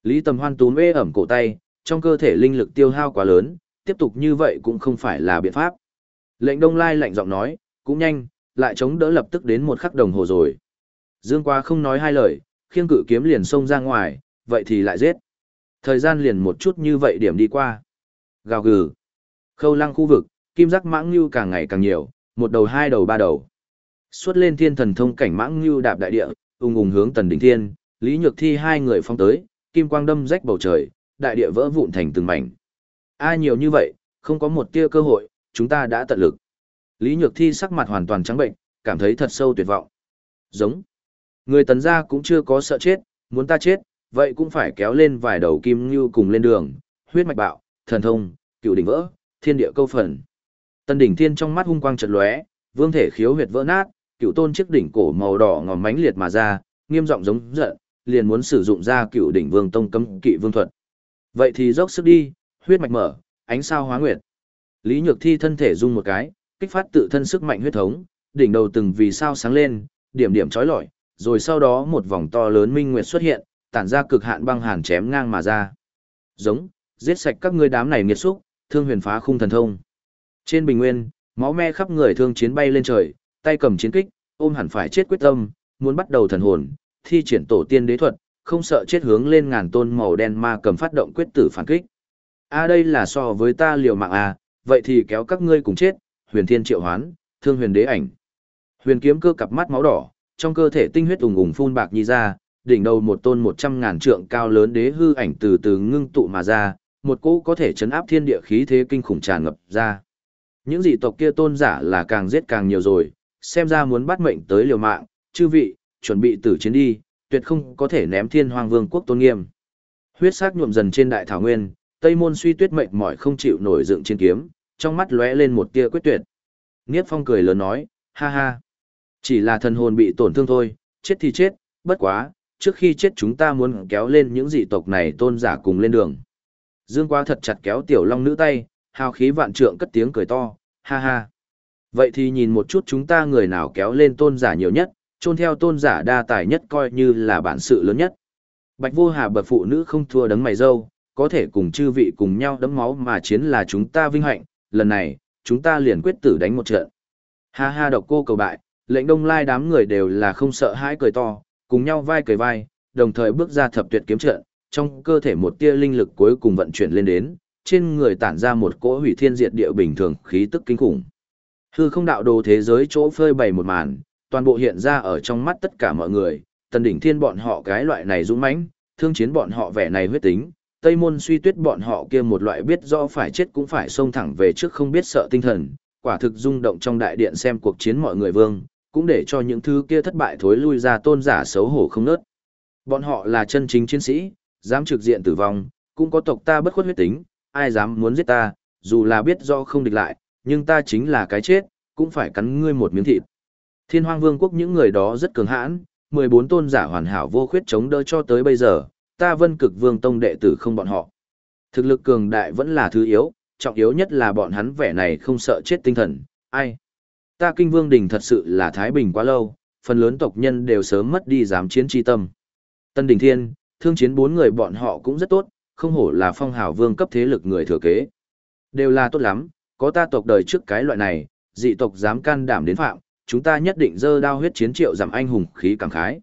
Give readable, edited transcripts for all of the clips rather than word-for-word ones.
Lý Tầm Hoan túm ê ẩm cổ tay, trong cơ thể linh lực tiêu hao quá lớn, tiếp tục như vậy cũng không phải là biện pháp. Lệnh Đông Lai lạnh giọng nói, cũng nhanh, lại chống đỡ lập tức đến 1 khắc đồng hồ rồi. Dương Quá không nói hai lời, khiêng cự kiếm liền xông ra ngoài, vậy thì lại giết. Thời gian liền một chút như vậy điểm đi qua. Gào gừ. Khâu Lăng khu vực, kim giác mãng lưu càng ngày càng nhiều, 1 đầu 2 đầu 3 đầu. Xuất lên thiên thần thông cảnh mãng lưu đạp đại địa, ung ung hướng Tần Đỉnh Thiên, Lý Nhược Thi hai người phong tới, kim quang đâm rách bầu trời, đại địa vỡ vụn thành từng mảnh. Ai nhiều như vậy, không có một tia cơ hội, chúng ta đã tận lực. Lý Nhược Thi sắc mặt hoàn toàn trắng bệnh, cảm thấy thật sâu tuyệt vọng. Giống. Người Tần gia cũng chưa có sợ chết, muốn ta chết, vậy cũng phải kéo lên vài đầu kim như cùng lên đường, huyết mạch bạo, thần thông, cựu đỉnh vỡ, thiên địa câu phần. Tần Đỉnh Thiên trong mắt hung quang chợt lóe, vương thể khiếu huyệt vỡ nát, cựu tôn chiếc đỉnh cổ màu đỏ ngòm mãnh liệt mà ra, nghiêm giọng giống giận, liền muốn sử dụng ra cựu đỉnh vương tông cấm kỵ vương thuật. Vậy thì dốc sức đi, huyết mạch mở, ánh sao hóa nguyệt. Lý Nhược Thi thân thể rung một cái, kích phát tự thân sức mạnh huyết thống, đỉnh đầu từng vì sao sáng lên, điểm điểm chói lọi, rồi sau đó một vòng to lớn minh nguyệt xuất hiện, tản ra cực hạn băng hàn chém ngang mà ra. Giống, giết sạch các ngươi đám này nghiệt xúc, thương huyền phá khung thần thông. Trên bình nguyên, máu me khắp người thương chiến bay lên trời, tay cầm chiến kích, ôm hẳn phải chết quyết tâm, muốn bắt đầu thần hồn, thi triển tổ tiên đế thuật, không sợ chết hướng lên ngàn tôn màu đen ma cầm phát động quyết tử phản kích. Đây là so với ta liều mạng vậy thì kéo các ngươi cùng chết, huyền thiên triệu hoán, thương huyền đế ảnh. Huyền kiếm cơ cặp mắt máu đỏ, trong cơ thể tinh huyết ùng ùng phun bạc nhi ra, đỉnh đầu một tôn 100.000 trượng cao lớn đế hư ảnh từ từ ngưng tụ mà ra, một cỗ có thể chấn áp thiên địa khí thế kinh khủng tràn ngập ra. Những dị tộc kia tôn giả là càng giết càng nhiều rồi, xem ra muốn bắt mệnh tới liều mạng, chư vị, chuẩn bị tử chiến đi, tuyệt không có thể ném Thiên Hoang Vương quốc tôn nghiêm. Huyết sắc nhuộm dần trên đại thảo nguyên, Tây Môn Suy Tuyết mệt mỏi không chịu nổi dựng trên kiếm, trong mắt lóe lên một tia quyết tuyệt. Niếp Phong cười lớn nói, ha ha, chỉ là thần hồn bị tổn thương thôi, chết thì chết, bất quá, trước khi chết chúng ta muốn kéo lên những dị tộc này tôn giả cùng lên đường. Dương Quá thật chặt kéo Tiểu Long nữ tay, hào khí vạn trượng cất tiếng cười to, ha ha. Vậy thì nhìn một chút chúng ta người nào kéo lên tôn giả nhiều nhất, chôn theo tôn giả đa tài nhất coi như là bản sự lớn nhất. Bạch Vô Hà bậc phụ nữ không thua đấng mày râu, có thể cùng chư vị cùng nhau đấm máu mà chiến là chúng ta vinh hạnh, lần này, chúng ta liền quyết tử đánh một trận. Ha ha, Độc Cô cầu bại, Lệnh Đông Lai đám người đều là không sợ hãi cười to, cùng nhau vai cười vai, đồng thời bước ra thập tuyệt kiếm trận, trong cơ thể một tia linh lực cuối cùng vận chuyển lên đến, trên người tản ra một cỗ hủy thiên diệt địa bình thường khí tức kinh khủng. Hư không đạo đồ thế giới chỗ phơi bày một màn, toàn bộ hiện ra ở trong mắt tất cả mọi người, Tần Đỉnh Thiên bọn họ cái loại này dũng mãnh, thương chiến bọn họ vẻ này huyết tính, Tây Môn Suy Tuyết bọn họ kia một loại biết rõ phải chết cũng phải xông thẳng về trước không biết sợ tinh thần, quả thực rung động trong đại điện xem cuộc chiến mọi người vương, cũng để cho những thứ kia thất bại thối lui ra tôn giả xấu hổ không nớt. Bọn họ là chân chính chiến sĩ, dám trực diện tử vong, cũng có tộc ta bất khuất huyết tính, ai dám muốn giết ta, dù là biết do không địch lại, nhưng ta chính là cái chết, cũng phải cắn ngươi một miếng thịt. Thiên Hoang Vương quốc những người đó rất cường hãn, 14 tôn giả hoàn hảo vô khuyết chống đỡ cho tới bây giờ, ta Vân Cực Vương tông đệ tử không bọn họ. Thực lực cường đại vẫn là thứ yếu, trọng yếu nhất là bọn hắn vẻ này không sợ chết tinh thần, ai. Ta Kinh Vương Đình thật sự là thái bình quá lâu, phần lớn tộc nhân đều sớm mất đi dám chiến chi tâm. Tân Đình Thiên, thương chiến 4 người bọn họ cũng rất tốt, không hổ là phong hào vương cấp thế lực người thừa kế. Đều là tốt lắm, có ta tộc đời trước cái loại này, dị tộc dám can đảm đến phạm, chúng ta nhất định dơ đao huyết chiến triệu giảm anh hùng khí cảm khái.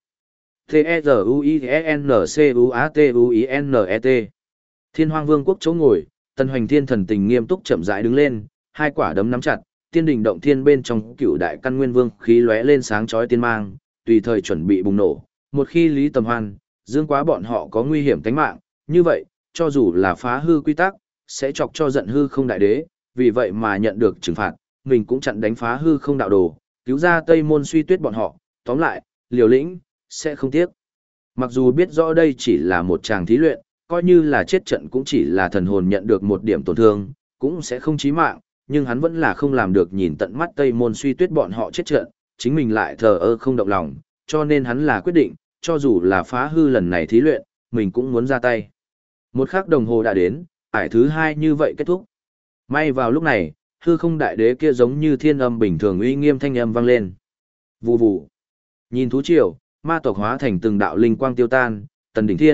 T-E-Z-U-I-N-C-U-A-T-U-I-N-E-T Thiên Hoang Vương quốc chỗ ngồi, Tần Hoành Thiên thần tình nghiêm túc chậm rãi đứng lên, hai quả đấm nắm chặt, tiên đình động thiên bên trong cựu đại căn nguyên vương khí lóe lên sáng chói tiên mang, tùy thời chuẩn bị bùng nổ. Một khi Lý Tầm Hoan, Dương Quá bọn họ có nguy hiểm tính mạng, như vậy, cho dù là phá hư quy tắc, sẽ chọc cho giận hư không đại đế, vì vậy mà nhận được trừng phạt, mình cũng chặn đánh phá hư không đạo đồ, cứu ra Tây Môn Suy Tuyết bọn họ, tóm lại, liều lĩnh, sẽ không tiếc. Mặc dù biết rõ đây chỉ là một tràng thí luyện, coi như là chết trận cũng chỉ là thần hồn nhận được một điểm tổn thương, cũng sẽ không chí mạng, nhưng hắn vẫn là không làm được nhìn tận mắt Tây Môn Suy Tuyết bọn họ chết trận, chính mình lại thờ ơ không động lòng, cho nên hắn là quyết định, cho dù là phá hư lần này thí luyện, mình cũng muốn ra tay. Một khắc đồng hồ đã đến, ải thứ 2 như vậy kết thúc. May vào lúc này, hư không đại đế kia giống như thiên âm bình thường uy nghiêm thanh âm vang lên. Vù vù. Nhìn thú triều, ma tộc hóa thành từng đạo linh quang tiêu tan, Tần Đỉnh Thiên,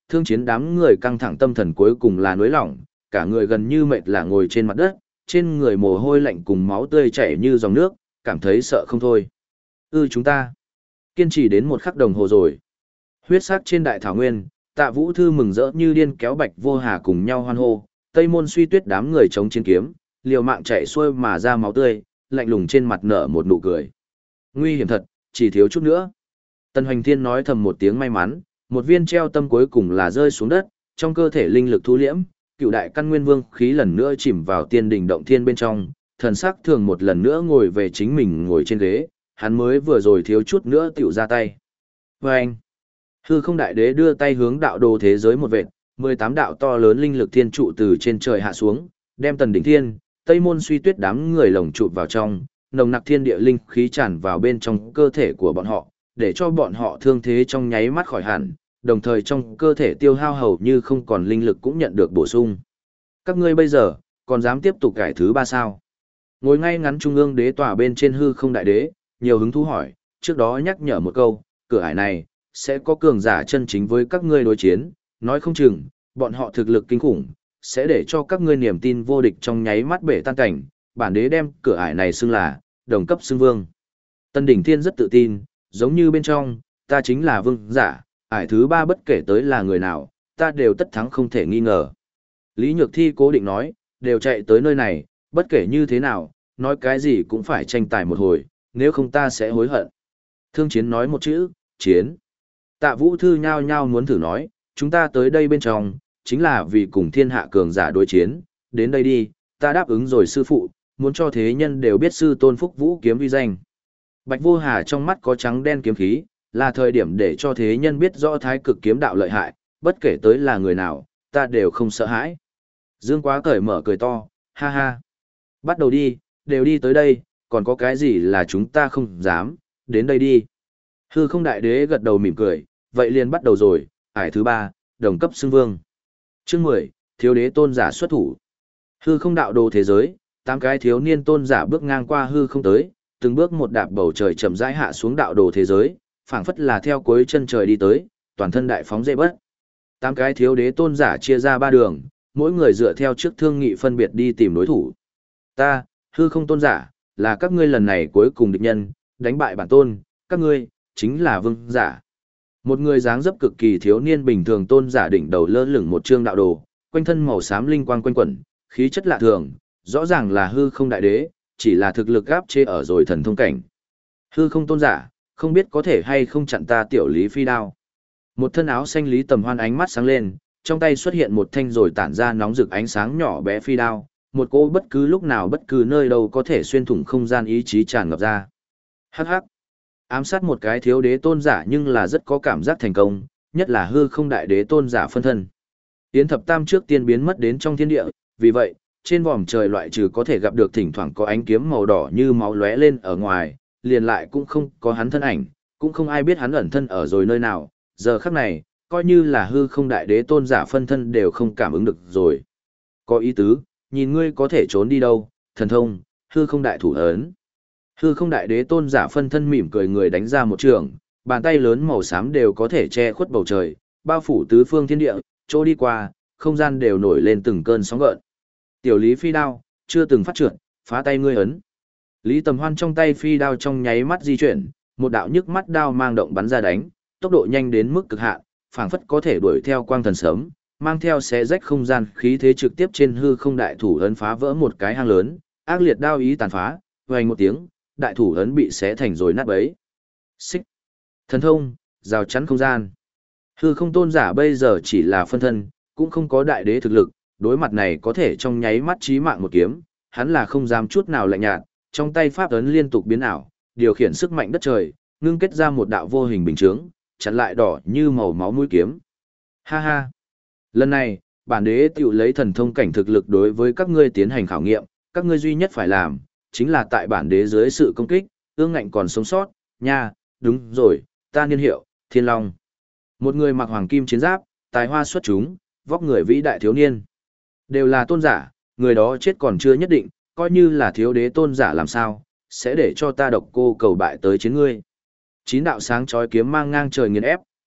Thương Chiến đám người căng thẳng tâm thần cuối cùng là nới lỏng, cả người gần như mệt là ngồi trên mặt đất, trên người mồ hôi lạnh cùng máu tươi chảy như dòng nước, cảm thấy sợ không thôi. Chúng ta kiên trì đến một khắc đồng hồ rồi. Huyết sắc trên đại thảo nguyên, Tạ Vũ Thư mừng rỡ như điên kéo Bạch Vô Hà cùng nhau hoan hô, Tây Môn Suy Tuyết đám người chống chiến kiếm, liều mạng chạy xuôi mà ra máu tươi, lạnh lùng trên mặt nở một nụ cười. Nguy hiểm thật, chỉ thiếu chút nữa. Tần Hoành Thiên nói thầm một tiếng may mắn, một viên treo tâm cuối cùng là rơi xuống đất, trong cơ thể linh lực thu liễm, cựu đại căn nguyên vương khí lần nữa chìm vào tiên đỉnh động thiên bên trong, thần sắc thường một lần nữa ngồi về chính mình ngồi trên ghế, hắn mới vừa rồi thiếu chút nữa tiểu ra tay. Và anh, hư không đại đế đưa tay hướng đạo đồ thế giới một vệt, 18 đạo to lớn linh lực thiên trụ từ trên trời hạ xuống, đem Tần Đỉnh Thiên, Tây Môn Suy Tuyết đám người lồng trụ vào trong, nồng nặc thiên địa linh khí tràn vào bên trong cơ thể của bọn họ, để cho bọn họ thương thế trong nháy mắt khỏi hẳn, đồng thời trong cơ thể tiêu hao hầu như không còn linh lực cũng nhận được bổ sung. Các ngươi bây giờ, còn dám tiếp tục cải thứ ba sao? Ngồi ngay ngắn trung ương đế tòa bên trên hư không đại đế, nhiều hứng thú hỏi, trước đó nhắc nhở một câu, cửa ải này, sẽ có cường giả chân chính với các ngươi đối chiến, nói không chừng, bọn họ thực lực kinh khủng, sẽ để cho các ngươi niềm tin vô địch trong nháy mắt bể tan cảnh, bản đế đem cửa ải này xưng là, đồng cấp xưng vương. Tân Đỉnh Thiên rất tự tin, giống như bên trong, ta chính là vương giả, ải thứ ba bất kể tới là người nào, ta đều tất thắng không thể nghi ngờ. Lý Nhược Thi cố định nói, đều chạy tới nơi này, bất kể như thế nào, nói cái gì cũng phải tranh tài một hồi, nếu không ta sẽ hối hận. Thương Chiến nói một chữ, chiến. Tạ Vũ Thư nhao nhao muốn thử nói, chúng ta tới đây bên trong, chính là vì cùng thiên hạ cường giả đối chiến, đến đây đi, ta đáp ứng rồi sư phụ, muốn cho thế nhân đều biết sư tôn Phúc Vũ kiếm uy danh. Bạch Vô Hà trong mắt có trắng đen kiếm khí, là thời điểm để cho thế nhân biết rõ thái cực kiếm đạo lợi hại, bất kể tới là người nào, ta đều không sợ hãi. Dương Quá cởi mở cười to, ha ha. Bắt đầu đi, đều đi tới đây, còn có cái gì là chúng ta không dám, đến đây đi. Hư không đại đế gật đầu mỉm cười, vậy liền bắt đầu rồi, ải thứ ba, đồng cấp xưng vương. Chương 10, thiếu đế tôn giả xuất thủ. Hư không đạo đồ thế giới, 8 cái thiếu niên tôn giả bước ngang qua hư không tới, từng bước một đạp bầu trời chậm rãi hạ xuống đạo đồ thế giới, phảng phất là theo cuối chân trời đi tới, toàn thân đại phóng dễ bất. 8 cái thiếu đế tôn giả chia ra 3 đường, mỗi người dựa theo trước thương nghị phân biệt đi tìm đối thủ. Ta, hư không tôn giả, là các ngươi lần này cuối cùng địch nhân, đánh bại bản tôn, các ngươi, chính là vương giả. Một người dáng dấp cực kỳ thiếu niên bình thường tôn giả đỉnh đầu lơ lửng một chương đạo đồ, quanh thân màu xám linh quang quanh quẩn, khí chất lạ thường, rõ ràng là hư không đại đế, chỉ là thực lực gáp chế ở rồi thần thông cảnh. Hư không tôn giả, không biết có thể hay không chặn ta tiểu Lý Phi đao. Một thân áo xanh Lý Tầm Hoan ánh mắt sáng lên, trong tay xuất hiện một thanh rồi tản ra nóng rực ánh sáng nhỏ bé phi đao, một cỗ bất cứ lúc nào bất cứ nơi đâu có thể xuyên thủng không gian ý chí tràn ngập ra. Hắc hắc. Ám sát một cái thiếu đế tôn giả nhưng là rất có cảm giác thành công, nhất là hư không đại đế tôn giả phân thân. Yến thập tam trước tiên biến mất đến trong thiên địa, vì vậy, trên vòm trời loại trừ có thể gặp được thỉnh thoảng có ánh kiếm màu đỏ như máu lóe lên ở ngoài, liền lại cũng không có hắn thân ảnh, cũng không ai biết hắn ẩn thân ở rồi nơi nào, giờ khắc này, coi như là hư không đại đế tôn giả phân thân đều không cảm ứng được rồi. Có ý tứ, nhìn ngươi có thể trốn đi đâu, thần thông, hư không đại thủ ấn. Hư không đại đế tôn giả phân thân mỉm cười người đánh ra một trường, bàn tay lớn màu xám đều có thể che khuất bầu trời, bao phủ tứ phương thiên địa, chỗ đi qua, không gian đều nổi lên từng cơn sóng gợn. Tiểu Lý Phi đao, chưa từng phát trượt, phá tay ngươi ấn. Lý Tầm Hoan trong tay phi đao trong nháy mắt di chuyển, một đạo nhức mắt đao mang động bắn ra đánh, tốc độ nhanh đến mức cực hạn, phảng phất có thể đuổi theo quang thần sớm, mang theo xé rách không gian khí thế trực tiếp trên hư không đại thủ ấn phá vỡ một cái hang lớn, ác liệt đao ý tàn phá, vang một tiếng, đại thủ ấn bị xé thành rồi nát bấy. Xích, thần thông, rào chắn không gian. Hư không tôn giả bây giờ chỉ là phân thân, cũng không có đại đế thực lực, đối mặt này có thể trong nháy mắt chí mạng một kiếm, hắn là không dám chút nào lạnh nhạt, trong tay pháp ấn liên tục biến ảo, điều khiển sức mạnh đất trời, ngưng kết ra một đạo vô hình bình chướng, chặn lại đỏ như màu máu mũi kiếm. Ha ha! Lần này, bản đế tiểu lấy thần thông cảnh thực lực đối với các ngươi tiến hành khảo nghiệm, các ngươi duy nhất phải làm, chính là tại bản đế dưới sự công kích, ương ngạnh còn sống sót, nha, đúng rồi, ta niên hiệu, Thiên Long. Một người mặc hoàng kim chiến giáp, tài hoa xuất chúng, vóc người vĩ đại thiếu niên. Đều là tôn giả, người đó chết còn chưa nhất định, coi như là thiếu đế tôn giả làm sao, sẽ để cho ta độc cô cầu bại tới chiến ngươi. 9 đạo sáng chói kiếm mang ngang trời nghiền ép,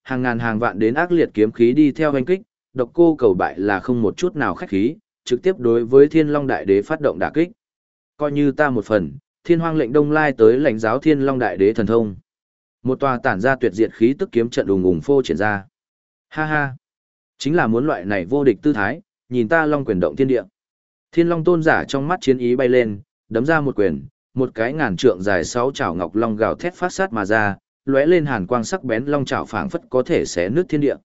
hàng ngàn hàng vạn đến ác liệt kiếm khí đi theo hoành kích, Độc Cô Cầu Bại là không một chút nào khách khí, trực tiếp đối với Thiên Long Đại Đế phát động đả kích. Coi như ta một phần, Thiên Hoang lệnh Đông Lai tới lãnh giáo Thiên Long Đại Đế thần thông. Một tòa tản ra tuyệt diệt khí tức kiếm trận ùng ùng phô triển ra. Ha ha, chính là muốn loại này vô địch tư thái, nhìn ta Long quyền động thiên địa. Thiên Long tôn giả trong mắt chiến ý bay lên, đấm ra một quyền, một cái ngàn trượng dài 6 chảo ngọc long gào thét phát sát mà ra, lóe lên hàn quang sắc bén long chảo phảng phất có thể xé nứt thiên địa.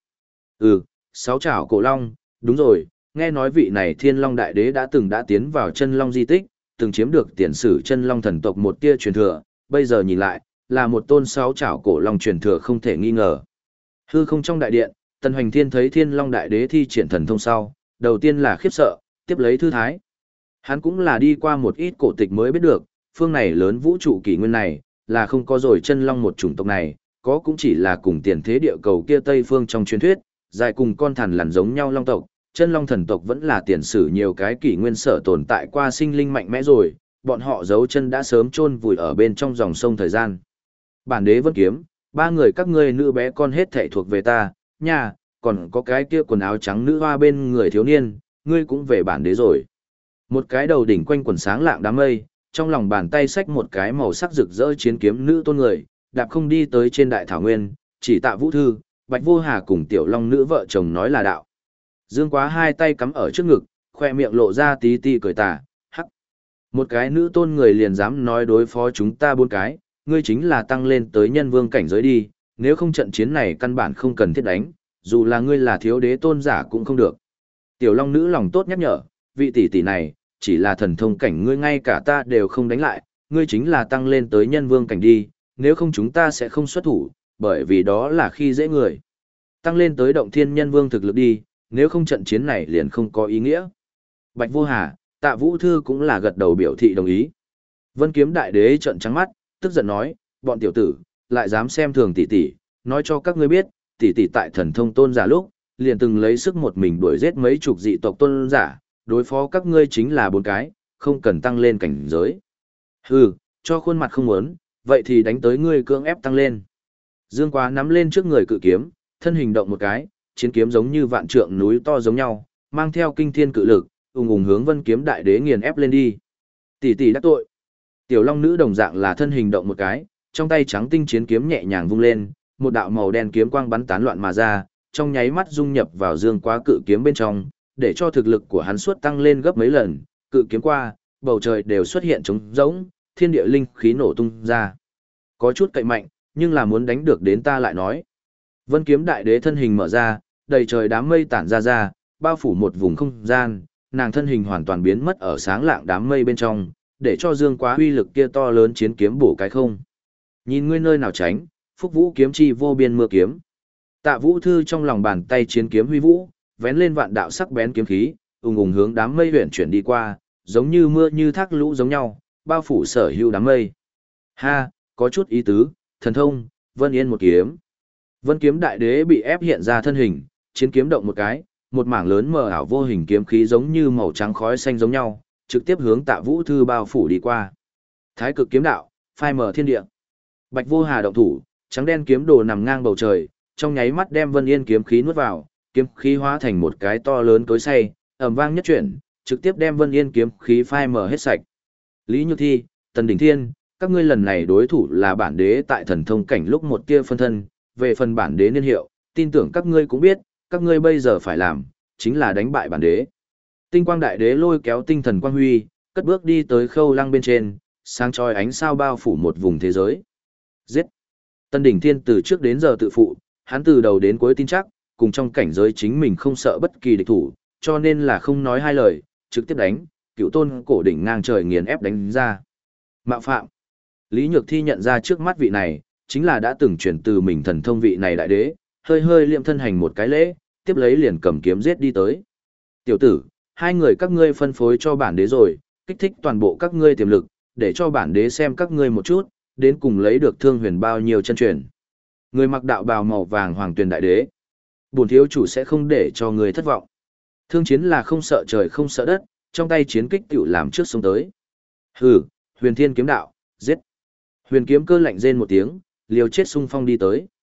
6 chảo cổ long, đúng rồi, nghe nói vị này Thiên Long Đại Đế đã tiến vào chân long di tích, từng chiếm được tiền sử chân long thần tộc một tia truyền thừa, bây giờ nhìn lại, là một tôn 6 chảo cổ long truyền thừa không thể nghi ngờ. Hư không trong đại điện, Tần Hoành Thiên thấy Thiên Long Đại Đế thi triển thần thông sau, đầu tiên là khiếp sợ, tiếp lấy thư thái. Hắn cũng là đi qua một ít cổ tịch mới biết được, phương này lớn vũ trụ kỷ nguyên này, là không có rồi chân long một chủng tộc này, có cũng chỉ là cùng tiền thế địa cầu kia Tây phương trong truyền thuyết, dài cùng con thằn lằn giống nhau long tộc, chân long thần tộc vẫn là tiền sử nhiều cái kỷ nguyên sở tồn tại qua sinh linh mạnh mẽ rồi, bọn họ giấu chân đã sớm chôn vùi ở bên trong dòng sông thời gian. Bản đế Vân Kiếm, ba người các ngươi nữ bé con hết thảy thuộc về ta, nha, còn có cái kia quần áo trắng nữ hoa bên người thiếu niên, ngươi cũng về bản đế rồi. Một cái đầu đỉnh quanh quần sáng lạng đám mây, trong lòng bàn tay xách một cái màu sắc rực rỡ chiến kiếm nữ tôn người, đạp không đi tới trên đại thảo nguyên, chỉ Tạ Vũ Thư, Bạch Vô Hà cùng Tiểu Long nữ vợ chồng nói là đạo. Dương Quá hai tay cắm ở trước ngực, khoe miệng lộ ra tí tí cười tà, hắc. Một cái nữ tôn người liền dám nói đối phó chúng ta bốn cái, ngươi chính là tăng lên tới nhân vương cảnh giới đi, nếu không trận chiến này căn bản không cần thiết đánh, dù là ngươi là thiếu đế tôn giả cũng không được. Tiểu Long nữ lòng tốt nhắc nhở, vị tỷ tỷ này, chỉ là thần thông cảnh ngươi ngay cả ta đều không đánh lại, ngươi chính là tăng lên tới nhân vương cảnh đi, nếu không chúng ta sẽ không xuất thủ, bởi vì đó là khi dễ người. Tăng lên tới động thiên nhân vương thực lực đi, nếu không trận chiến này liền không có ý nghĩa. Bạch Vô Hà, Tạ Vũ Thư cũng là gật đầu biểu thị đồng ý. Vân Kiếm Đại Đế trợn trắng mắt, tức giận nói, bọn tiểu tử, lại dám xem thường tỷ tỷ, nói cho các ngươi biết, tỷ tỷ tại thần thông tôn giả lúc, liền từng lấy sức một mình đuổi giết mấy chục dị tộc tôn giả, đối phó các ngươi chính là bốn cái, không cần tăng lên cảnh giới. Hừ, cho khuôn mặt không muốn, vậy thì đánh tới ngươi cưỡng ép tăng lên. Dương Quá nắm lên trước người cự kiếm, thân hình động một cái, chiến kiếm giống như vạn trượng núi to giống nhau, mang theo kinh thiên cự lực, ùng ùng hướng Vân Kiếm Đại Đế nghiền ép lên đi. Tỷ tỷ đắc tội. Tiểu Long nữ đồng dạng là thân hình động một cái, trong tay trắng tinh chiến kiếm nhẹ nhàng vung lên, một đạo màu đen kiếm quang bắn tán loạn mà ra, trong nháy mắt dung nhập vào Dương Quá cự kiếm bên trong, để cho thực lực của hắn suốt tăng lên gấp mấy lần, cự kiếm qua, bầu trời đều xuất hiện trống rỗng, thiên địa linh khí nổ tung ra. Có chút cậy mạnh, nhưng là muốn đánh được đến ta lại nói. Vân Kiếm Đại Đế thân hình mở ra, đầy trời đám mây tản ra, bao phủ một vùng không gian, nàng thân hình hoàn toàn biến mất ở sáng lạng đám mây bên trong, để cho Dương Quá uy lực kia to lớn chiến kiếm bổ cái không. Nhìn ngươi nơi nào tránh, Phúc Vũ kiếm chi vô biên mưa kiếm. Tạ Vũ Thư trong lòng bàn tay chiến kiếm huy vũ, vén lên vạn đạo sắc bén kiếm khí, ùng ùng hướng đám mây huyền chuyển đi qua, giống như mưa như thác lũ giống nhau, bao phủ sở hữu đám mây. Ha, có chút ý tứ, thần thông, Vân Yên một kiếm. Vân Kiếm Đại Đế bị ép hiện ra thân hình, chiến kiếm động một cái, một mảng lớn mờ ảo vô hình kiếm khí giống như màu trắng khói xanh giống nhau, trực tiếp hướng Tạ Vũ Thư bao phủ đi qua. Thái Cực kiếm đạo, phai mờ thiên địa. Bạch Vô Hà động thủ, trắng đen kiếm đồ nằm ngang bầu trời, trong nháy mắt đem Vân Yên kiếm khí nuốt vào, kiếm khí hóa thành một cái to lớn cối xay, ầm vang nhất chuyển, trực tiếp đem Vân Yên kiếm khí phai mờ hết sạch. Lý Nhược Thi, Tần Đỉnh Thiên, các ngươi lần này đối thủ là bản đế tại thần thông cảnh lúc một tia phân thân, về phần bản đế niên hiệu, tin tưởng các ngươi cũng biết, các ngươi bây giờ phải làm, chính là đánh bại bản đế. Tinh Quang Đại Đế lôi kéo tinh thần quang huy, cất bước đi tới Khâu Lăng bên trên, sáng chói ánh sao bao phủ một vùng thế giới. Giết! Tần Đỉnh Thiên từ trước đến giờ tự phụ, hắn từ đầu đến cuối tin chắc, cùng trong cảnh giới chính mình không sợ bất kỳ địch thủ, cho nên là không nói hai lời, trực tiếp đánh, cựu tôn cổ đỉnh ngang trời nghiền ép đánh ra. Mạo phạm! Lý Nhược Thi nhận ra trước mắt vị này, chính là đã từng chuyển từ mình thần thông vị này đại đế, hơi hơi liệm thân hành một cái lễ, tiếp lấy liền cầm kiếm giết đi tới. Tiểu tử, hai người các ngươi phân phối cho bản đế rồi, kích thích toàn bộ các ngươi tiềm lực, để cho bản đế xem các ngươi một chút, đến cùng lấy được thương huyền bao nhiêu chân truyền. Người mặc đạo bào màu vàng hoàng tuyền đại đế. Bổn thiếu chủ sẽ không để cho người thất vọng. Thương chiến là không sợ trời không sợ đất, trong tay chiến kích tiểu làm trước sông tới. Hừ, huyền thiên kiếm đạo, giết. Huyền kiếm cơ lạnh rên một tiếng, liều chết xung phong đi tới.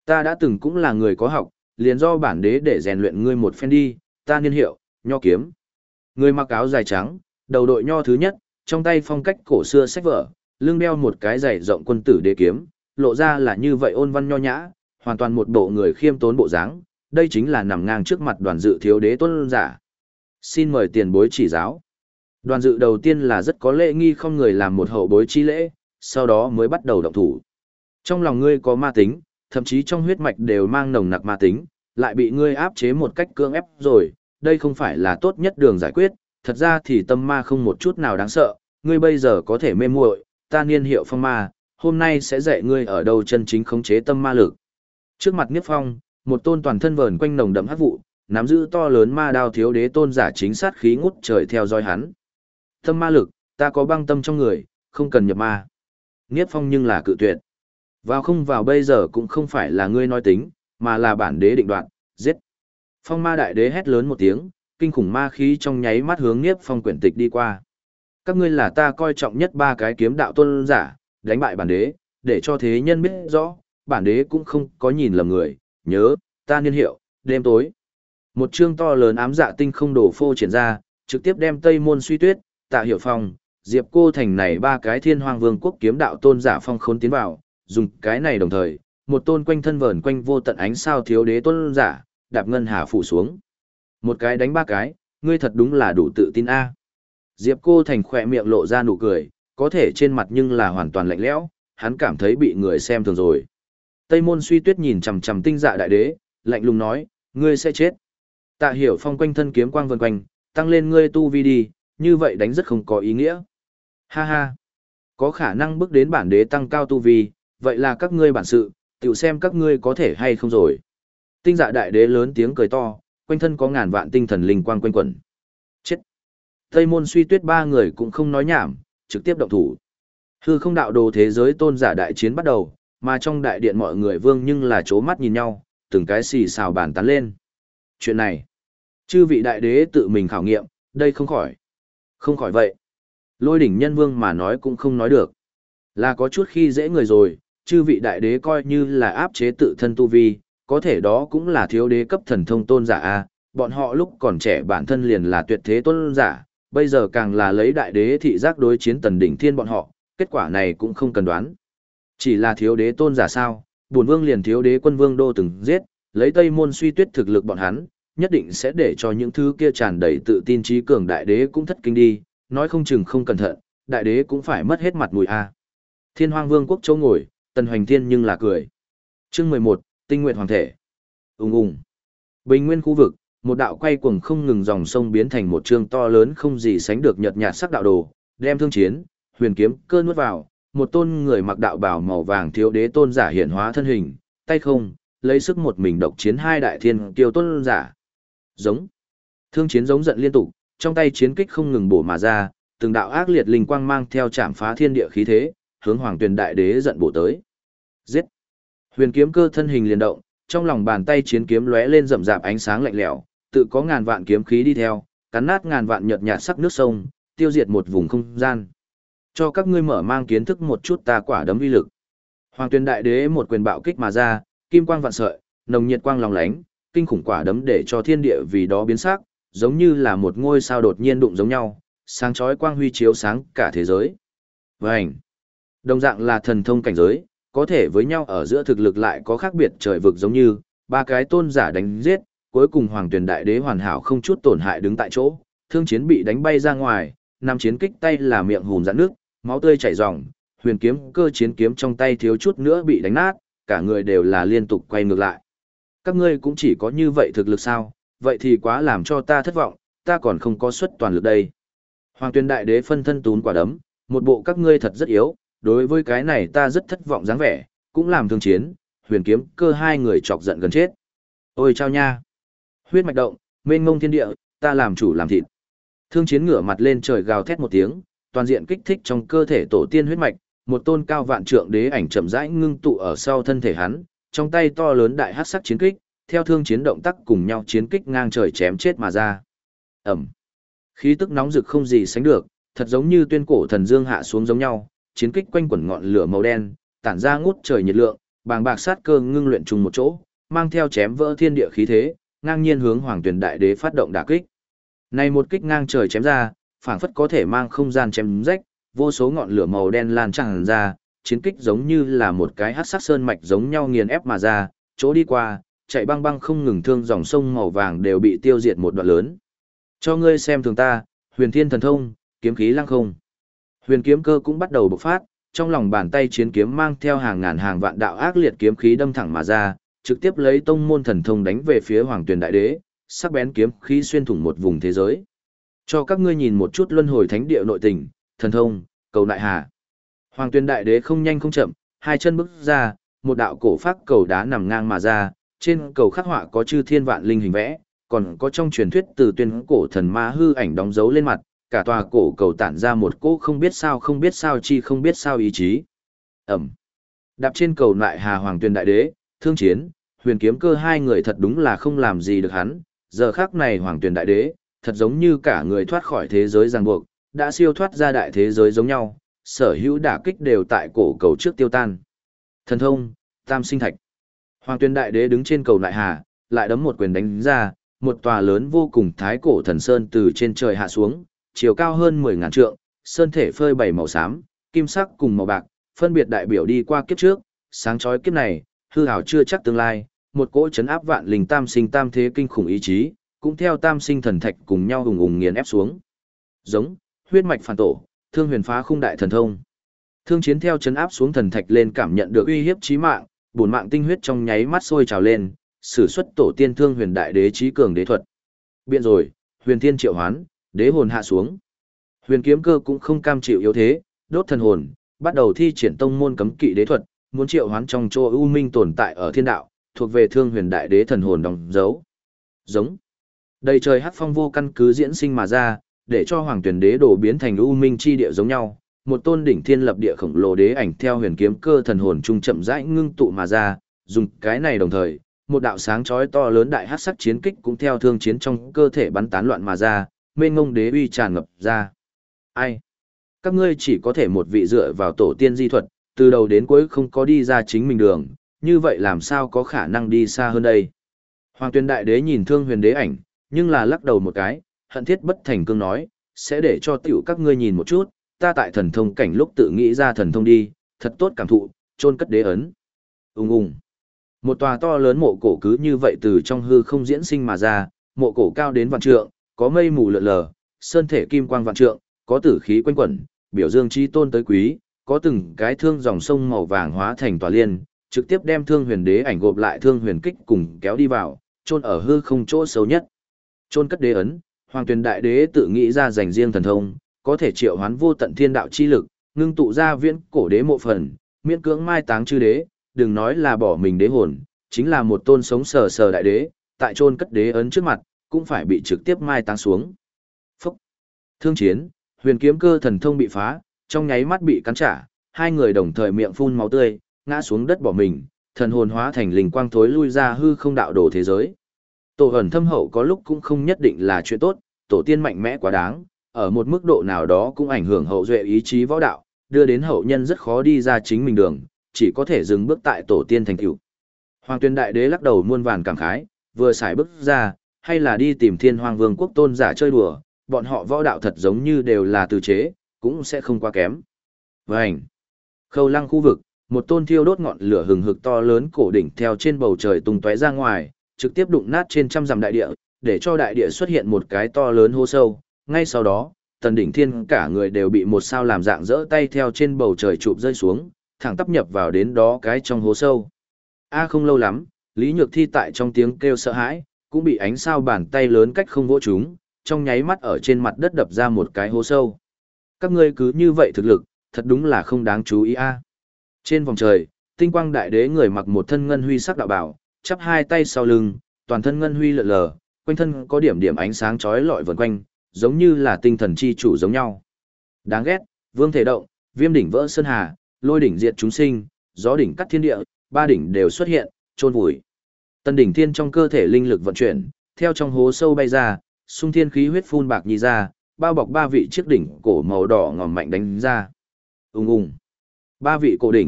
Ta đã từng cũng là người có học, liền do bản đế để rèn luyện ngươi một phen đi, ta niên hiệu, Nho Kiếm. Người mặc áo dài trắng, đầu đội nho thứ nhất, trong tay phong cách cổ xưa sách vở, lưng đeo một cái giày rộng quân tử đế kiếm, lộ ra là như vậy ôn văn nho nhã, hoàn toàn một bộ người khiêm tốn bộ dáng, đây chính là nằm ngang trước mặt đoàn dự thiếu đế tôn giả. Xin mời tiền bối chỉ giáo. Đoàn dự đầu tiên là rất có lễ nghi không người làm một hậu bối chi lễ, sau đó mới bắt đầu động thủ. Trong lòng ngươi có ma tính, thậm chí trong huyết mạch đều mang nồng nặc ma tính, lại bị ngươi áp chế một cách cưỡng ép rồi, đây không phải là tốt nhất đường giải quyết, thật ra thì tâm ma không một chút nào đáng sợ, ngươi bây giờ có thể mê muội, ta niên hiệu phong ma, hôm nay sẽ dạy ngươi ở đâu chân chính khống chế tâm ma lực. Trước mặt Niếp Phong, một tôn toàn thân vờn quanh nồng đậm hắc vụ, nắm giữ to lớn ma đao thiếu đế tôn giả chính sát khí ngút trời theo dõi hắn. Tâm ma lực, ta có băng tâm trong người, không cần nhập ma. Niếp Phong nhưng là cự tuyệt. Vào không vào bây giờ cũng không phải là ngươi nói tính, mà là bản đế định đoạt, giết. Phong ma đại đế hét lớn một tiếng, kinh khủng ma khí trong nháy mắt hướng Niếp Phong quyển tịch đi qua. Các ngươi là ta coi trọng nhất ba cái kiếm đạo tôn giả, đánh bại bản đế, để cho thế nhân biết rõ, bản đế cũng không có nhìn lầm người, nhớ, ta niên hiệu, đêm tối. Một chương to lớn ám dạ tinh không đổ phô triển ra, trực tiếp đem Tây Môn Suy Tuyết, Tạ Hiểu Phong, Diệp Cô Thành này ba cái Thiên Hoang Vương quốc kiếm đạo tôn giả phong khốn tiến vào, dùng cái này đồng thời, một tôn quanh thân vờn quanh vô tận ánh sao thiếu đế tôn giả, đạp ngân hà phủ xuống. Một cái đánh ba cái, ngươi thật đúng là đủ tự tin a. Diệp Cô Thành khỏe miệng lộ ra nụ cười, có thể trên mặt nhưng là hoàn toàn lạnh lẽo, hắn cảm thấy bị người xem thường rồi. Tây Môn Suy Tuyết nhìn chằm chằm Tinh Dạ đại đế, lạnh lùng nói, ngươi sẽ chết. Tạ Hiểu Phong quanh thân kiếm quang vần quanh, tăng lên ngươi tu vi đi, như vậy đánh rất không có ý nghĩa. Ha ha, có khả năng bước đến bản đế tăng cao tu vi, vậy là các ngươi bản sự, tiểu xem các ngươi có thể hay không rồi. Tinh Dạ đại đế lớn tiếng cười to, quanh thân có ngàn vạn tinh thần linh quang quanh quẩn. Chết. Tây Môn Suy Tuyết ba người cũng không nói nhảm, trực tiếp động thủ. Hư không đạo đồ thế giới tôn giả đại chiến bắt đầu, mà trong đại điện mọi người vương nhưng là chố mắt nhìn nhau, từng cái xì xào bàn tán lên. Chuyện này, chư vị đại đế tự mình khảo nghiệm, đây không khỏi. Không khỏi vậy. Lôi đỉnh nhân vương mà nói cũng không nói được. Là có chút khi dễ người rồi, chư vị đại đế coi như là áp chế tự thân tu vi, có thể đó cũng là thiếu đế cấp thần thông tôn giả a, bọn họ lúc còn trẻ bản thân liền là tuyệt thế tôn giả, bây giờ càng là lấy đại đế thị giác đối chiến tần đỉnh thiên bọn họ, kết quả này cũng không cần đoán. Chỉ là thiếu đế tôn giả sao, bổn vương liền thiếu đế quân vương đô từng giết, lấy Tây Môn Suy Tuyết thực lực bọn hắn, nhất định sẽ để cho những thứ kia tràn đầy tự tin trí cường đại đế cũng thất kinh đi, nói không chừng không cẩn thận, đại đế cũng phải mất hết mặt mũi a. Thiên Hoang Vương quốc châu ngồi, Tần Hoành Thiên nhưng là cười. Chương 11, Tinh Nguyện Hoàng thể. Ùng ùng. Bình nguyên khu vực, một đạo quay cuồng không ngừng dòng sông biến thành một chương to lớn không gì sánh được nhợt nhạt sắc đạo đồ, đem thương chiến, huyền kiếm cơ nuốt vào, một tôn người mặc đạo bào màu vàng thiếu đế tôn giả hiện hóa thân hình, tay không, lấy sức một mình độc chiến hai đại thiên kiêu tôn giả. Giống. Thương chiến giống giận liên tục, trong tay chiến kích không ngừng bổ mà ra, từng đạo ác liệt linh quang mang theo chạm phá thiên địa khí thế, hướng Hoàng Tuyền đại đế giận bổ tới. Giết. Huyền kiếm cơ thân hình liền động, trong lòng bàn tay chiến kiếm lóe lên rậm rạp ánh sáng lạnh lẽo, tự có ngàn vạn kiếm khí đi theo, cắn nát ngàn vạn nhợt nhạt sắc nước sông, tiêu diệt một vùng không gian. Cho các ngươi mở mang kiến thức một chút ta quả đấm uy lực. Hoàng Tuyền đại đế một quyền bạo kích mà ra, kim quang vạn sợi, nồng nhiệt quang lóng lánh, kinh khủng quả đấm để cho thiên địa vì đó biến sắc, giống như là một ngôi sao đột nhiên đụng giống nhau, sáng chói quang huy chiếu sáng cả thế giới. Vành. Đồng dạng là thần thông cảnh giới, có thể với nhau ở giữa thực lực lại có khác biệt trời vực giống như, ba cái tôn giả đánh giết, cuối cùng Hoàng Tuyền đại đế hoàn hảo không chút tổn hại đứng tại chỗ, thương chiến bị đánh bay ra ngoài, nằm chiến kích tay là miệng hùn rãn nước, máu tươi chảy ròng, huyền kiếm cơ chiến kiếm trong tay thiếu chút nữa bị đánh nát, cả người đều là liên tục quay ngược lại. Các ngươi cũng chỉ có như vậy thực lực sao, vậy thì quá làm cho ta thất vọng, ta còn không có suất toàn lực đây. Hoàng Tuyền đại đế phân thân tún quả đấm, một bộ các ngươi thật rất yếu, đối với cái này ta rất thất vọng dáng vẻ, cũng làm thương chiến, huyền kiếm cơ hai người chọc giận gần chết. Ôi chao nha! Huyết mạch động, mênh mông thiên địa, ta làm chủ làm thịt. Thương chiến ngửa mặt lên trời gào thét một tiếng, toàn diện kích thích trong cơ thể tổ tiên huyết mạch, một tôn cao vạn trượng đế ảnh chậm rãi ngưng tụ ở sau thân thể hắn, trong tay to lớn đại hắc sắc chiến kích, theo thương chiến động tác cùng nhau chiến kích ngang trời chém chết mà ra. Ẩm. Khí tức nóng rực không gì sánh được, thật giống như tuyên cổ thần dương hạ xuống giống nhau, chiến kích quanh quẩn ngọn lửa màu đen, tản ra ngút trời nhiệt lượng, bàng bạc sát cơ ngưng luyện chung một chỗ, mang theo chém vỡ thiên địa khí thế, ngang nhiên hướng Hoàng Tuyền Đại Đế phát động đả kích. Này một kích ngang trời chém ra, phảng phất có thể mang không gian chém rách, vô số ngọn lửa màu đen lan tràn ra, chiến kích giống như là một cái hắc sắc sơn mạch giống nhau nghiền ép mà ra, chỗ đi qua, chạy băng băng không ngừng thương dòng sông màu vàng đều bị tiêu diệt một đoạn lớn. Cho ngươi xem thường ta, Huyền Thiên Thần Thông, kiếm khí lăng không. Huyền kiếm cơ cũng bắt đầu bộc phát, trong lòng bàn tay chiến kiếm mang theo hàng ngàn hàng vạn đạo ác liệt kiếm khí đâm thẳng mà ra, trực tiếp lấy tông môn thần thông đánh về phía Hoàng Tuyền Đại Đế, sắc bén kiếm khí xuyên thủng một vùng thế giới. Cho các ngươi nhìn một chút luân hồi thánh địa nội tình, thần thông, cầu đại hà. Hoàng Tuyền Đại Đế không nhanh không chậm, hai chân bước ra, một đạo cổ phác cầu đá nằm ngang mà ra, trên cầu khắc họa có chư thiên vạn linh hình vẽ, còn có trong truyền thuyết từ tuyên cổ thần ma hư ảnh đóng dấu lên mặt, cả tòa cổ cầu tản ra một cỗ không biết sao chi không biết sao ý chí. Ẩm. Đạp trên cầu lại hà Hoàng Tuyền Đại Đế, Thương Chiến, Huyền Kiếm Cơ hai người thật đúng là không làm gì được hắn, giờ khắc này Hoàng Tuyền Đại Đế, thật giống như cả người thoát khỏi thế giới ràng buộc, đã siêu thoát ra đại thế giới giống nhau, sở hữu đả kích đều tại cổ cầu trước tiêu tan. Thần thông, Tam Sinh Thạch. Hoàng Tuyền Đại Đế đứng trên cầu lại hà, lại đấm một quyền đánh ra, một tòa lớn vô cùng thái cổ thần sơn từ trên trời hạ xuống, chiều cao hơn 10.000 trượng, sơn thể phơi bày màu xám, kim sắc cùng màu bạc, phân biệt đại biểu đi qua kiếp trước, sáng chói kiếp này, hư ảo chưa chắc tương lai, một cỗ chấn áp vạn linh tam sinh tam thế kinh khủng ý chí, cũng theo tam sinh thần thạch cùng nhau hùng hùng nghiền ép xuống. Giống, huyết mạch phản tổ, Thương Huyền phá khung đại thần thông. Thương Chiến theo chấn áp xuống thần thạch lên cảm nhận được uy hiếp chí mạng, bổn mạng tinh huyết trong nháy mắt sôi trào lên, sử xuất tổ tiên Thương Huyền Đại Đế chí cường đế thuật. Biện rồi, Huyền Thiên triệu hoán, đế hồn hạ xuống. Huyền Kiếm Cơ cũng không cam chịu yếu thế, đốt thần hồn, bắt đầu thi triển tông môn cấm kỵ đế thuật, muốn triệu hoán trong chỗ u minh tồn tại ở thiên đạo, thuộc về Thương Huyền Đại Đế thần hồn đóng dấu. Giống. Đầy trời hắc phong vô căn cứ diễn sinh mà ra, để cho Hoàng Tuyền Đế đổ biến thành u minh chi địa giống nhau, một tôn đỉnh thiên lập địa khổng lồ đế ảnh theo Huyền Kiếm Cơ thần hồn trung chậm rãi ngưng tụ mà ra, dùng cái này đồng thời, một đạo sáng chói to lớn đại hắc sắc chiến kích cũng theo Thương Chiến trong cơ thể bắn tán loạn mà ra, mênh ngông đế uy tràn ngập ra. Ai? Các ngươi chỉ có thể một vị dựa vào tổ tiên di thuật, từ đầu đến cuối không có đi ra chính mình đường, như vậy làm sao có khả năng đi xa hơn đây? Hoàng Tuyền Đại Đế nhìn Thương Huyền đế ảnh, nhưng là lắc đầu một cái, hận thiết bất thành cương nói, sẽ để cho tiểu các ngươi nhìn một chút, ta tại thần thông cảnh lúc tự nghĩ ra thần thông đi, thật tốt cảm thụ, chôn cất đế ấn. Ùng ùng. Một tòa to lớn mộ cổ cứ như vậy từ trong hư không diễn sinh mà ra, mộ cổ cao đến vạn trượng, có mây mù lượn lờ, sơn thể kim quang vạn trượng, có tử khí quanh quẩn, biểu dương chi tôn tới quý, có từng cái thương dòng sông màu vàng hóa thành tòa liên, trực tiếp đem Thương Huyền đế ảnh gộp lại Thương Huyền kích cùng kéo đi vào, chôn ở hư không chỗ sâu nhất. Chôn cất đế ấn, Hoàng Tuyền Đại Đế tự nghĩ ra dành riêng thần thông, có thể triệu hoán vô tận thiên đạo chi lực, ngưng tụ ra viễn cổ đế mộ phần, miễn cưỡng mai táng chư đế, đừng nói là bỏ mình đế hồn, chính là một tôn sống sờ sờ đại đế, tại chôn cất đế ấn trước mặt, cũng phải bị trực tiếp mai táng xuống. Phúc! Thương Chiến, Huyền Kiếm Cơ thần thông bị phá, trong nháy mắt bị cắn trả, hai người đồng thời miệng phun máu tươi, ngã xuống đất bỏ mình, thần hồn hóa thành linh quang thối lui ra hư không đạo đồ thế giới. Tổ ẩn thâm hậu có lúc cũng không nhất định là chuyện tốt, tổ tiên mạnh mẽ quá đáng, ở một mức độ nào đó cũng ảnh hưởng hậu duệ ý chí võ đạo, đưa đến hậu nhân rất khó đi ra chính mình đường, chỉ có thể dừng bước tại tổ tiên thành tựu. Hoàng Tuyền Đại Đế lắc đầu muôn vàn cảm khái, vừa xài bước ra, hay là đi tìm Thiên Hoàng Vương quốc tôn giả chơi đùa, bọn họ võ đạo thật giống như đều là từ chế, cũng sẽ không quá kém. Vành. Khâu Lăng khu vực, một tôn thiêu đốt ngọn lửa hừng hực to lớn cổ đỉnh theo trên bầu trời tung tóe ra ngoài, trực tiếp đụng nát trên trăm dặm đại địa, để cho đại địa xuất hiện một cái to lớn hố sâu. Ngay sau đó, Tần Đỉnh Thiên cả người đều bị một sao làm dạng dỡ tay theo trên bầu trời chụp rơi xuống, thẳng tắp nhập vào đến đó cái trong hố sâu. Không lâu lắm, Lý Nhược Thi tại trong tiếng kêu sợ hãi, cũng bị ánh sao bàn tay lớn cách không vỗ chúng, trong nháy mắt ở trên mặt đất đập ra một cái hố sâu. Các ngươi cứ như vậy thực lực, thật đúng là không đáng chú ý a. Trên vòng trời, Tinh Quang Đại Đế người mặc một thân ngân huy sắc đạo bào, chắp hai tay sau lưng, toàn thân ngân huy lượn lờ, quanh thân có điểm điểm ánh sáng chói lọi vần quanh, giống như là tinh thần chi chủ giống nhau. Đáng ghét, Vương Thể Động, Viêm đỉnh vỡ sơn hà, Lôi đỉnh diệt chúng sinh, Gió đỉnh cắt thiên địa, ba đỉnh đều xuất hiện, chôn vùi. Tần Đỉnh Thiên trong cơ thể linh lực vận chuyển, theo trong hố sâu bay ra, xung thiên khí huyết phun bạc nhì ra, bao bọc ba vị chiếc đỉnh cổ màu đỏ ngòm mạnh đánh ra. Ùng ùng. Ba vị cổ đỉnh,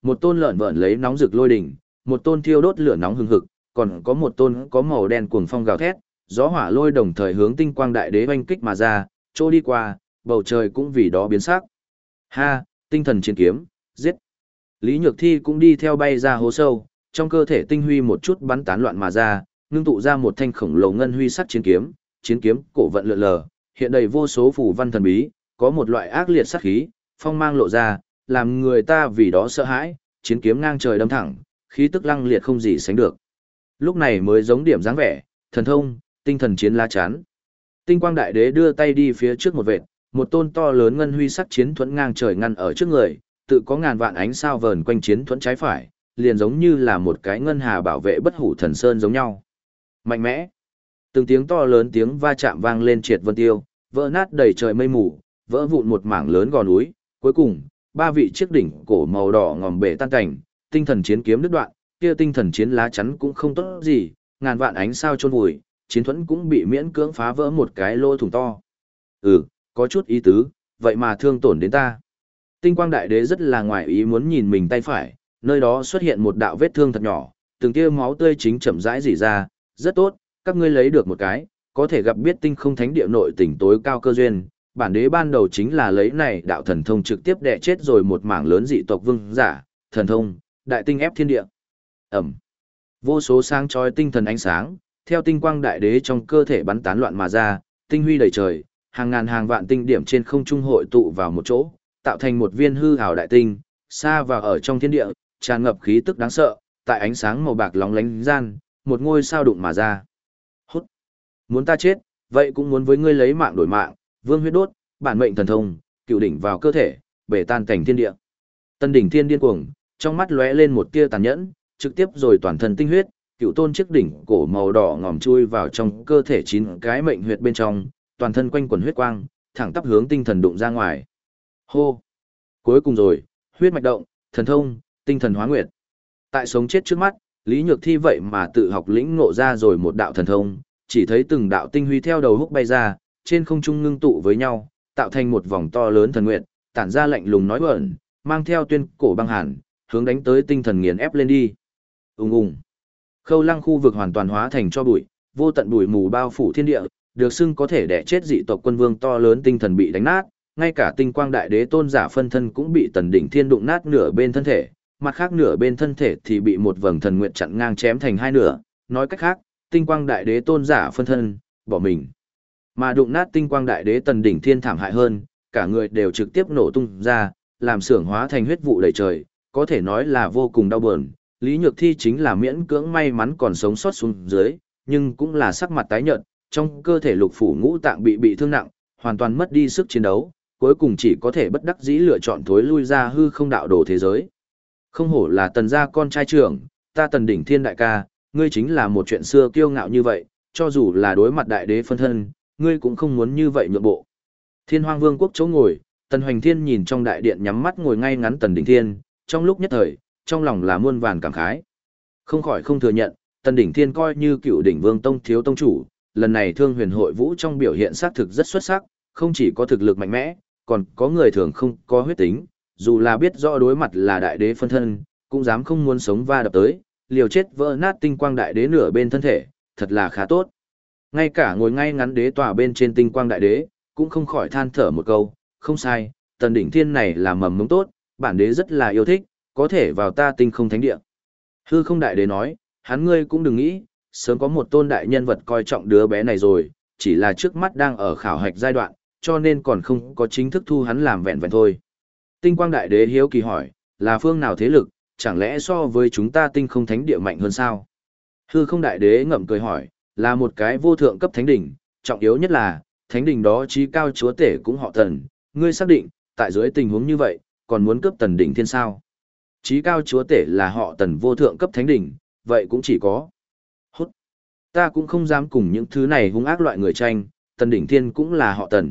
Một tôn lợn vợn lấy nóng rực lôi đỉnh, một tôn thiêu đốt lửa nóng hừng hực, còn có một tôn có màu đen cuồng phong gào thét, gió hỏa lôi đồng thời hướng tinh quang đại đế oanh kích mà ra, chỗ đi qua, bầu trời cũng vì đó biến sắc. Ha, tinh thần chiến kiếm, giết. Lý Nhược Thi cũng đi theo bay ra hố sâu, trong cơ thể tinh huy một chút bắn tán loạn mà ra, ngưng tụ ra một thanh khổng lồ ngân huy sắc chiến kiếm cổ vận lượn lờ, hiện đầy vô số phù văn thần bí, có một loại ác liệt sát khí, phong mang lộ ra, làm người ta vì đó sợ hãi, chiến kiếm ngang trời đâm thẳng, khí tức lăng liệt không gì sánh được. Lúc này mới giống điểm dáng vẻ, thần thông, tinh thần chiến lá chắn. Tinh quang đại đế đưa tay đi phía trước một vệt, một tôn to lớn ngân huy sắc chiến thuẫn ngang trời ngăn ở trước người, tự có ngàn vạn ánh sao vờn quanh chiến thuẫn trái phải, liền giống như là một cái ngân hà bảo vệ bất hủ thần sơn giống nhau. Mạnh mẽ. Từng tiếng to lớn tiếng va chạm vang lên triệt vân tiêu, vỡ nát đầy trời mây mù, vỡ vụn một mảng lớn gò núi, cuối cùng, ba vị chiếc đỉnh cổ màu đỏ ngòm bể tan cảnh, tinh thần chiến kiếm đứt đoạn, kia tinh thần chiến lá chắn cũng không tốt gì, ngàn vạn ánh sao chôn vùi, chiến thuẫn cũng bị miễn cưỡng phá vỡ một cái lỗ thủng to. Có chút ý tứ, vậy mà thương tổn đến ta. Tinh quang đại đế rất là ngoài ý muốn nhìn mình tay phải, nơi đó xuất hiện một đạo vết thương thật nhỏ, từng tia máu tươi chính chậm rãi rỉ ra, rất tốt, các ngươi lấy được một cái, có thể gặp biết tinh không thánh địa nội tỉnh tối cao cơ duyên. Bản đế ban đầu chính là lấy này đạo thần thông trực tiếp đè chết rồi một mảng lớn dị tộc vương giả, thần thông, đại tinh ép thiên địa. Ẩm. Vô số sáng chói tinh thần ánh sáng, theo tinh quang đại đế trong cơ thể bắn tán loạn mà ra, tinh huy đầy trời, hàng ngàn hàng vạn tinh điểm trên không trung hội tụ vào một chỗ, tạo thành một viên hư ảo đại tinh, xa vào ở trong thiên địa, tràn ngập khí tức đáng sợ, tại ánh sáng màu bạc lóng lánh gian, một ngôi sao đụng mà ra. Hút. Muốn ta chết, vậy cũng muốn với ngươi lấy mạng đổi mạng, vương huyết đốt, bản mệnh thần thông, cựu đỉnh vào cơ thể, bể tan cảnh thiên địa. Tân đỉnh thiên điên cuồng, trong mắt lóe lên một tia tàn nhẫn, trực tiếp rồi toàn thân tinh huyết, cựu tôn chiếc đỉnh cổ màu đỏ ngòm chui vào trong cơ thể 9 cái mệnh huyệt bên trong, toàn thân quanh quần huyết quang, thẳng tắp hướng tinh thần đụng ra ngoài. Hô! Cuối cùng rồi, huyết mạch động, thần thông, tinh thần hóa nguyệt. Tại sống chết trước mắt, Lý Nhược Thi vậy mà tự học lĩnh ngộ ra rồi một đạo thần thông, chỉ thấy từng đạo tinh huy theo đầu húc bay ra, trên không trung ngưng tụ với nhau, tạo thành một vòng to lớn thần nguyệt, tản ra lạnh lùng nói bẩn, mang theo tuyên cổ băng hàn, hướng đánh tới tinh thần nghiền ép lên đi. Ùng ùng. Khâu Lăng khu vực hoàn toàn hóa thành cho bụi, vô tận bụi mù bao phủ thiên địa, được xưng có thể đè chết dị tộc quân vương to lớn tinh thần bị đánh nát, ngay cả tinh quang đại đế tôn giả phân thân cũng bị tần đỉnh thiên đụng nát nửa bên thân thể, mặt khác nửa bên thân thể thì bị một vầng thần nguyệt chặn ngang chém thành hai nửa, nói cách khác, tinh quang đại đế tôn giả phân thân, bỏ mình. Mà đụng nát tinh quang đại đế tần đỉnh thiên thảm hại hơn, cả người đều trực tiếp nổ tung ra, làm xưởng hóa thành huyết vụ đầy trời, có thể nói là vô cùng đau buồn. Lý Nhược Thi chính là miễn cưỡng may mắn còn sống sót xuống dưới, nhưng cũng là sắc mặt tái nhợt, trong cơ thể lục phủ ngũ tạng bị thương nặng, hoàn toàn mất đi sức chiến đấu, cuối cùng chỉ có thể bất đắc dĩ lựa chọn thối lui ra hư không đạo đồ thế giới. Không hổ là tần gia con trai trưởng, ta tần đỉnh thiên đại ca, ngươi chính là một chuyện xưa kiêu ngạo như vậy, cho dù là đối mặt đại đế phân thân, ngươi cũng không muốn như vậy nhượng bộ. Thiên Hoang Vương quốc chỗ ngồi, Tần Hoành Thiên nhìn trong đại điện nhắm mắt ngồi ngay ngắn Tần Đỉnh Thiên, trong lúc nhất thời, trong lòng là muôn vàn cảm khái. Không khỏi không thừa nhận, Tần Đỉnh Thiên coi như cựu đỉnh vương tông thiếu tông chủ, lần này Thương Huyền Hội Vũ trong biểu hiện xác thực rất xuất sắc, không chỉ có thực lực mạnh mẽ, còn có người thường không có huyết tính, dù là biết rõ đối mặt là đại đế phân thân, cũng dám không muốn sống va đập tới, liều chết vỡ nát tinh quang đại đế nửa bên thân thể, thật là khá tốt. Ngay cả ngồi ngay ngắn đế tòa bên trên tinh quang đại đế, cũng không khỏi than thở một câu, không sai, Tần Đỉnh Thiên này là mầm mống tốt, bản đế rất là yêu thích, có thể vào ta tinh không thánh địa. Hư không đại đế nói, hắn ngươi cũng đừng nghĩ, sớm có một tôn đại nhân vật coi trọng đứa bé này rồi, chỉ là trước mắt đang ở khảo hạch giai đoạn, cho nên còn không có chính thức thu hắn làm vẹn vẹn thôi. Tinh quang đại đế hiếu kỳ hỏi, là phương nào thế lực, chẳng lẽ so với chúng ta tinh không thánh địa mạnh hơn sao? Hư không đại đế ngậm cười hỏi, là một cái vô thượng cấp thánh đỉnh, trọng yếu nhất là, thánh đỉnh đó chí cao chúa tể cũng họ Tần, ngươi xác định, tại dưới tình huống như vậy, còn muốn cướp Tần đỉnh thiên sao? Chí cao chúa tể là họ Tần vô thượng cấp thánh đỉnh, vậy cũng chỉ có. Hút. Ta cũng không dám cùng những thứ này hung ác loại người tranh, Tần đỉnh thiên cũng là họ Tần,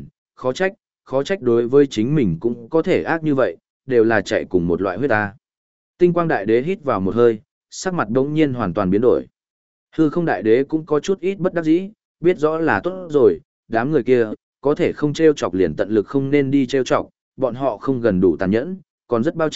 khó trách đối với chính mình cũng có thể ác như vậy, đều là chạy cùng một loại huyết ta. Tinh quang đại đế hít vào một hơi, sắc mặt đống nhiên hoàn toàn biến đổi. Hư không đại đế cũng có chút ít bất đắc dĩ, biết rõ là tốt rồi, đám người kia, có thể không treo chọc liền tận lực không nên đi treo chọc, bọn họ không gần đủ tàn nhẫn, còn rất bao che,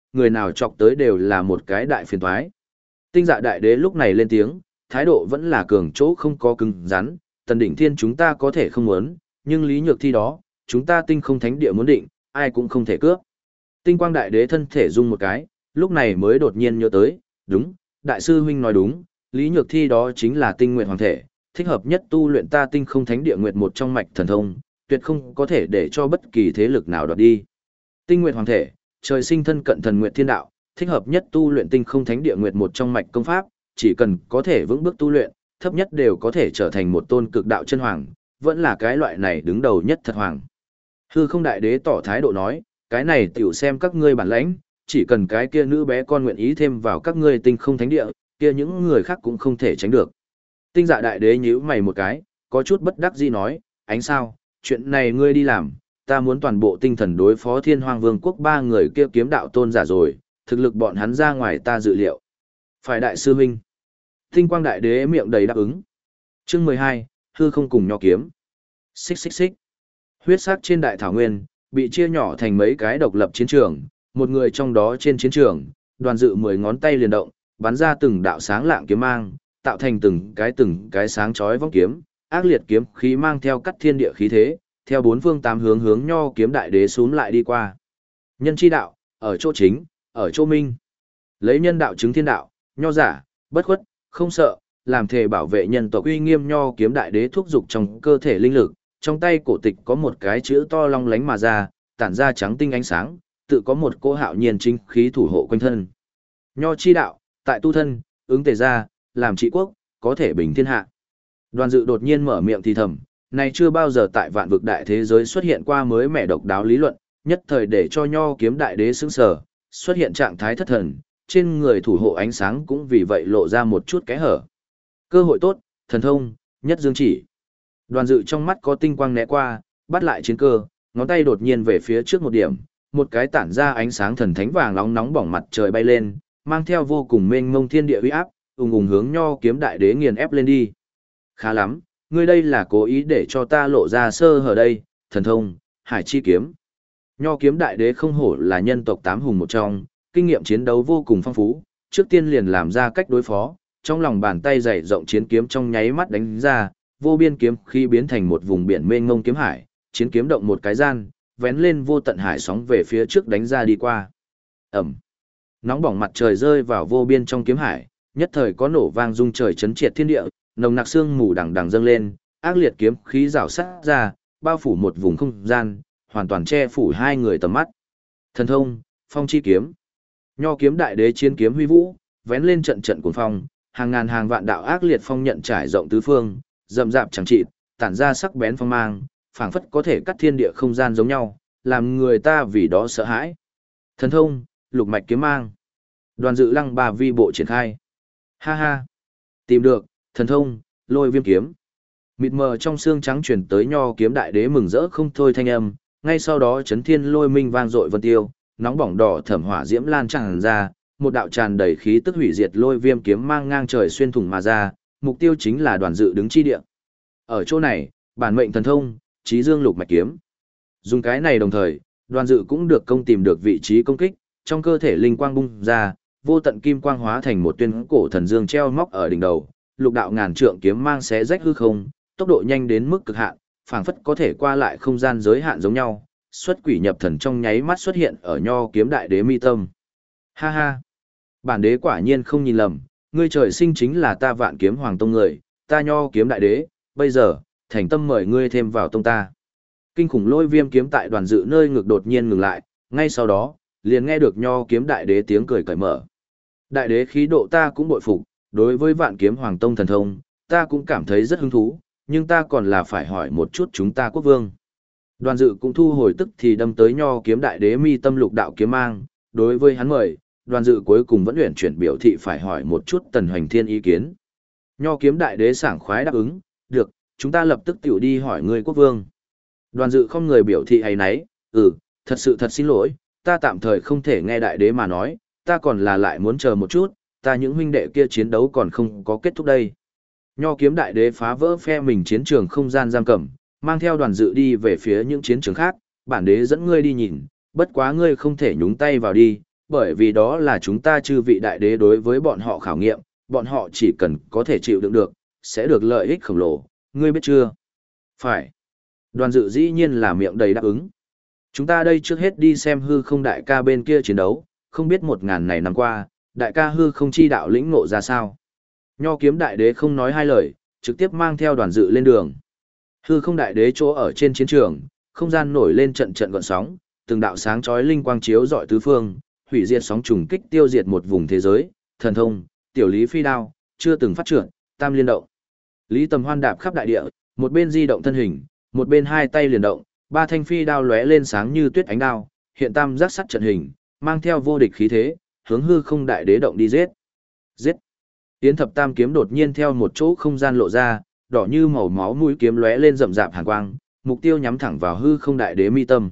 người nào chọc tới đều là một cái đại phiền toái. Tinh Dạ đại đế lúc này lên tiếng, thái độ vẫn là cường chỗ không có cứng rắn, Tần Đỉnh Thiên chúng ta có thể không muốn, nhưng Lý Nhược Thi đó, chúng ta tinh không thánh địa muốn định, ai cũng không thể cướp. Tinh Quang đại đế thân thể rung một cái, lúc này mới đột nhiên nhớ tới, đúng, đại sư huynh nói đúng, Lý Nhược Thi đó chính là tinh nguyện hoàng thể, thích hợp nhất tu luyện ta tinh không thánh địa nguyệt một trong mạch thần thông, tuyệt không có thể để cho bất kỳ thế lực nào đoạt đi. Tinh nguyện hoàng thể, trời sinh thân cận thần nguyện thiên đạo, thích hợp nhất tu luyện tinh không thánh địa nguyệt một trong mạch công pháp, chỉ cần có thể vững bước tu luyện, thấp nhất đều có thể trở thành một tôn cực đạo chân hoàng, vẫn là cái loại này đứng đầu nhất thật hoàng. Hư Không đại đế tỏ thái độ nói, cái này tiểu xem các ngươi bản lãnh, chỉ cần cái kia nữ bé con nguyện ý thêm vào các ngươi tinh không thánh địa, kia những người khác cũng không thể tránh được. Tinh Dạ đại đế nhíu mày một cái, có chút bất đắc dĩ nói, ánh sao, chuyện này ngươi đi làm, ta muốn toàn bộ tinh thần đối phó Thiên Hoang Vương quốc ba người kia kiếm đạo tôn giả rồi, thực lực bọn hắn ra ngoài ta dự liệu. Phải đại sư huynh. Tinh Quang đại đế miệng đầy đáp ứng. Chương 12, hư không cùng nho kiếm. Xích xích xích. Huyết sắc trên đại thảo nguyên, bị chia nhỏ thành mấy cái độc lập chiến trường, một người trong đó trên chiến trường, Đoàn Dự 10 ngón tay liền động, bắn ra từng đạo sáng lạng kiếm mang, tạo thành từng cái sáng chói vong kiếm, ác liệt kiếm khí mang theo cắt thiên địa khí thế, theo bốn phương tám hướng hướng nho kiếm đại đế xuống lại đi qua. Nhân chi đạo, ở chỗ chính, ở chỗ minh. Lấy nhân đạo chứng thiên đạo, nho giả, bất khuất, không sợ, làm thể bảo vệ nhân tộc uy nghiêm nho kiếm đại đế thúc dục trong cơ thể linh lực, trong tay cổ tịch có một cái chữ to long lánh mà ra, tản ra trắng tinh ánh sáng, tự có một cỗ hạo nhiên chính khí thủ hộ quanh thân. Nho chi đạo, tại tu thân, ứng tề gia, làm trị quốc, có thể bình thiên hạ. Đoàn Dự đột nhiên mở miệng thì thầm, này chưa bao giờ tại vạn vực đại thế giới xuất hiện qua mới mẻ độc đáo lý luận, nhất thời để cho nho kiếm đại đế sững sờ, xuất hiện trạng thái thất thần, trên người thủ hộ ánh sáng cũng vì vậy lộ ra một chút kẽ hở. Cơ hội tốt, thần thông, nhất dương chỉ. Đoàn Dự trong mắt có tinh quang né qua, bắt lại chiến cơ, ngón tay đột nhiên về phía trước một điểm, một cái tản ra ánh sáng thần thánh vàng nóng nóng bỏng mặt trời bay lên, mang theo vô cùng mênh mông thiên địa uy áp, ùng ùng hướng nho kiếm đại đế nghiền ép lên đi. Khá lắm, ngươi đây là cố ý để cho ta lộ ra sơ hở đây, thần thông, hải chi kiếm. Nho kiếm đại đế không hổ là nhân tộc tám hùng một trong, kinh nghiệm chiến đấu vô cùng phong phú, trước tiên liền làm ra cách đối phó, trong lòng bàn tay dày rộng chiến kiếm trong nháy mắt đánh ra, vô biên kiếm khi biến thành một vùng biển mênh mông kiếm hải, chiến kiếm động một cái gian, vén lên vô tận hải sóng về phía trước đánh ra đi qua. Ẩm. Nóng bỏng mặt trời rơi vào vô biên trong kiếm hải, nhất thời có nổ vang rung trời chấn triệt thiên địa, nồng nặc sương mù đằng đằng dâng lên, ác liệt kiếm khí rào sát ra, bao phủ một vùng không gian, hoàn toàn che phủ hai người tầm mắt. Thần thông, phong chi kiếm. Nho kiếm đại đế chiến kiếm huy vũ, vén lên trận trận cuồng phong, hàng ngàn hàng vạn đạo ác liệt phong nhận trải rộng tứ phương, rậm rạp chẳng trị, tản ra sắc bén phong mang, phảng phất có thể cắt thiên địa không gian giống nhau, làm người ta vì đó sợ hãi. Thần thông, lục mạch kiếm mang. Đoàn Dự lăng ba vi bộ triển khai. Ha ha. Tìm được, thần thông, lôi viêm kiếm. Mịt mờ trong xương trắng chuyển tới nho kiếm đại đế mừng rỡ không thôi thanh âm, ngay sau đó chấn thiên lôi minh vang dội vân tiêu, nóng bỏng đỏ thẩm hỏa diễm lan tràn ra, một đạo tràn đầy khí tức hủy diệt lôi viêm kiếm mang ngang trời xuyên thủng mà ra, mục tiêu chính là Đoàn Dự đứng chi địa. Ở chỗ này, bản mệnh thần thông, Chí Dương Lục Mạch kiếm. Dùng cái này đồng thời, Đoàn Dự cũng được công tìm được vị trí công kích, trong cơ thể linh quang bung ra, vô tận kim quang hóa thành một tuyên cổ thần dương treo móc ở đỉnh đầu, lục đạo ngàn trượng kiếm mang xé rách hư không, tốc độ nhanh đến mức cực hạn, phảng phất có thể qua lại không gian giới hạn giống nhau, xuất quỷ nhập thần trong nháy mắt xuất hiện ở nho kiếm đại đế mi tâm. Ha ha, bản đế quả nhiên không nhìn lầm, ngươi trời sinh chính là ta Vạn Kiếm Hoàng tông người, ta nho kiếm đại đế, bây giờ, thành tâm mời ngươi thêm vào tông ta. Kinh khủng lôi viêm kiếm tại Đoàn Dự nơi ngực đột nhiên ngừng lại, ngay sau đó, liền nghe được nho kiếm đại đế tiếng cười cởi mở. Đại đế khí độ ta cũng bội phục, đối với Vạn Kiếm Hoàng tông thần thông, ta cũng cảm thấy rất hứng thú, nhưng ta còn là phải hỏi một chút chúng ta quốc vương. Đoàn Dự cũng thu hồi tức thì đâm tới nho kiếm đại đế mi tâm lục đạo kiếm mang, đối với hắn mời, Đoàn Dự cuối cùng vẫn luyện chuyển biểu thị phải hỏi một chút Tần Hoành Thiên ý kiến. Nho kiếm đại đế sảng khoái đáp ứng, được, chúng ta lập tức tiểu đi hỏi người quốc vương. Đoàn Dự không người biểu thị hay nấy, thật xin lỗi, ta tạm thời không thể nghe đại đế mà nói, ta còn là lại muốn chờ một chút, ta những huynh đệ kia chiến đấu còn không có kết thúc đây. Nho kiếm đại đế phá vỡ phe mình chiến trường không gian giam cầm, mang theo Đoàn Dự đi về phía những chiến trường khác, bản đế dẫn ngươi đi nhìn, bất quá ngươi không thể nhúng tay vào đi, bởi vì đó là chúng ta chư vị đại đế đối với bọn họ khảo nghiệm, bọn họ chỉ cần có thể chịu đựng được, sẽ được lợi ích khổng lồ, ngươi biết chưa? Phải. Đoàn dự dĩ nhiên là miệng đầy đáp ứng. Chúng ta đây trước hết đi xem hư không đại ca bên kia chiến đấu, không biết 1000 này năm qua, đại ca hư không chi đạo lĩnh ngộ ra sao. Nho kiếm đại đế không nói hai lời, trực tiếp mang theo đoàn dự lên đường. Hư không đại đế chỗ ở trên chiến trường, không gian nổi lên trận trận gợn sóng, từng đạo sáng chói linh quang chiếu rọi tứ phương, hủy diệt sóng trùng kích tiêu diệt một vùng thế giới, thần thông, tiểu lý phi đao, chưa từng phát triển, tam liên động. Lý Tầm Hoan đạp khắp đại địa, một bên di động thân hình, một bên hai tay liền động, ba thanh phi đao lóe lên sáng như tuyết ánh đao, hiện tam giác sắt trận hình, mang theo vô địch khí thế, hướng hư không đại đế động đi giết. Giết. Yến thập tam kiếm đột nhiên theo một chỗ không gian lộ ra, đỏ như màu máu mũi kiếm lóe lên rậm rạp hàn quang, mục tiêu nhắm thẳng vào hư không đại đế mi tâm.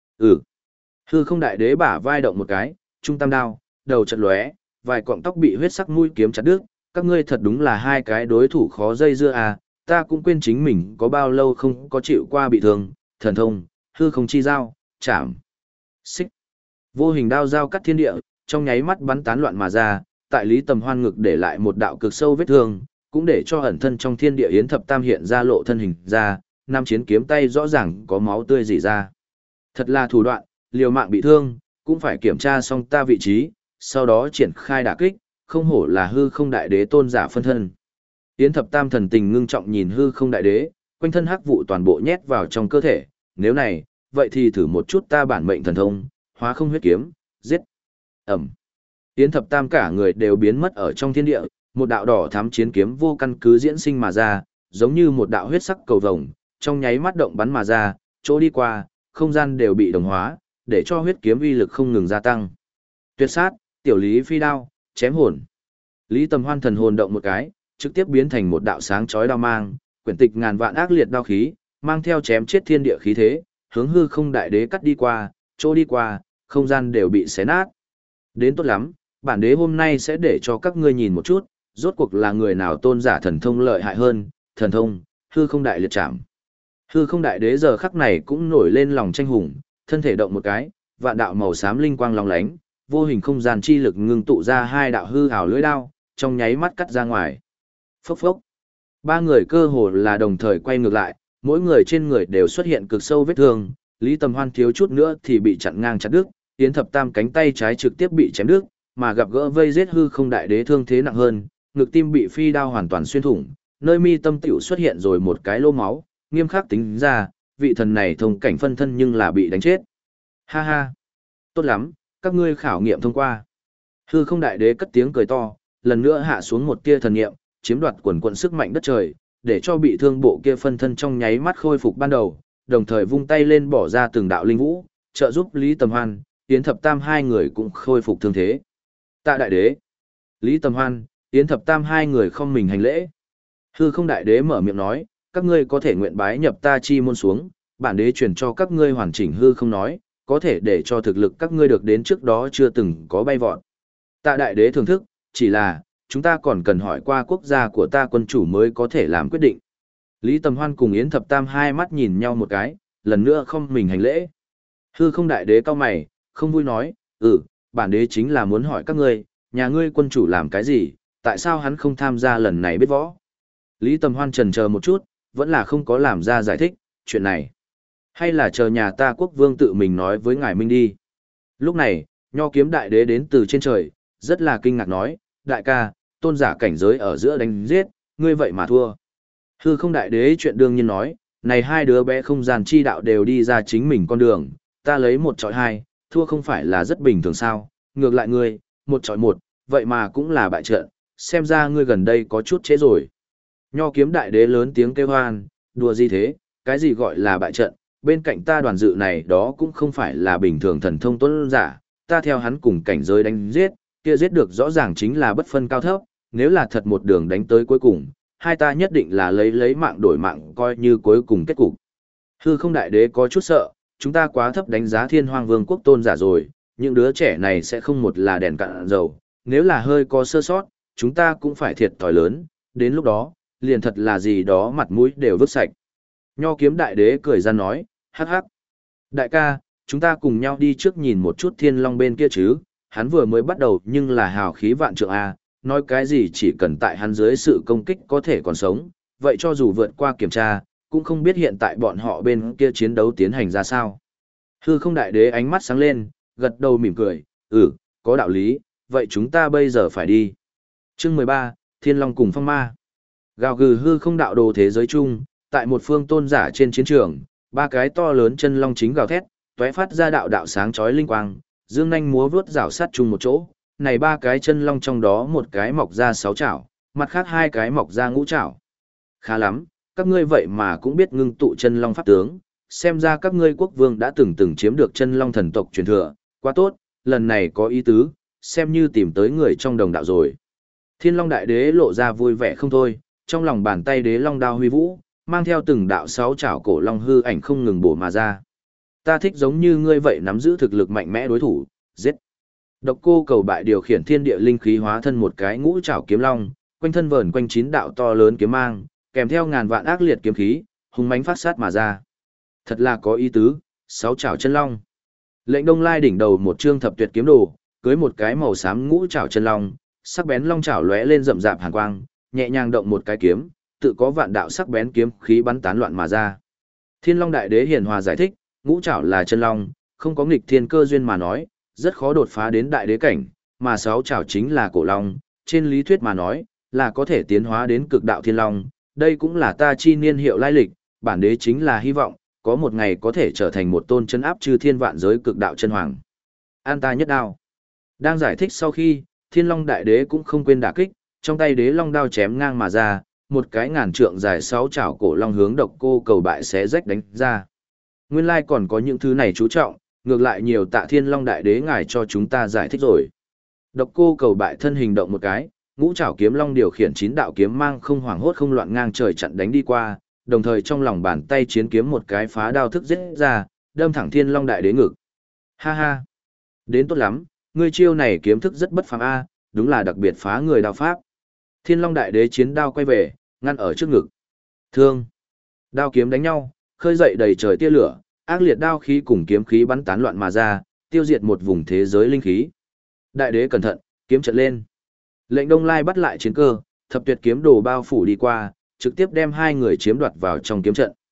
Hư không đại đế bả vai động một cái, trung tam đao, đầu chật lóe, vài cọng tóc bị huyết sắc mũi kiếm chặt đứt, các ngươi thật đúng là hai cái đối thủ khó dây dưa à, ta cũng quên chính mình có bao lâu không có chịu qua bị thương, thần thông, hư không chi dao, chạm, xích. Vô hình đao dao cắt thiên địa, trong nháy mắt bắn tán loạn mà ra, tại Lý Tầm Hoan ngực để lại một đạo cực sâu vết thương, cũng để cho ẩn thân trong thiên địa Yến thập tam hiện ra lộ thân hình ra, nam chiến kiếm tay rõ ràng có máu tươi rỉ ra. Thật là thủ đoạn, liều mạng bị thương, cũng phải kiểm tra xong ta vị trí, sau đó triển khai đả kích, không hổ là hư không đại đế tôn giả phân thân. Yến thập tam thần tình ngưng trọng nhìn hư không đại đế, quanh thân hắc vụ toàn bộ nhét vào trong cơ thể, nếu này, vậy thì thử một chút ta bản mệnh thần thông, hóa không huyết kiếm, giết. Ẩm. Yến thập tam cả người đều biến mất ở trong thiên địa, một đạo đỏ thắm chiến kiếm vô căn cứ diễn sinh mà ra, giống như một đạo huyết sắc cầu vồng, trong nháy mắt động bắn mà ra, chỗ đi qua, không gian đều bị đồng hóa, để cho huyết kiếm uy lực không ngừng gia tăng. Tuyệt sát, tiểu lý phi đao, chém hồn. Lý Tầm Hoan thần hồn động một cái, trực tiếp biến thành một đạo sáng chói đao mang, quyển tịch ngàn vạn ác liệt đao khí, mang theo chém chết thiên địa khí thế, hướng hư không đại đế cắt đi qua, chỗ đi qua, không gian đều bị xé nát. Đến tốt lắm, bản đế hôm nay sẽ để cho các ngươi nhìn một chút, rốt cuộc là người nào tôn giả thần thông lợi hại hơn, thần thông, hư không đại liệt trảm. Hư không đại đế giờ khắc này cũng nổi lên lòng tranh hùng, thân thể động một cái, vạn đạo màu xám linh quang long lánh, vô hình không gian chi lực ngưng tụ ra hai đạo hư ảo lưỡi đao, trong nháy mắt cắt ra ngoài. Phốc phốc. Ba người cơ hồ là đồng thời quay ngược lại, mỗi người trên người đều xuất hiện cực sâu vết thương, Lý Tầm Hoan thiếu chút nữa thì bị chặn ngang chặt đứt, Yến thập tam cánh tay trái trực tiếp bị chém đứt, mà gặp gỡ vây giết hư không đại đế thương thế nặng hơn, ngực tim bị phi đao hoàn toàn xuyên thủng, nơi mi tâm tiểu xuất hiện rồi một cái lỗ máu, nghiêm khắc tính ra, vị thần này thông cảnh phân thân nhưng là bị đánh chết. Ha ha, tốt lắm, các ngươi khảo nghiệm thông qua. Hư không đại đế cất tiếng cười to, lần nữa hạ xuống một tia thần nghiệm, chiếm đoạt quần quần sức mạnh đất trời, để cho bị thương bộ kia phân thân trong nháy mắt khôi phục ban đầu, đồng thời vung tay lên bỏ ra từng đạo linh vũ, trợ giúp Lý Tầm Hoan, Yến thập tam hai người cũng khôi phục thương thế. Tạ đại đế, Lý Tầm Hoan, Yến thập tam hai người không mình hành lễ. Hư không đại đế mở miệng nói, các ngươi có thể nguyện bái nhập ta chi môn xuống, bản đế truyền cho các ngươi hoàn chỉnh hư không nói, có thể để cho thực lực các ngươi được đến trước đó chưa từng có bay vọt. Tạ đại đế thưởng thức, chỉ là, chúng ta còn cần hỏi qua quốc gia của ta quân chủ mới có thể làm quyết định. Lý Tầm Hoan cùng Yến thập tam hai mắt nhìn nhau một cái, lần nữa không mình hành lễ. Hư không đại đế cao mày, không vui nói, bản đế chính là muốn hỏi các ngươi, nhà ngươi quân chủ làm cái gì, tại sao hắn không tham gia lần này biết võ. Lý Tầm Hoan chần chờ một chút, vẫn là không có làm ra giải thích, chuyện này. Hay là chờ nhà ta quốc vương tự mình nói với ngài Minh đi. Lúc này, Nho kiếm đại đế đến từ trên trời, rất là kinh ngạc nói, đại ca, tôn giả cảnh giới ở giữa đánh giết, ngươi vậy mà thua. Hư không đại đế chuyện đương nhiên nói, này hai đứa bé không gian chi đạo đều đi ra chính mình con đường, ta lấy một chọi hai, thua không phải là rất bình thường sao, ngược lại ngươi, một chọi một, vậy mà cũng là bại trận, xem ra ngươi gần đây có chút trễ rồi. Nho kiếm đại đế lớn tiếng kêu hoan, đùa gì thế, cái gì gọi là bại trận, bên cạnh ta đoàn dự này đó cũng không phải là bình thường thần thông tuấn giả, ta theo hắn cùng cảnh giới đánh giết, kia giết được rõ ràng chính là bất phân cao thấp, nếu là thật một đường đánh tới cuối cùng, hai ta nhất định là lấy mạng đổi mạng coi như cuối cùng kết cục. Hư không đại đế có chút sợ, chúng ta quá thấp đánh giá thiên hoàng vương quốc tôn giả rồi, những đứa trẻ này sẽ không một là đèn cạn dầu, nếu là hơi có sơ sót, chúng ta cũng phải thiệt thòi lớn, đến lúc đó, liền thật là gì đó mặt mũi đều vứt sạch. Nho kiếm đại đế cười ra nói, hắc hắc. Đại ca, chúng ta cùng nhau đi trước nhìn một chút thiên long bên kia chứ, hắn vừa mới bắt đầu nhưng là hào khí vạn trượng A, nói cái gì chỉ cần tại hắn dưới sự công kích có thể còn sống, vậy cho dù vượt qua kiểm tra, cũng không biết hiện tại bọn họ bên kia chiến đấu tiến hành ra sao. Hư không đại đế ánh mắt sáng lên, gật đầu mỉm cười, có đạo lý, vậy chúng ta bây giờ phải đi. Chương 13, Thiên Long cùng Phong Ma. Gào gừ hư không đạo đồ thế giới chung, tại một phương tôn giả trên chiến trường, ba cái to lớn chân long chính gào thét, tóe phát ra đạo đạo sáng chói linh quang, dương nhanh múa vướt rảo sát chung một chỗ. Này ba cái chân long trong đó một cái mọc ra 6 chảo, mặt khác hai cái mọc ra ngũ chảo. Khá lắm, các ngươi vậy mà cũng biết ngưng tụ chân long pháp tướng, xem ra các ngươi quốc vương đã từng chiếm được chân long thần tộc truyền thừa, quá tốt, lần này có ý tứ, xem như tìm tới người trong đồng đạo rồi. Thiên Long Đại Đế lộ ra vui vẻ không thôi, trong lòng bàn tay đế long đao huy vũ, mang theo từng đạo 6 chảo cổ long hư ảnh không ngừng bổ mà ra. Ta thích giống như ngươi vậy nắm giữ thực lực mạnh mẽ đối thủ, giết. Độc Cô Cầu Bại điều khiển thiên địa linh khí hóa thân một cái ngũ chảo kiếm long, quanh thân vờn quanh 9 đạo to lớn kiếm mang, kèm theo ngàn vạn ác liệt kiếm khí, hung mãnh phát sát mà ra. Thật là có ý tứ, 6 chảo chân long. Lệnh Đông Lai đỉnh đầu một trương thập tuyệt kiếm đồ, cưới một cái màu xám ngũ chảo chân long, sắc bén long chảo lóe lên rậm rạp hàn quang, nhẹ nhàng động một cái kiếm, tự có vạn đạo sắc bén kiếm khí bắn tán loạn mà ra. Thiên Long Đại Đế hiền hòa giải thích, ngũ chảo là chân long, không có nghịch thiên cơ duyên mà nói, rất khó đột phá đến đại đế cảnh, mà 6 chảo chính là cổ long, trên lý thuyết mà nói, là có thể tiến hóa đến cực đạo thiên long, đây cũng là ta chi niên hiệu lai lịch, bản đế chính là hy vọng, có một ngày có thể trở thành một tôn chân áp chư thiên vạn giới cực đạo chân hoàng. An ta nhất đao. Đang giải thích sau khi, Thiên Long Đại Đế cũng không quên đả kích, trong tay đế long đao chém ngang mà ra, một cái ngàn trượng dài 6 chảo cổ long hướng Độc Cô Cầu Bại xé rách đánh ra. Nguyên lai còn có những thứ này chú trọng, ngược lại nhiều tạ Thiên Long Đại Đế ngài cho chúng ta giải thích rồi. Độc Cô Cầu Bại thân hình động một cái, ngũ trảo kiếm long điều khiển 9 đạo kiếm mang không hoảng hốt không loạn ngang trời chặn đánh đi qua, đồng thời trong lòng bàn tay chiến kiếm một cái phá đao thức giết ra, đâm thẳng Thiên Long Đại Đế ngực. Ha ha, đến tốt lắm, ngươi chiêu này kiếm thức rất bất phàm a, đúng là đặc biệt phá người đao pháp. Thiên Long Đại Đế chiến đao quay về, ngăn ở trước ngực. Thương. Đao kiếm đánh nhau, khơi dậy đầy trời tia lửa, ác liệt đao khí cùng kiếm khí bắn tán loạn mà ra, tiêu diệt một vùng thế giới linh khí. Đại Đế cẩn thận, kiếm trận lên. Lệnh Đông Lai bắt lại chiến cơ, thập tuyệt kiếm đồ bao phủ đi qua, trực tiếp đem hai người chiếm đoạt vào trong kiếm trận.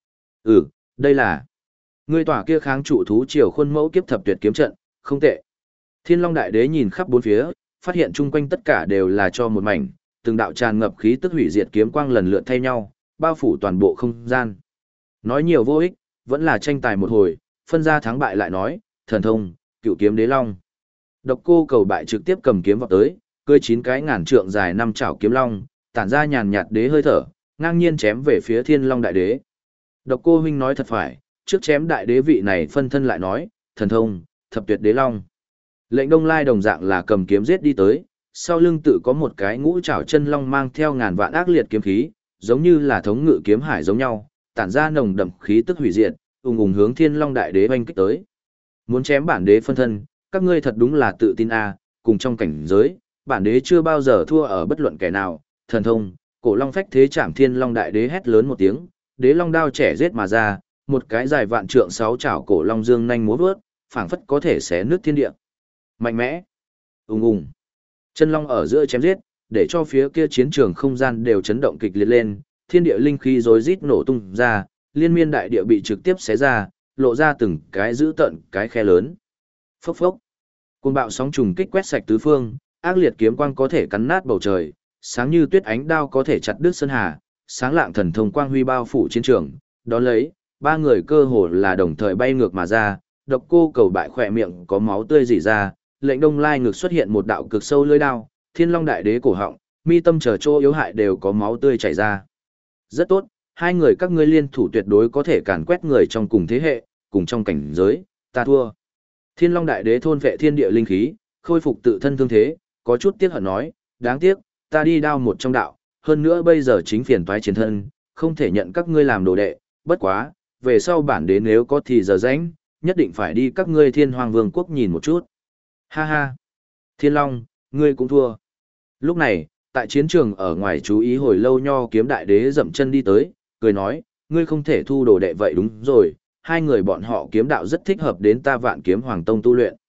Đây là ngươi tỏa kia kháng trụ thú triều khuôn mẫu kiếp thập tuyệt kiếm trận, không tệ. Thiên Long Đại Đế nhìn khắp bốn phía, phát hiện chung quanh tất cả đều là cho một mảnh, từng đạo tràn ngập khí tức hủy diệt kiếm quang lần lượt thay nhau, bao phủ toàn bộ không gian. Nói nhiều vô ích, vẫn là tranh tài một hồi, phân ra thắng bại lại nói, thần thông, cựu kiếm đế long. Độc Cô Cầu Bại trực tiếp cầm kiếm vào tới, cưỡi 9 cái ngàn trượng dài 5 chảo kiếm long, tản ra nhàn nhạt đế hơi thở, ngang nhiên chém về phía Thiên Long Đại Đế. Độc Cô huynh nói thật phải, trước chém đại đế vị này phân thân lại nói, thần thông, thập tuyệt đế long. Lệnh Đông Lai đồng dạng là cầm kiếm giết đi tới, sau lưng tự có một cái ngũ trảo chân long mang theo ngàn vạn ác liệt kiếm khí, giống như là thống ngự kiếm hải giống nhau, tản ra nồng đậm khí tức hủy diệt, ùng ùng hướng Thiên Long Đại Đế oanh kích tới. Muốn chém bản đế phân thân, các ngươi thật đúng là tự tin a, cùng trong cảnh giới, bản đế chưa bao giờ thua ở bất luận kẻ nào, thần thông, cổ long phách thế chạm Thiên Long Đại Đế hét lớn một tiếng, đế long đao trẻ giết mà ra, một cái dài vạn trượng 6 chảo cổ long dương nhanh múa vớt, phảng phất có thể xé nứt thiên địa. Mạnh mẽ. Ùng ùng. Chân long ở giữa chém giết, để cho phía kia chiến trường không gian đều chấn động kịch liệt lên, thiên địa linh khí rối rít nổ tung ra, liên miên đại địa bị trực tiếp xé ra, lộ ra từng cái dữ tợn cái khe lớn. Phốc phốc. Cuồng bạo sóng trùng kích quét sạch tứ phương, ác liệt kiếm quang có thể cắn nát bầu trời, sáng như tuyết ánh đao có thể chặt đứt sơn hà, sáng lạng thần thông quang huy bao phủ chiến trường. Đón lấy, ba người cơ hồ là đồng thời bay ngược mà ra, Độc Cô Cầu Bại khỏe miệng có máu tươi rỉ ra, Lệnh Đông Lai ngực xuất hiện một đạo cực sâu lưỡi đao, Thiên Long Đại Đế cổ họng, mi tâm chờ chỗ yếu hại đều có máu tươi chảy ra. Rất tốt, hai người các ngươi liên thủ tuyệt đối có thể càn quét người trong cùng thế hệ, cùng trong cảnh giới, ta thua. Thiên Long Đại Đế thôn vệ thiên địa linh khí, khôi phục tự thân thương thế, có chút tiếc hận nói, đáng tiếc, ta đi đao một trong đạo, hơn nữa bây giờ chính phiền toái chiến thân, không thể nhận các ngươi làm đồ đệ, bất quá, về sau bản đế nếu có thì giờ rảnh, nhất định phải đi các ngươi Thiên Hoàng Vương quốc nhìn một chút. Ha ha, Thiên Long, ngươi cũng thua. Lúc này, tại chiến trường ở ngoài chú ý hồi lâu Nho Kiếm Đại Đế dậm chân đi tới, cười nói, ngươi không thể thu đồ đệ vậy đúng rồi, hai người bọn họ kiếm đạo rất thích hợp đến ta Vạn Kiếm Hoàng Tông tu luyện.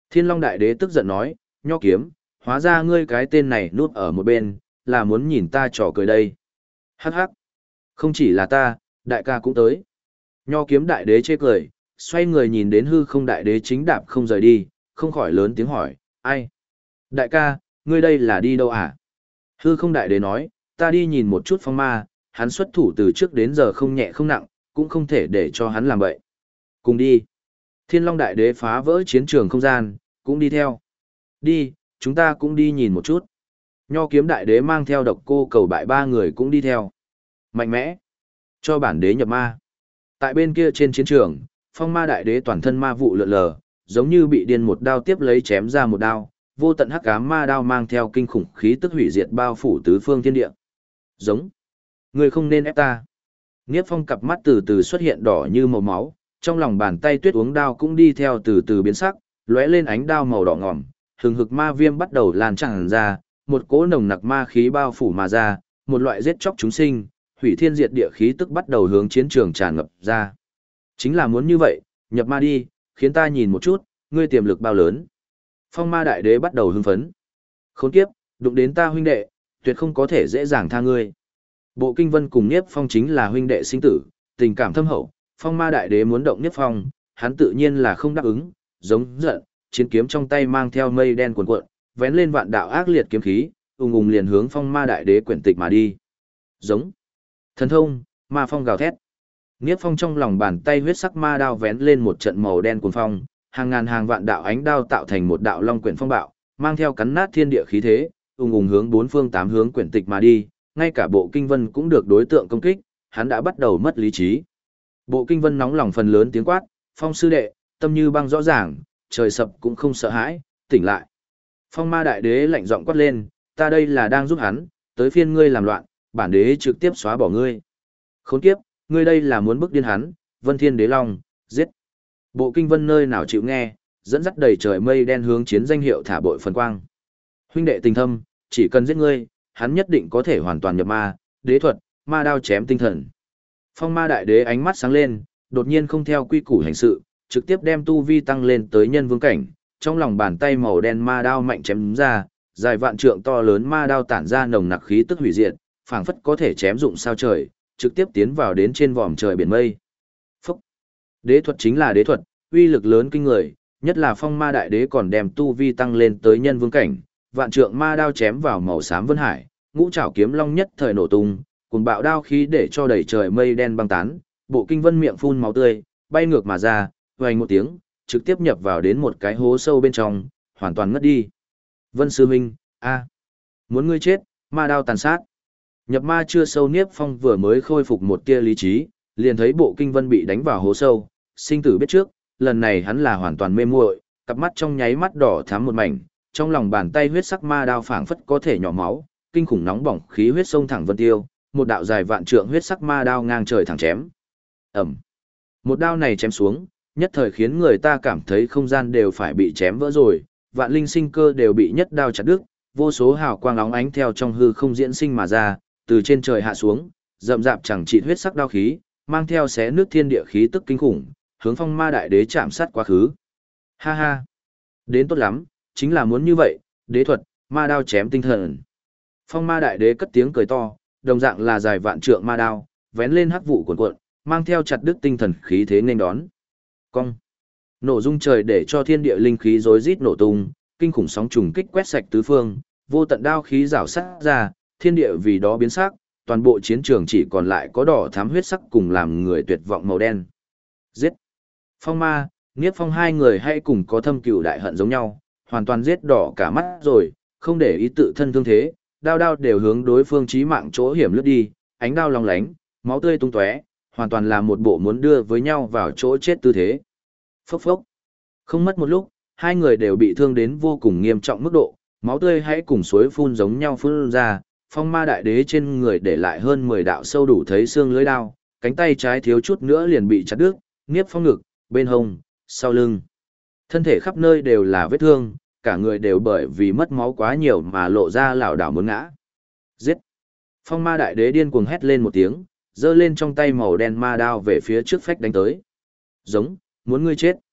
Thiên Long Đại Đế tức giận nói, Nho Kiếm, hóa ra ngươi cái tên này núp ở một bên, là muốn nhìn ta trò cười đây. Hắc hắc, không chỉ là ta, đại ca cũng tới. Nho Kiếm Đại Đế chê cười, xoay người nhìn đến hư không Đại Đế chính đạp không rời đi, không khỏi lớn tiếng hỏi, ai? Đại ca, ngươi đây là đi đâu à? Hư không Đại Đế nói, ta đi nhìn một chút phong ma, hắn xuất thủ từ trước đến giờ không nhẹ không nặng, cũng không thể để cho hắn làm vậy. Cùng đi. Thiên Long Đại Đế phá vỡ chiến trường không gian, cũng đi theo. Đi, chúng ta cũng đi nhìn một chút. Nho Kiếm Đại Đế mang theo Độc Cô Cầu Bại ba người cũng đi theo. Mạnh mẽ. Cho bản đế nhập ma. Tại bên kia trên chiến trường, Phong Ma Đại Đế toàn thân ma vụ lượn lờ, giống như bị điên một đao tiếp lấy chém ra một đao, vô tận hắc ám ma đao mang theo kinh khủng khí tức hủy diệt bao phủ tứ phương thiên địa. Giống. Ngươi không nên ép ta. Niếp Phong cặp mắt từ từ xuất hiện đỏ như màu máu, trong lòng bàn tay tuyết uống đao cũng đi theo từ từ biến sắc, lóe lên ánh đao màu đỏ ngòm, hừng hực ma viêm bắt đầu lan tràn ra, một cỗ nồng nặc ma khí bao phủ mà ra, một loại giết chóc chúng sinh, hủy thiên diệt địa khí tức bắt đầu hướng chiến trường tràn ngập ra. Chính là muốn như vậy, nhập ma đi, khiến ta nhìn một chút, ngươi tiềm lực bao lớn. Phong Ma Đại Đế bắt đầu hưng phấn. Khốn kiếp, đụng đến ta huynh đệ, tuyệt không có thể dễ dàng tha ngươi. Bộ Kinh Vân cùng Niếp Phong chính là huynh đệ sinh tử, tình cảm thâm hậu, Phong Ma Đại Đế muốn động Niếp Phong, hắn tự nhiên là không đáp ứng, giống giận, chiến kiếm trong tay mang theo mây đen cuồn cuộn, vén lên vạn đạo ác liệt kiếm khí, ùng ùng liền hướng Phong Ma Đại Đế quyển tịch mà đi. Giống. Thần thông, ma phong gào thét. Niếp Phong trong lòng bàn tay huyết sắc ma đao vén lên một trận màu đen cuồng phong, hàng ngàn hàng vạn đạo ánh đao tạo thành một đạo long quyển phong bạo, mang theo cắn nát thiên địa khí thế, ùng ùng hướng bốn phương tám hướng quyển tịch mà đi, ngay cả Bộ Kinh Vân cũng được đối tượng công kích, hắn đã bắt đầu mất lý trí. Bộ Kinh Vân nóng lòng phần lớn tiếng quát, Phong sư đệ, tâm như băng rõ ràng, trời sập cũng không sợ hãi, tỉnh lại. Phong Ma Đại Đế lạnh giọng quát lên, ta đây là đang giúp hắn, tới phiên ngươi làm loạn, bản đế trực tiếp xóa bỏ ngươi. Khốn kiếp, ngươi đây là muốn bức điên hắn, Vân Thiên Đế Long, giết. Bộ Kinh Vân nơi nào chịu nghe, dẫn dắt đầy trời mây đen hướng chiến danh hiệu thả bội phần quang. Huynh đệ tình thâm, chỉ cần giết ngươi, hắn nhất định có thể hoàn toàn nhập ma, đế thuật, ma đao chém tinh thần. Phong Ma Đại Đế ánh mắt sáng lên, đột nhiên không theo quy củ hành sự, trực tiếp đem tu vi tăng lên tới nhân vương cảnh, trong lòng bàn tay màu đen ma đao mạnh chém ra, dài vạn trượng to lớn ma đao tản ra nồng nặc khí tức hủy diệt, phảng phất có thể chém dụng sao trời, trực tiếp tiến vào đến trên vòm trời biển mây. Phúc! Đế thuật chính là đế thuật, uy lực lớn kinh người, nhất là Phong Ma Đại Đế còn đem tu vi tăng lên tới nhân vương cảnh, vạn trượng ma đao chém vào màu xám vân hải, ngũ trảo kiếm long nhất thời nổ tung, cùng bạo đao khí để cho đầy trời mây đen băng tán, Bộ Kinh Vân miệng phun máu tươi, bay ngược mà ra, vang một tiếng, trực tiếp nhập vào đến một cái hố sâu bên trong, hoàn toàn ngất đi. Vân sư huynh, a, muốn ngươi chết, ma đao tàn sát. Nhập ma chưa sâu Niếp Phong vừa mới khôi phục một tia lý trí, liền thấy Bộ Kinh Vân bị đánh vào hố sâu, sinh tử biết trước, lần này hắn là hoàn toàn mê muội, cặp mắt trong nháy mắt đỏ thắm một mảnh, trong lòng bàn tay huyết sắc ma đao phảng phất có thể nhỏ máu, kinh khủng nóng bỏng khí huyết sông thẳng vân tiêu, một đạo dài vạn trượng huyết sắc ma đao ngang trời thẳng chém. Ầm. Một đao này chém xuống, nhất thời khiến người ta cảm thấy không gian đều phải bị chém vỡ rồi, vạn linh sinh cơ đều bị nhất đao chặt đứt, vô số hào quang óng ánh theo trong hư không diễn sinh mà ra, từ trên trời hạ xuống, rậm rạp chẳng trị huyết sắc đao khí, mang theo xé nước thiên địa khí tức kinh khủng, hướng Phong Ma Đại Đế chạm sát quá khứ. Ha ha, đến tốt lắm, chính là muốn như vậy, đế thuật, ma đao chém tinh thần. Phong Ma Đại Đế cất tiếng cười to, đồng dạng là dài vạn trượng ma đao, vén lên hắc vụ cuồn cuộn, mang theo chặt đứt tinh thần khí thế nên đón. Cong. Nổ rung trời để cho thiên địa linh khí rối rít nổ tung, kinh khủng sóng trùng kích quét sạch tứ phương, vô tận đao khí rảo sát ra, thiên địa vì đó biến sắc, toàn bộ chiến trường chỉ còn lại có đỏ thắm huyết sắc cùng làm người tuyệt vọng màu đen. Giết. Phong Ma, Niếp Phong hai người hay cùng có thâm cừu đại hận giống nhau, hoàn toàn giết đỏ cả mắt rồi, không để ý tự thân thương thế, đao đao đều hướng đối phương chí mạng chỗ hiểm lướt đi, ánh đao long lánh, máu tươi tung tóe, hoàn toàn là một bộ muốn đưa với nhau vào chỗ chết tư thế. Phốc phốc. Không mất một lúc, hai người đều bị thương đến vô cùng nghiêm trọng mức độ, máu tươi hãy cùng suối phun giống nhau phun ra, Phong Ma Đại Đế trên người để lại hơn 10 đạo sâu đủ thấy xương lưỡi đao, cánh tay trái thiếu chút nữa liền bị chặt đứt, Niếp Phong ngực, bên hông, sau lưng. Thân thể khắp nơi đều là vết thương, cả người đều bởi vì mất máu quá nhiều mà lộ ra lảo đảo muốn ngã. Giết! Phong Ma Đại Đế điên cuồng hét lên một tiếng, giơ lên trong tay màu đen ma đao về phía trước phách đánh tới. Giống, muốn ngươi chết.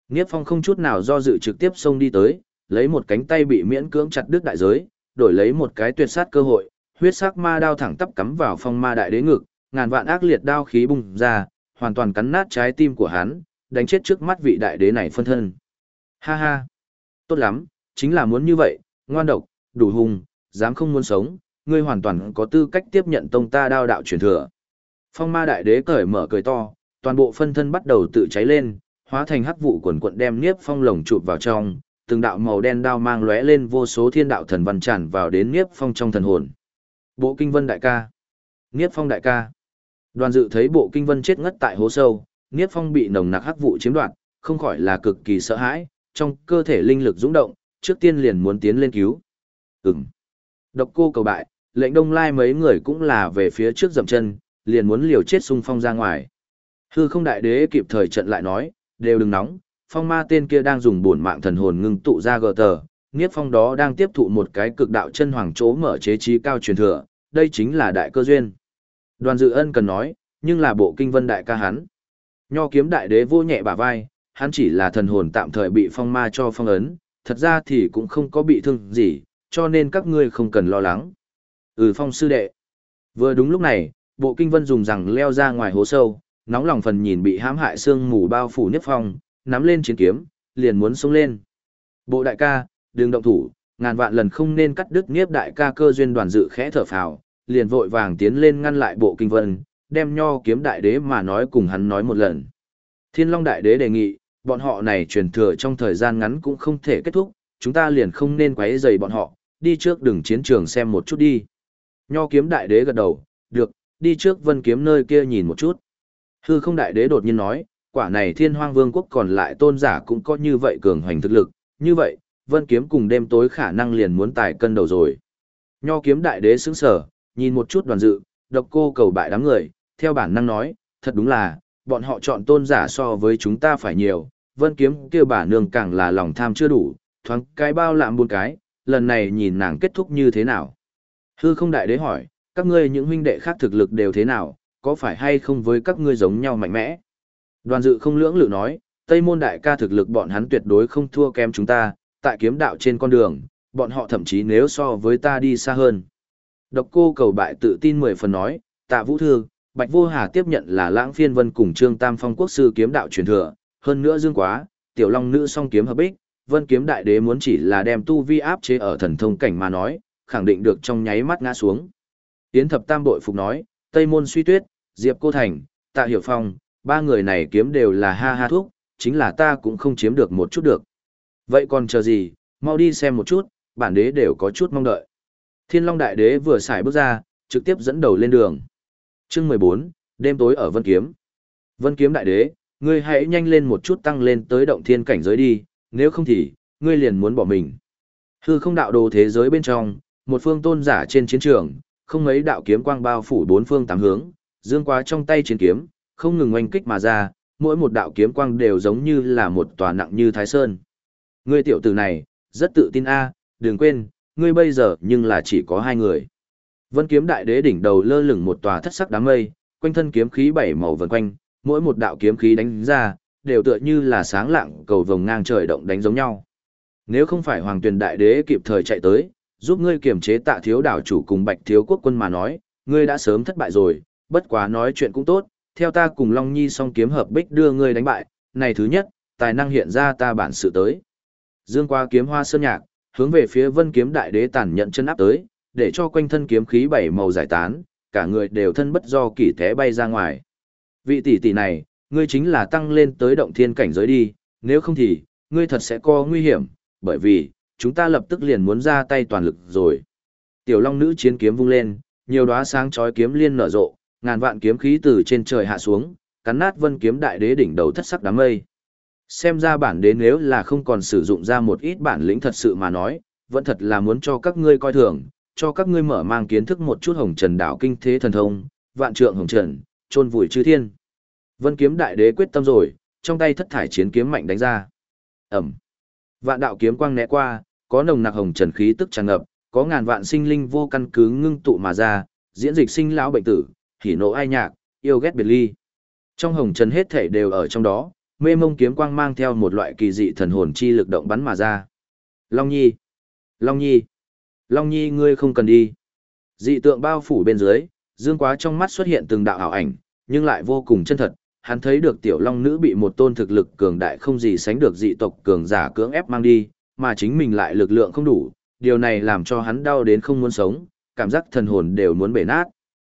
Niếp Phong không chút nào do dự trực tiếp xông đi tới, lấy một cánh tay bị miễn cưỡng chặt đứt đại giới, đổi lấy một cái tuyệt sát cơ hội, huyết sắc ma đao thẳng tắp cắm vào Phong Ma Đại Đế ngực, ngàn vạn ác liệt đao khí bùng ra, hoàn toàn cắn nát trái tim của hắn, đánh chết trước mắt vị đại đế này phân thân. Ha ha, tốt lắm, chính là muốn như vậy, ngoan độc, đủ hung, dám không muốn sống, ngươi hoàn toàn có tư cách tiếp nhận tông ta đao đạo truyền thừa. Phong Ma Đại Đế cởi mở cười to, toàn bộ phân thân bắt đầu tự cháy lên, hóa thành hắc vụ quần quận đem Niếp Phong lồng chụp vào trong, từng đạo màu đen đao mang lóe lên vô số thiên đạo thần văn tràn vào đến Niếp Phong trong thần hồn. Bộ Kinh Vân đại ca, Niếp Phong đại ca. Đoàn Dự thấy Bộ Kinh Vân chết ngất tại hố sâu, Niếp Phong bị nồng nặc hắc vụ chiếm đoạt, không khỏi là cực kỳ sợ hãi, trong cơ thể linh lực dũng động, trước tiên liền muốn tiến lên cứu. Độc Cô Cầu bại, Lệnh Đông Lai mấy người cũng là về phía trước dậm chân, liền muốn liều chết xung phong ra ngoài. Hư Không Đại Đế kịp thời trận lại nói, đều đừng nóng, Phong Ma tên kia đang dùng bổn mạng thần hồn ngưng tụ ra gờ tờ, Niếp Phong đó đang tiếp thụ một cái cực đạo chân hoàng chỗ mở chế trí cao truyền thừa, đây chính là đại cơ duyên. Đoàn Dự ân cần nói, nhưng là Bộ Kinh Vân đại ca hắn. Nho Kiếm Đại Đế vô nhẹ bả vai, hắn chỉ là thần hồn tạm thời bị phong ma cho phong ấn, thật ra thì cũng không có bị thương gì, cho nên các ngươi không cần lo lắng. Phong sư đệ. Vừa đúng lúc này, Bộ Kinh Vân dùng rằng leo ra ngoài hố sâu, nóng lòng phần nhìn bị hãm hại sương mù bao phủ Niếp Phong, nắm lên chiến kiếm, liền muốn xông lên. Bộ đại ca, đừng động thủ, ngàn vạn lần không nên cắt đứt Niếp đại ca cơ duyên. Đoàn Dự khẽ thở phào, liền vội vàng tiến lên ngăn lại Bộ Kinh Vân, đem Nho Kiếm Đại Đế mà nói cùng hắn nói một lần. Thiên Long Đại Đế đề nghị, bọn họ này truyền thừa trong thời gian ngắn cũng không thể kết thúc, chúng ta liền không nên quấy rầy bọn họ, đi trước đường chiến trường xem một chút đi. Nho Kiếm Đại Đế gật đầu, được, đi trước Vân Kiếm nơi kia nhìn một chút. Hư Không Đại Đế đột nhiên nói, quả này Thiên Hoang Vương quốc còn lại tôn giả cũng có như vậy cường hoành thực lực, như vậy, Vân Kiếm cùng đêm tối khả năng liền muốn tài cân đầu rồi. Nho Kiếm Đại Đế sững sờ, nhìn một chút Đoàn Dự, Độc Cô Cầu bại đám người, theo bản năng nói, thật đúng là, bọn họ chọn tôn giả so với chúng ta phải nhiều, Vân Kiếm kia bà nương càng là lòng tham chưa đủ, thoáng cái bao lạm buôn cái, lần này nhìn nàng kết thúc như thế nào. Hư Không Đại Đế hỏi, các ngươi những huynh đệ khác thực lực đều thế nào, có phải hay không với các ngươi giống nhau mạnh mẽ? Đoàn Dự không lưỡng lự nói, Tây Môn đại ca thực lực bọn hắn tuyệt đối không thua kém chúng ta, tại kiếm đạo trên con đường, bọn họ thậm chí nếu so với ta đi xa hơn. Độc Cô Cầu bại tự tin 10 phần nói, Tạ Vũ Thư, Bạch Vô Hà tiếp nhận là Lãng Phiên Vân cùng Trương Tam Phong quốc sư kiếm đạo truyền thừa, hơn nữa Dương Quá, Tiểu Long nữ song kiếm hợp bích, Vân Kiếm Đại Đế muốn chỉ là đem tu vi áp chế ở thần thông cảnh mà nói, khẳng định được trong nháy mắt ngã xuống. Yến Thập Tam bội phục nói, Tây Môn Suy Tuyết, Diệp Cô Thành, Tạ Hiểu Phong, ba người này kiếm đều là ha ha thuốc, chính là ta cũng không chiếm được một chút được. Vậy còn chờ gì, mau đi xem một chút, bản đế đều có chút mong đợi. Thiên Long Đại Đế vừa xài bước ra, trực tiếp dẫn đầu lên đường. Chương 14, đêm tối ở Vân Kiếm. Vân Kiếm Đại Đế, ngươi hãy nhanh lên một chút tăng lên tới động thiên cảnh giới đi, nếu không thì, ngươi liền muốn bỏ mình. Hư Không đạo đồ thế giới bên trong, một phương tôn giả trên chiến trường, không mấy đạo kiếm quang bao phủ bốn phương tám hướng, Dương Quá trong tay chiến kiếm, không ngừng oanh kích mà ra, mỗi một đạo kiếm quang đều giống như là một tòa nặng như Thái Sơn. Ngươi tiểu tử này, rất tự tin a, đừng quên, ngươi bây giờ nhưng là chỉ có hai người. Vân Kiếm Đại Đế đỉnh đầu lơ lửng một tòa thất sắc đám mây, quanh thân kiếm khí bảy màu vần quanh, mỗi một đạo kiếm khí đánh ra, đều tựa như là sáng lạng cầu vồng ngang trời động đánh giống nhau. Nếu không phải Hoàng Tuyền Đại Đế kịp thời chạy tới, giúp ngươi kiềm chế Tạ Thiếu đảo chủ cùng Bạch Thiếu quốc quân mà nói, ngươi đã sớm thất bại rồi, bất quá nói chuyện cũng tốt, theo ta cùng Long Nhi song kiếm hợp bích đưa ngươi đánh bại, này thứ nhất, tài năng hiện ra ta bản sự tới. Dương Quá kiếm hoa sơn nhạc, hướng về phía Vân Kiếm Đại Đế tàn nhận chân áp tới, để cho quanh thân kiếm khí bảy màu giải tán, cả người đều thân bất do kỷ té bay ra ngoài. Vị tỷ tỷ này, ngươi chính là tăng lên tới động thiên cảnh giới đi, nếu không thì, ngươi thật sẽ có nguy hiểm, bởi vì, chúng ta lập tức liền muốn ra tay toàn lực rồi. Tiểu Long nữ chiến kiếm vung lên, nhiều đóa sáng chói kiếm liên nở rộ, ngàn vạn kiếm khí từ trên trời hạ xuống, cắn nát Vân Kiếm Đại Đế đỉnh đầu thất sắc đám mây. Xem ra bản đế nếu là không còn sử dụng ra một ít bản lĩnh thật sự mà nói, vẫn thật là muốn cho các ngươi coi thường, cho các ngươi mở mang kiến thức một chút Hồng Trần đảo kinh thế thần thông, vạn trượng hồng trần, chôn vùi chư thiên. Vân Kiếm Đại Đế quyết tâm rồi, trong tay thất thải chiến kiếm mạnh đánh ra. Ầm. Vạn đạo kiếm quang né qua, có nồng nặc hồng trần khí tức tràn ngập, có ngàn vạn sinh linh vô căn cứ ngưng tụ mà ra, diễn dịch sinh lão bệnh tử, hỉ nộ ai nhạc, yêu ghét biệt ly. Trong hồng trần hết thể đều ở trong đó, mê mông kiếm quang mang theo một loại kỳ dị thần hồn chi lực động bắn mà ra. Long Nhi! Long Nhi! Long Nhi ngươi không cần đi. Dị tượng bao phủ bên dưới, Dương Quá trong mắt xuất hiện từng đạo ảo ảnh, nhưng lại vô cùng chân thật. Hắn thấy được tiểu long nữ bị một tôn thực lực cường đại không gì sánh được dị tộc cường giả cưỡng ép mang đi, mà chính mình lại lực lượng không đủ, điều này làm cho hắn đau đến không muốn sống, cảm giác thần hồn đều muốn bể nát.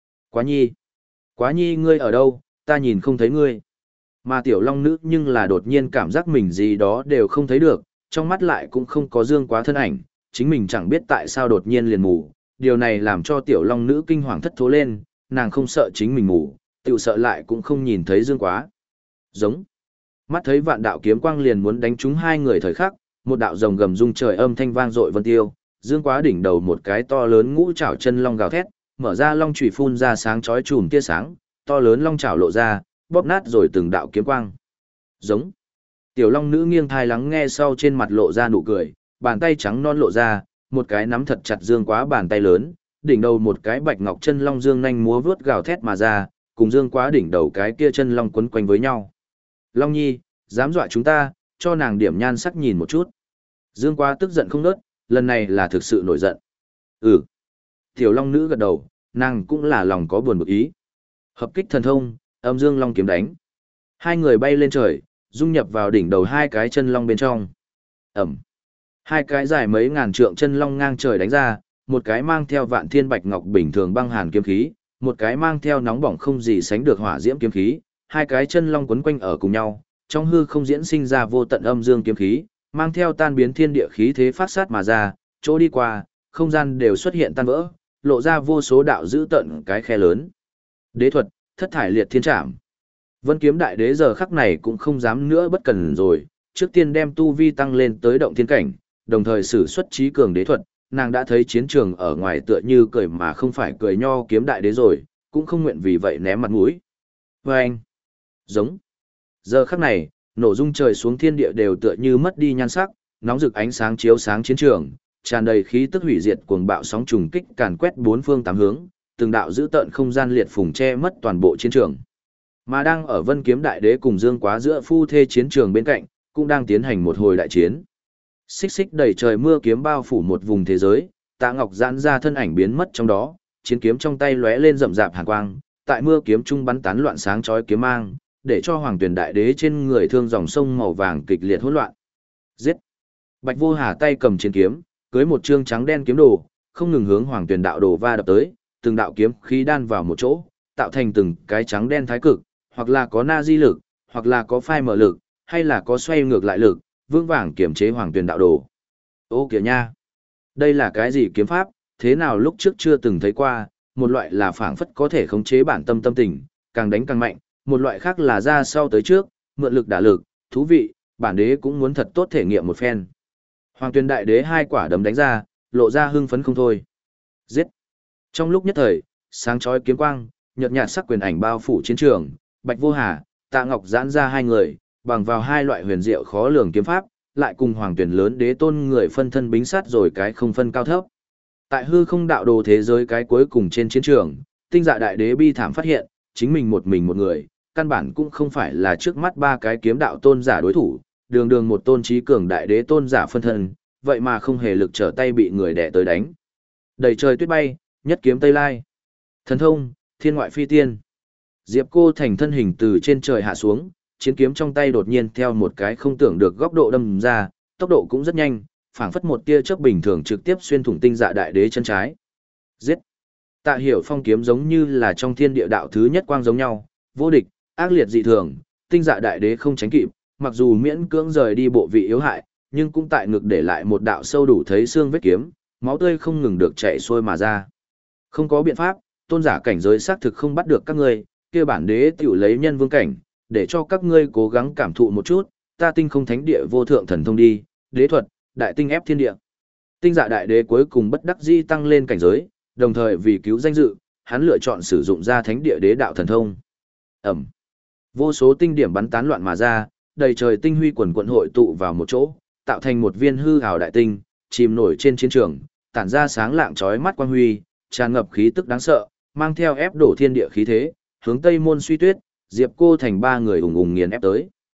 Quá Nhi ngươi ở đâu, ta nhìn không thấy ngươi. Mà tiểu long nữ nhưng là đột nhiên cảm giác mình gì đó đều không thấy được, trong mắt lại cũng không có Dương Quá thân ảnh, chính mình chẳng biết tại sao đột nhiên liền mù, điều này làm cho tiểu long nữ kinh hoàng thất thố lên, nàng không sợ chính mình mù, tự sợ lại cũng không nhìn thấy Dương Quá. Giống. Mắt thấy vạn đạo kiếm quang liền muốn đánh trúng hai người thời khắc, một đạo rồng gầm rung trời âm thanh vang dội vân tiêu, Dương Quá đỉnh đầu một cái to lớn ngũ trảo chân long gào thét, mở ra long chùy phun ra sáng chói chùm tia sáng, to lớn long trảo lộ ra, bóp nát rồi từng đạo kiếm quang. Giống. Tiểu long nữ nghiêng thai lắng nghe sau trên mặt lộ ra nụ cười, bàn tay trắng non lộ ra, một cái nắm thật chặt Dương Quá bàn tay lớn, đỉnh đầu một cái bạch ngọc chân long dương nhanh múa vướt gào thét mà ra, cùng Dương Quá đỉnh đầu cái kia chân long quấn quanh với nhau. Long Nhi, dám dọa chúng ta, cho nàng điểm nhan sắc nhìn một chút. Dương Quá tức giận không nớt, lần này là thực sự nổi giận. Ừ. Tiểu long nữ gật đầu, nàng cũng là lòng có buồn bực ý. Hợp kích thần thông, âm dương long kiếm đánh. Hai người bay lên trời, dung nhập vào đỉnh đầu hai cái chân long bên trong. Ẩm. Hai cái dài mấy ngàn trượng chân long ngang trời đánh ra, một cái mang theo vạn thiên bạch ngọc bình thường băng hàn kiếm khí, một cái mang theo nóng bỏng không gì sánh được hỏa diễm kiếm khí, hai cái chân long quấn quanh ở cùng nhau, trong hư không diễn sinh ra vô tận âm dương kiếm khí, mang theo tan biến thiên địa khí thế phát sát mà ra, chỗ đi qua, không gian đều xuất hiện tan vỡ, lộ ra vô số đạo dữ tận cái khe lớn. Đế thuật, thất thải liệt thiên trảm. Vân Kiếm Đại Đế giờ khắc này cũng không dám nữa bất cần rồi, trước tiên đem tu vi tăng lên tới động thiên cảnh, đồng thời sử xuất trí cường đế thuật, nàng đã thấy chiến trường ở ngoài tựa như cười mà không phải cười nho kiếm đại đế rồi, cũng không nguyện vì vậy ném mặt mũi. Và anh, giống. Giờ khắc này, nổ rung trời xuống thiên địa đều tựa như mất đi nhan sắc, nóng rực ánh sáng chiếu sáng chiến trường, tràn đầy khí tức hủy diệt cuồng bạo sóng trùng kích càn quét bốn phương tám hướng, từng đạo dữ tợn không gian liệt phùng che mất toàn bộ chiến trường. Mà đang ở Vân Kiếm Đại Đế cùng Dương Quá giữa phu thê chiến trường bên cạnh, cũng đang tiến hành một hồi đại chiến. Xích xích đầy trời mưa kiếm bao phủ một vùng thế giới, Tạ Ngọc giãn ra thân ảnh biến mất trong đó, chiến kiếm trong tay lóe lên rậm rạp hàn quang, tại mưa kiếm trung bắn tán loạn sáng chói kiếm mang, để cho Hoàng Tuyền Đại Đế trên người thương dòng sông màu vàng kịch liệt hỗn loạn. Giết! Bạch Vô Hà tay cầm chiến kiếm, cưới một trương trắng đen kiếm đồ, không ngừng hướng Hoàng Tuyền đạo đồ va đập tới, từng đạo kiếm khí đan vào một chỗ, tạo thành từng cái trắng đen thái cực, hoặc là có na di lực, hoặc là có phai mở lực, hay là có xoay ngược lại lực, vững vàng kiểm chế Hoàng Tuyền đạo đồ. Ô kìa nha! Đây là cái gì kiếm pháp, thế nào lúc trước chưa từng thấy qua, một loại là phảng phất có thể khống chế bản tâm tâm tình, càng đánh càng mạnh, một loại khác là ra sau tới trước, mượn lực đả lực, thú vị, bản đế cũng muốn thật tốt thể nghiệm một phen. Hoàng Tuyền Đại Đế hai quả đấm đánh ra, lộ ra hưng phấn không thôi. Giết! Trong lúc nhất thời, sáng chói kiếm quang, nhợt nhạt sắc quyền ảnh bao phủ chiến trường, Bạch Vô Hà, Tạ Ngọc giãn ra hai người, bằng vào hai loại huyền diệu khó lường kiếm pháp, lại cùng Hoàng Tuyền lớn đế tôn người phân thân bính sát rồi cái không phân cao thấp. Tại hư không đạo đồ thế giới cái cuối cùng trên chiến trường, Tinh Dạ Đại Đế bi thảm phát hiện, chính mình một người, căn bản cũng không phải là trước mắt ba cái kiếm đạo tôn giả đối thủ, đường đường một tôn trí cường đại đế tôn giả phân thân, vậy mà không hề lực trở tay bị người đè tới đánh. Đầy trời tuyết bay, nhất kiếm Tây Lai. Thần thông, thiên ngoại phi tiên. Diệp Cô Thành thân hình từ trên trời hạ xuống, chiến kiếm trong tay đột nhiên theo một cái không tưởng được góc độ đâm ra, tốc độ cũng rất nhanh, phảng phất một tia chớp bình thường trực tiếp xuyên thủng Tinh Dạ Đại Đế chân trái. Giết! Tạ Hiểu Phong kiếm giống như là trong thiên địa đạo thứ nhất quang giống nhau, vô địch, ác liệt dị thường, Tinh Dạ Đại Đế không tránh kịp, mặc dù miễn cưỡng rời đi bộ vị yếu hại, nhưng cũng tại ngực để lại một đạo sâu đủ thấy xương vết kiếm, máu tươi không ngừng được chảy xuôi mà ra. Không có biện pháp, tôn giả cảnh giới xác thực không bắt được các ngươi, kia bản đế tiểu lấy nhân vương cảnh, để cho các ngươi cố gắng cảm thụ một chút, ta tinh không thánh địa vô thượng thần thông đi, đế thuật, đại tinh ép thiên địa. Tinh Dạ Đại Đế cuối cùng bất đắc dĩ tăng lên cảnh giới, đồng thời vì cứu danh dự, hắn lựa chọn sử dụng ra thánh địa đế đạo thần thông. Ẩm. Vô số tinh điểm bắn tán loạn mà ra, đầy trời tinh huy quần quần hội tụ vào một chỗ, tạo thành một viên hư ảo đại tinh, chìm nổi trên chiến trường, tản ra sáng lạng chói mắt quang huy, tràn ngập khí tức đáng sợ, mang theo ép đổ thiên địa khí thế, hướng Tây Môn Suy Tuyết, Diệp Cô Thành ba người ùng ùng nghiền ép tới.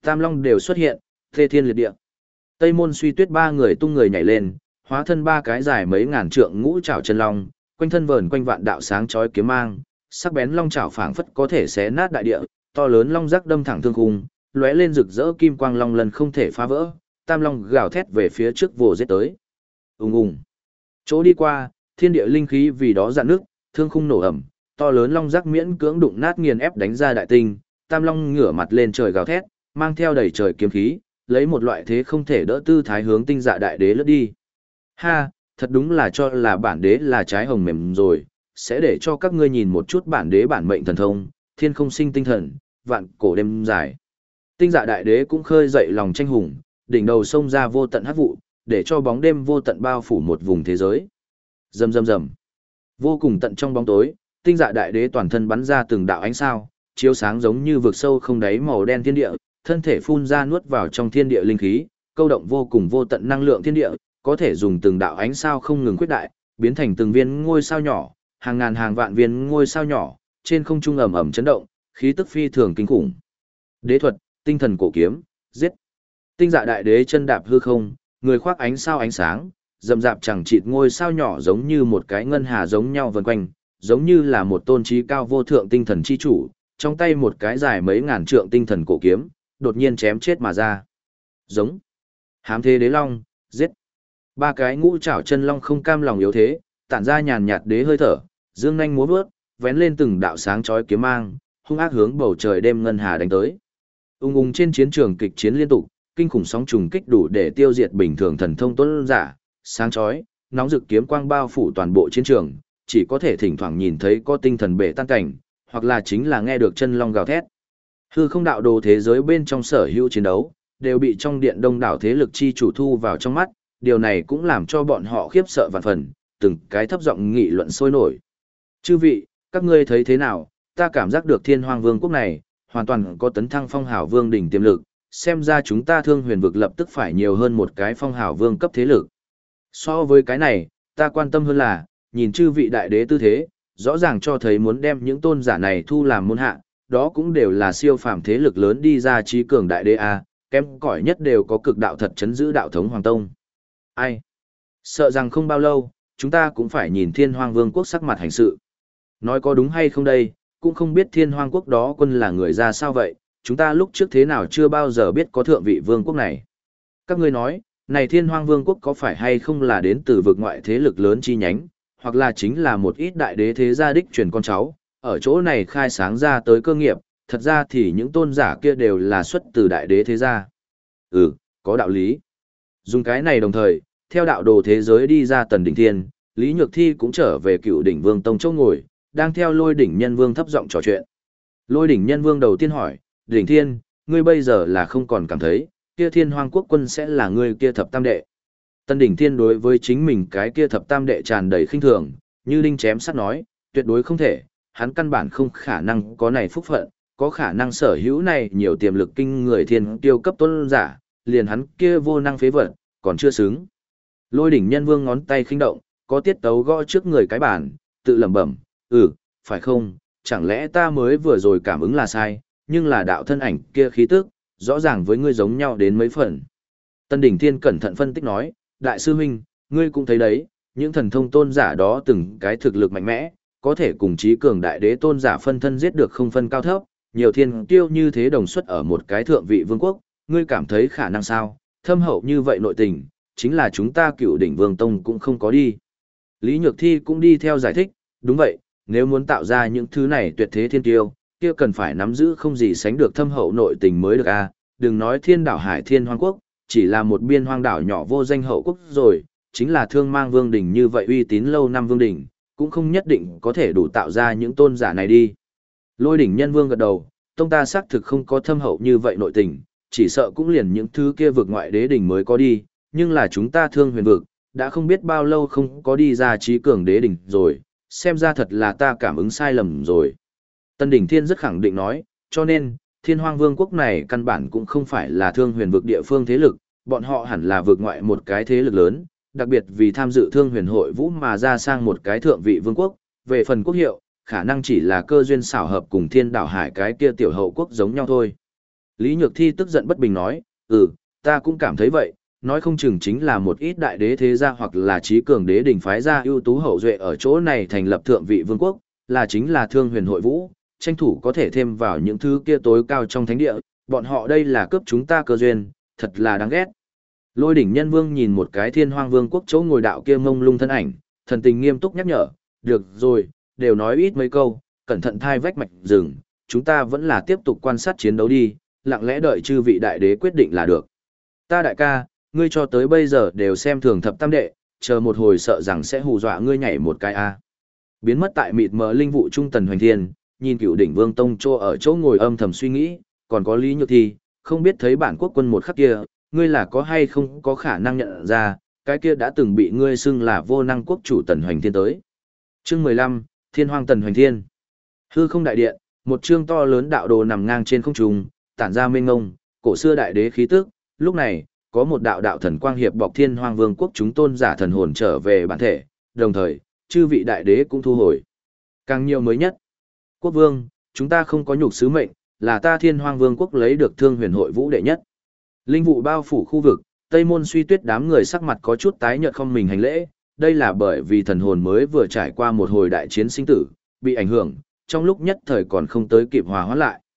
Tam Long đều xuất hiện, thê thiên liệt địa. Tây Môn Suy Tuyết ba người tung người nhảy lên, hóa thân ba cái dài mấy ngàn trượng ngũ trảo chân long, quanh thân vờn quanh vạn đạo sáng chói kiếm mang, sắc bén long trảo phảng phất có thể xé nát đại địa, to lớn long rắc đâm thẳng thương khung, lóe lên rực rỡ kim quang long lần không thể phá vỡ, Tam Long gào thét về phía trước vồ giết tới. Ùng ùng. Chỗ đi qua, thiên địa linh khí vì đó dạn nước, thương khung nổ ầm, to lớn long rắc miễn cưỡng đụng nát nghiền ép đánh ra đại tinh, Tam Long ngửa mặt lên trời gào thét, mang theo đầy trời kiếm khí, lấy một loại thế không thể đỡ tư thái hướng Tinh Dạ Đại Đế lướt đi. Ha, thật đúng là cho là bản đế là trái hồng mềm rồi, sẽ để cho các ngươi nhìn một chút bản đế bản mệnh thần thông, thiên không sinh tinh thần, vạn cổ đêm dài. Tinh Dạ Đại Đế cũng khơi dậy lòng tranh hùng, đỉnh đầu xông ra vô tận hắc vụ, để cho bóng đêm vô tận bao phủ một vùng thế giới. Rầm rầm rầm. Vô cùng tận trong bóng tối, Tinh Dạ Đại Đế toàn thân bắn ra từng đạo ánh sao, chiếu sáng giống như vực sâu không đáy màu đen thiên địa, thân thể phun ra nuốt vào trong thiên địa linh khí, câu động vô cùng vô tận năng lượng thiên địa, có thể dùng từng đạo ánh sao không ngừng khuyết đại, biến thành từng viên ngôi sao nhỏ, hàng ngàn hàng vạn viên ngôi sao nhỏ, trên không trung ầm ầm chấn động, khí tức phi thường kinh khủng. Đế thuật, tinh thần cổ kiếm, giết. Tinh Dạ Đại Đế chân đạp hư không, người khoác ánh sao ánh sáng, rậm rạp chẳng chịt ngôi sao nhỏ giống như một cái ngân hà giống nhau vần quanh, giống như là một tôn trí cao vô thượng tinh thần chi chủ, trong tay một cái dài mấy ngàn trượng tinh thần cổ kiếm, đột nhiên chém chết mà ra. Giống. Hám thế đế long, giết. Ba cái ngũ trảo chân long không cam lòng yếu thế, tản ra nhàn nhạt đế hơi thở, dương nhanh múa vớt, vén lên từng đạo sáng chói kiếm mang, hung ác hướng bầu trời đêm ngân hà đánh tới. Ung ung trên chiến trường kịch chiến liên tục, kinh khủng sóng trùng kích đủ để tiêu diệt bình thường thần thông tuấn giả, sáng chói, nóng rực kiếm quang bao phủ toàn bộ chiến trường, chỉ có thể thỉnh thoảng nhìn thấy có tinh thần bể tan cảnh, hoặc là chính là nghe được chân long gào thét. Hư không đạo đồ thế giới bên trong sở hữu chiến đấu, đều bị trong điện đông đảo thế lực chi chủ thu vào trong mắt, điều này cũng làm cho bọn họ khiếp sợ vạn phần, từng cái thấp giọng nghị luận sôi nổi. Chư vị, các ngươi thấy thế nào, ta cảm giác được Thiên Hoang Vương quốc này, hoàn toàn có tấn thăng phong hào vương đỉnh tiềm lực, xem ra chúng ta Thương Huyền vực lập tức phải nhiều hơn một cái phong hào vương cấp thế lực. So với cái này, ta quan tâm hơn là, nhìn chư vị đại đế tư thế, rõ ràng cho thấy muốn đem những tôn giả này thu làm môn hạ, đó cũng đều là siêu phàm thế lực lớn đi ra trí cường đại đế a, kém cỏi nhất đều có cực đạo thật chấn giữ đạo thống hoàng tông. Ai? Sợ rằng không bao lâu, chúng ta cũng phải nhìn Thiên Hoang Vương quốc sắc mặt hành sự. Nói có đúng hay không đây, cũng không biết Thiên Hoang quốc đó quân là người ra sao vậy, chúng ta lúc trước thế nào chưa bao giờ biết có thượng vị vương quốc này. Các ngươi nói, này Thiên Hoang Vương quốc có phải hay không là đến từ vực ngoại thế lực lớn chi nhánh, hoặc là chính là một ít đại đế thế gia đích truyền con cháu, ở chỗ này khai sáng ra tới cơ nghiệp, thật ra thì những tôn giả kia đều là xuất từ đại đế thế gia. Ừ, có đạo lý. Dùng cái này đồng thời, theo đạo đồ thế giới đi ra Tần Đỉnh Thiên, Lý Nhược Thi cũng trở về Cựu Đỉnh Vương tông chỗ ngồi, đang theo Lôi Đỉnh Nhân Vương thấp giọng trò chuyện. Lôi Đỉnh Nhân Vương đầu tiên hỏi, Đỉnh Thiên, ngươi bây giờ là không còn cảm thấy, kia Thiên Hoang quốc quân sẽ là ngươi kia thập tam đệ. Tần Đỉnh Thiên đối với chính mình cái kia thập tam đệ tràn đầy khinh thường, như đinh chém sắt nói, tuyệt đối không thể, hắn căn bản không khả năng có này phúc phận, có khả năng sở hữu này nhiều tiềm lực kinh người thiên tiêu cấp tôn giả, liền hắn kia vô năng phế vật, còn chưa xứng. Lôi Đỉnh Nhân Vương ngón tay khinh động, có tiết tấu gõ trước người cái bàn, tự lẩm bẩm, phải không, chẳng lẽ ta mới vừa rồi cảm ứng là sai, nhưng là đạo thân ảnh kia khí tức, rõ ràng với ngươi giống nhau đến mấy phần. Tân Đỉnh Thiên cẩn thận phân tích nói, đại sư huynh, ngươi cũng thấy đấy, những thần thông tôn giả đó từng cái thực lực mạnh mẽ, có thể cùng chí cường đại đế tôn giả phân thân giết được không phân cao thấp, nhiều thiên tiêu như thế đồng xuất ở một cái thượng vị vương quốc, ngươi cảm thấy khả năng sao, thâm hậu như vậy nội tình, chính là chúng ta Cựu Đỉnh Vương tông cũng không có đi. Lý Nhược Thi cũng đi theo giải thích, đúng vậy, nếu muốn tạo ra những thứ này tuyệt thế thiên tiêu, kia cần phải nắm giữ không gì sánh được thâm hậu nội tình mới được a. Đừng nói Thiên Đảo Hải Thiên Hoang quốc, chỉ là một biên hoang đảo nhỏ vô danh hậu quốc rồi, chính là Thương Mang Vương đỉnh như vậy uy tín lâu năm vương đỉnh, cũng không nhất định có thể đủ tạo ra những tôn giả này đi. Lôi Đỉnh Nhân Vương gật đầu, tông ta xác thực không có thâm hậu như vậy nội tình, chỉ sợ cũng liền những thứ kia vực ngoại đế đỉnh mới có đi, nhưng là chúng ta Thương Huyền vực, đã không biết bao lâu không có đi ra trí cường đế đỉnh rồi, xem ra thật là ta cảm ứng sai lầm rồi. Tân Đỉnh Thiên rất khẳng định nói, cho nên, Thiên Hoang Vương quốc này căn bản cũng không phải là Thương Huyền vực địa phương thế lực, bọn họ hẳn là vực ngoại một cái thế lực lớn, đặc biệt vì tham dự Thương Huyền hội vũ mà ra sang một cái thượng vị vương quốc, về phần quốc hiệu, khả năng chỉ là cơ duyên xảo hợp cùng Thiên Đảo Hải cái kia tiểu hậu quốc giống nhau thôi. Lý Nhược Thi tức giận bất bình nói, ta cũng cảm thấy vậy, nói không chừng chính là một ít đại đế thế gia hoặc là trí cường đế đỉnh phái gia ưu tú hậu duệ ở chỗ này thành lập thượng vị vương quốc, là chính là Thương Huyền Hội Vũ, tranh thủ có thể thêm vào những thứ kia tối cao trong thánh địa, bọn họ đây là cướp chúng ta cơ duyên, thật là đáng ghét. Lôi đỉnh nhân vương nhìn một cái Thiên Hoang Vương quốc chỗ ngồi đạo kia mông lung thân ảnh, thần tình nghiêm túc nhắc nhở, được rồi, đều nói ít mấy câu, cẩn thận thai vách mạch rừng, chúng ta vẫn là tiếp tục quan sát chiến đấu đi, lặng lẽ đợi chư vị đại đế quyết định là được. Ta đại ca, ngươi cho tới bây giờ đều xem thường thập tam đệ, chờ một hồi sợ rằng sẽ hù dọa ngươi nhảy một cái a. Biến mất tại mịt mờ linh vụ trung tần hoành thiên, nhìn Cựu Đỉnh Vương Tông chỗ ở chỗ ngồi âm thầm suy nghĩ, còn có Lý Nhược Thi, không biết thấy bản quốc quân một khắc kia, ngươi là có hay không có khả năng nhận ra, cái kia đã từng bị ngươi xưng là vô năng quốc chủ tần hoành thiên tới. Chương 15, Thiên Hoang tần hoành thiên. Hư không đại điện, một chương to lớn đạo đồ nằm ngang trên không trung, tản ra mênh ngông, cổ xưa đại đế khí tức, lúc này, có một đạo đạo thần quang hiệp bọc Thiên Hoang Vương quốc chúng tôn giả thần hồn trở về bản thể, đồng thời, chư vị đại đế cũng thu hồi. Càng nhiều mới nhất. Quốc vương, chúng ta không có nhục sứ mệnh, là ta Thiên Hoang Vương quốc lấy được Thương Huyền Hội Vũ đệ nhất. Linh vụ bao phủ khu vực, Tây Môn Suy Tuyết đám người sắc mặt có chút tái nhợt không mình hành lễ, đây là bởi vì thần hồn mới vừa trải qua một hồi đại chiến sinh tử, bị ảnh hưởng, trong lúc nhất thời còn không tới kịp hòa hóa lại.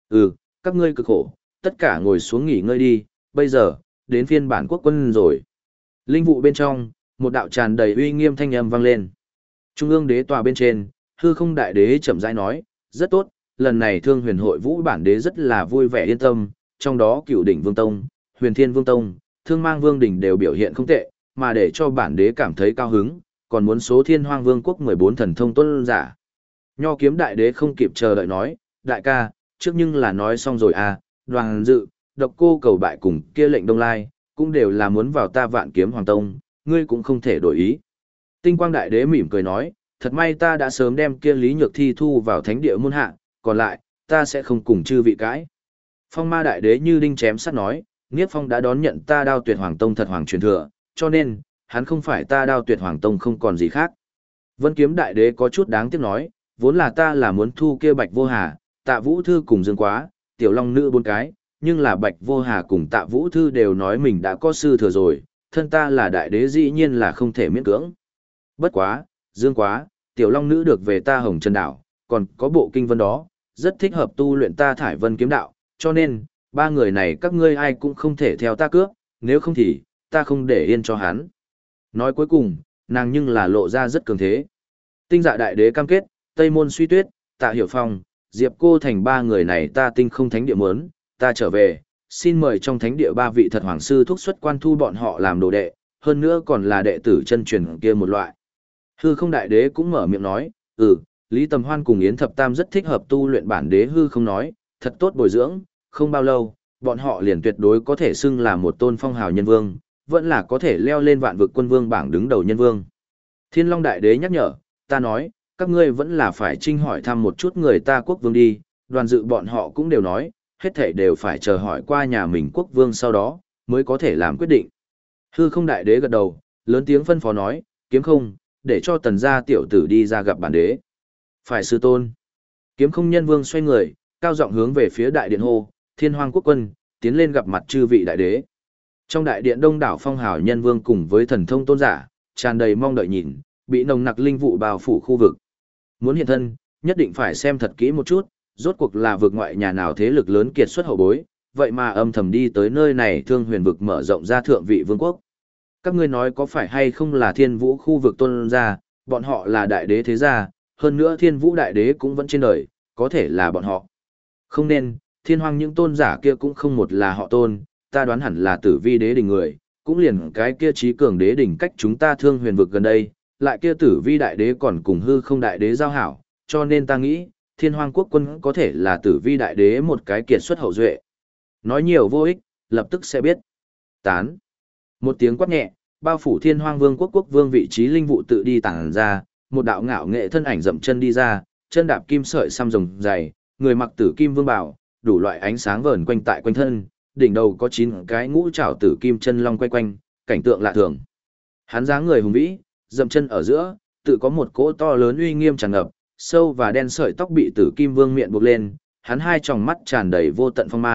Các ngươi cực khổ, tất cả ngồi xuống nghỉ ngơi đi, bây giờ, đến phiên bản quốc quân rồi. Linh vụ bên trong, một đạo tràn đầy uy nghiêm thanh âm vang lên. Trung ương đế tòa bên trên, hư không đại đế chậm rãi nói, rất tốt, lần này Thương Huyền Hội Vũ bản đế rất là vui vẻ yên tâm, trong đó Cựu Đỉnh Vương Tông, Huyền Thiên Vương Tông, Thương Mang Vương Đỉnh đều biểu hiện không tệ, mà để cho bản đế cảm thấy cao hứng, còn muốn số Thiên Hoang Vương quốc 14 thần thông tôn giả. Nho Kiếm đại đế không kịp chờ đợi nói, đại ca, trước nhưng là nói xong rồi à, Đoàn Dự, Độc Cô Cầu Bại cùng kia Lệnh Đông Lai, cũng đều là muốn vào ta Vạn Kiếm Hoàng Tông, ngươi cũng không thể đổi ý. Tinh Quang đại đế mỉm cười nói, thật may ta đã sớm đem kia Lý Nhược Thi thu vào thánh địa môn hạ, còn lại, ta sẽ không cùng chư vị cãi. Phong Ma đại đế như đinh chém sắt nói, Niếp Phong đã đón nhận ta Đao Tuyệt Hoàng Tông thật hoàng truyền thừa, cho nên, hắn không phải ta Đao Tuyệt Hoàng Tông không còn gì khác. Vân Kiếm đại đế có chút đáng tiếc nói, vốn là ta là muốn thu kia Bạch Vô Hà, Tạ Vũ Thư cùng Dương Quá, Tiểu Long Nữ 4 cái, nhưng là Bạch Vô Hà cùng Tạ Vũ Thư đều nói mình đã có sư thừa rồi, thân ta là đại đế dĩ nhiên là không thể miễn cưỡng. Bất quá, Dương Quá, Tiểu Long Nữ được về ta Hồng Trần Đảo, còn có bộ kinh vân đó, rất thích hợp tu luyện ta Thải Vân kiếm đạo, cho nên, ba người này các ngươi ai cũng không thể theo ta cướp, nếu không thì, ta không để yên cho hắn. Nói cuối cùng, nàng nhưng là lộ ra rất cường thế. Tinh Dạ đại đế cam kết, Tây Môn Suy Tuyết, Tạ Hiểu Phong, Diệp Cô Thành ba người này ta tinh không thánh địa muốn, ta trở về, xin mời trong thánh địa ba vị thật hoàng sư thúc xuất quan thu bọn họ làm đồ đệ, hơn nữa còn là đệ tử chân truyền kia một loại. Hư không đại đế cũng mở miệng nói, Lý Tầm Hoan cùng Yến Thập Tam rất thích hợp tu luyện bản đế hư không nói, thật tốt bồi dưỡng, không bao lâu, bọn họ liền tuyệt đối có thể xưng là một tôn phong hào nhân vương, vẫn là có thể leo lên vạn vực quân vương bảng đứng đầu nhân vương. Thiên Long đại đế nhắc nhở, ta nói, các ngươi vẫn là phải trinh hỏi thăm một chút người ta quốc vương đi, Đoàn Dự bọn họ cũng đều nói, hết thảy đều phải chờ hỏi qua nhà mình quốc vương sau đó, mới có thể làm quyết định. Hư không đại đế gật đầu, lớn tiếng phân phó nói, Kiếm Không, để cho tần gia tiểu tử đi ra gặp bản đế. Phải sư tôn. Kiếm Không nhân vương xoay người, cao giọng hướng về phía đại điện hô, Thiên Hoang quốc quân, tiến lên gặp mặt chư vị đại đế. Trong đại điện đông đảo phong hào nhân vương cùng với thần thông tôn giả, tràn đầy mong đợi nhìn, bị nồng nặc linh vụ bao phủ khu vực. Muốn hiện thân, nhất định phải xem thật kỹ một chút, rốt cuộc là vực ngoại nhà nào thế lực lớn kiệt xuất hậu bối, vậy mà âm thầm đi tới nơi này Thương Huyền vực mở rộng ra thượng vị vương quốc. Các ngươi nói có phải hay không là Thiên Vũ khu vực tôn gia, bọn họ là đại đế thế gia, hơn nữa Thiên Vũ đại đế cũng vẫn trên đời, có thể là bọn họ. Không nên, Thiên Hoang những tôn giả kia cũng không một là họ tôn, ta đoán hẳn là Tử Vi đế đỉnh người, cũng liền cái kia trí cường đế đỉnh cách chúng ta Thương Huyền vực gần đây, lại kia Tử Vi đại đế còn cùng hư không đại đế giao hảo, cho nên ta nghĩ, Thiên Hoang quốc quân có thể là Tử Vi đại đế một cái kiệt xuất hậu duệ. Nói nhiều vô ích, lập tức sẽ biết. Tán. Một tiếng quát nhẹ, bao phủ Thiên Hoang vương quốc quốc vương vị trí linh vụ tự đi tản ra, một đạo ngạo nghệ thân ảnh dậm chân đi ra, chân đạp kim sợi xăm rồng dày, người mặc tử kim vương bào, đủ loại ánh sáng vờn quanh tại quanh thân, đỉnh đầu có 9 cái ngũ trảo tử kim chân long quay quanh, cảnh tượng lạ thường. Hắn dáng người hùng vĩ, dậm chân ở giữa, tự có một cỗ to lớn uy nghiêm tràn ngập, sâu và đen sợi tóc bị tử kim vương miệng buộc lên, hắn hai tròng mắt tràn đầy vô tận phong mang,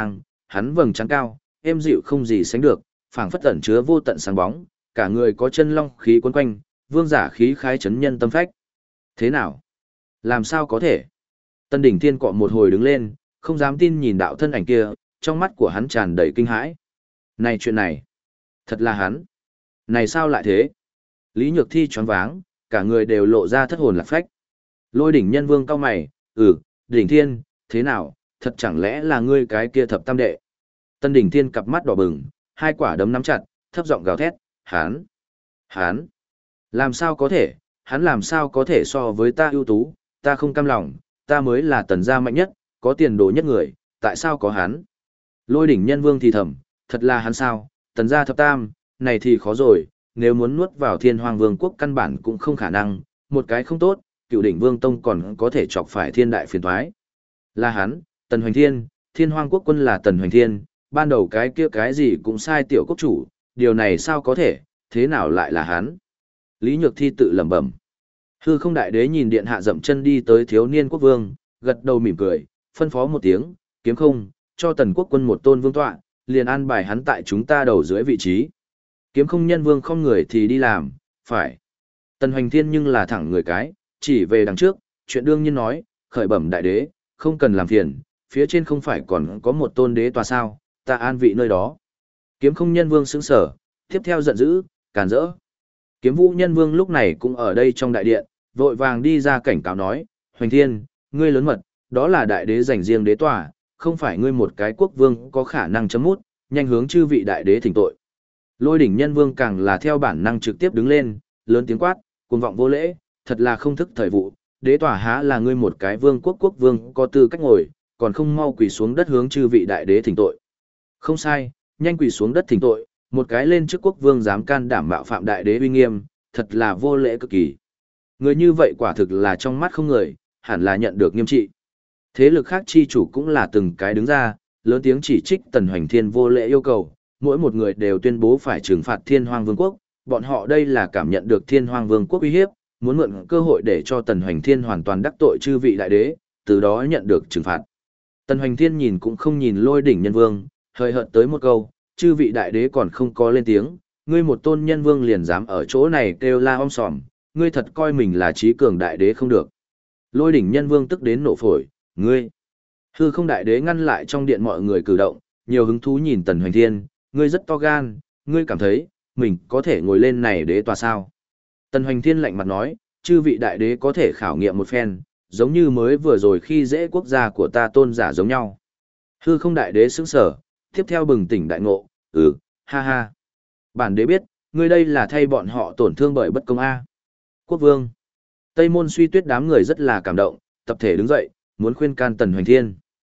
hắn vầng trán cao, êm dịu không gì sánh được, phảng phất ẩn chứa vô tận sáng bóng, cả người có chân long khí quấn quanh, vương giả khí khái chấn nhân tâm phách. Thế nào? Làm sao có thể? Tân Đỉnh Thiên cọ một hồi đứng lên, không dám tin nhìn đạo thân ảnh kia, trong mắt của hắn tràn đầy kinh hãi. Này chuyện này, thật là hắn. Này sao lại thế? Lý Nhược Thi choáng váng, cả người đều lộ ra thất hồn lạc phách. Lôi Đỉnh Nhân Vương cau mày, Đỉnh Thiên, thế nào, thật chẳng lẽ là ngươi cái kia thập tam đệ? Tân Đỉnh Thiên cặp mắt đỏ bừng, hai quả đấm nắm chặt, thấp giọng gào thét, hắn, làm sao có thể, hắn làm sao có thể so với ta ưu tú, ta không cam lòng, ta mới là Tần gia mạnh nhất, có tiền đồ nhất người, tại sao có hắn? Lôi Đỉnh Nhân Vương thì thầm, thật là hắn sao, Tần gia thập tam, này thì khó rồi, nếu muốn nuốt vào Thiên Hoang Vương quốc căn bản cũng không khả năng, một cái không tốt, Cựu Đỉnh Vương tông còn có thể chọc phải thiên đại phiền toái. Là hắn, Tần Hoành Thiên, Thiên Hoang quốc quân là Tần Hoành Thiên, ban đầu cái kia cái gì cũng sai tiểu quốc chủ, điều này sao có thể, thế nào lại là hắn? Lý Nhược Thi tự lẩm bẩm. Hư Không Đại Đế nhìn điện hạ dậm chân đi tới thiếu niên quốc vương, gật đầu mỉm cười, phân phó một tiếng, Kiếm Không, cho Tần quốc quân một tôn vương tọa, liền an bài hắn tại chúng ta đầu dưới vị trí. Kiếm Không nhân vương không người thì đi làm, phải. Tần Hoành Thiên nhưng là thẳng người cái, chỉ về đằng trước, chuyện đương nhiên nói, khởi bẩm đại đế, không cần làm phiền, phía trên không phải còn có một tôn đế tòa sao, ta an vị nơi đó. Kiếm Không nhân vương sững sở, tiếp theo giận dữ, càn rỡ. Kiếm Vũ nhân vương lúc này cũng ở đây trong đại điện, vội vàng đi ra cảnh cáo nói, Hoành Thiên, ngươi lớn mật, đó là đại đế dành riêng đế tòa, không phải ngươi một cái quốc vương có khả năng chấm mút, nhanh hướng chư vị đại đế thỉnh tội. Lôi Đỉnh nhân vương càng là theo bản năng trực tiếp đứng lên, lớn tiếng quát, cuồng vọng vô lễ, thật là không thức thời vụ, đế tòa há là ngươi một cái vương quốc vương có tư cách ngồi, còn không mau quỳ xuống đất hướng chư vị đại đế thỉnh tội. Không sai, nhanh quỳ xuống đất thỉnh tội, một cái lên trước quốc vương dám can đảm mạo phạm đại đế uy nghiêm, thật là vô lễ cực kỳ. Người như vậy quả thực là trong mắt không người, hẳn là nhận được nghiêm trị. Thế lực khác chi chủ cũng là từng cái đứng ra, lớn tiếng chỉ trích Tần Hoành Thiên vô lễ yêu cầu, mỗi một người đều tuyên bố phải trừng phạt Thiên Hoang Vương quốc, bọn họ đây là cảm nhận được Thiên Hoang Vương quốc uy hiếp, muốn mượn cơ hội để cho Tần Hoành Thiên hoàn toàn đắc tội chư vị đại đế, từ đó nhận được trừng phạt. Tần Hoành Thiên nhìn cũng không nhìn Lôi Đỉnh nhân vương, hơi hợt tới một câu, chư vị đại đế còn không có lên tiếng, ngươi một tôn nhân vương liền dám ở chỗ này kêu la om sòm, ngươi thật coi mình là trí cường đại đế không được. Lôi Đỉnh nhân vương tức đến nổ phổi, ngươi. Hư Không Đại Đế ngăn lại trong điện mọi người cử động, nhiều hứng thú nhìn Tần Hoành Thiên, ngươi rất to gan, ngươi cảm thấy, mình có thể ngồi lên này đế tòa sao. Tần Hoành Thiên lạnh mặt nói, chư vị đại đế có thể khảo nghiệm một phen, giống như mới vừa rồi khi dễ quốc gia của ta tôn giả giống nhau. Hư Không Đại Đế sững sở, tiếp theo bừng tỉnh đại ngộ, ha ha. Bản đế biết, ngươi đây là thay bọn họ tổn thương bởi bất công A. Quốc vương. Tây Môn Suy Tuyết đám người rất là cảm động, tập thể đứng dậy, muốn khuyên can Tần Hoành Thiên.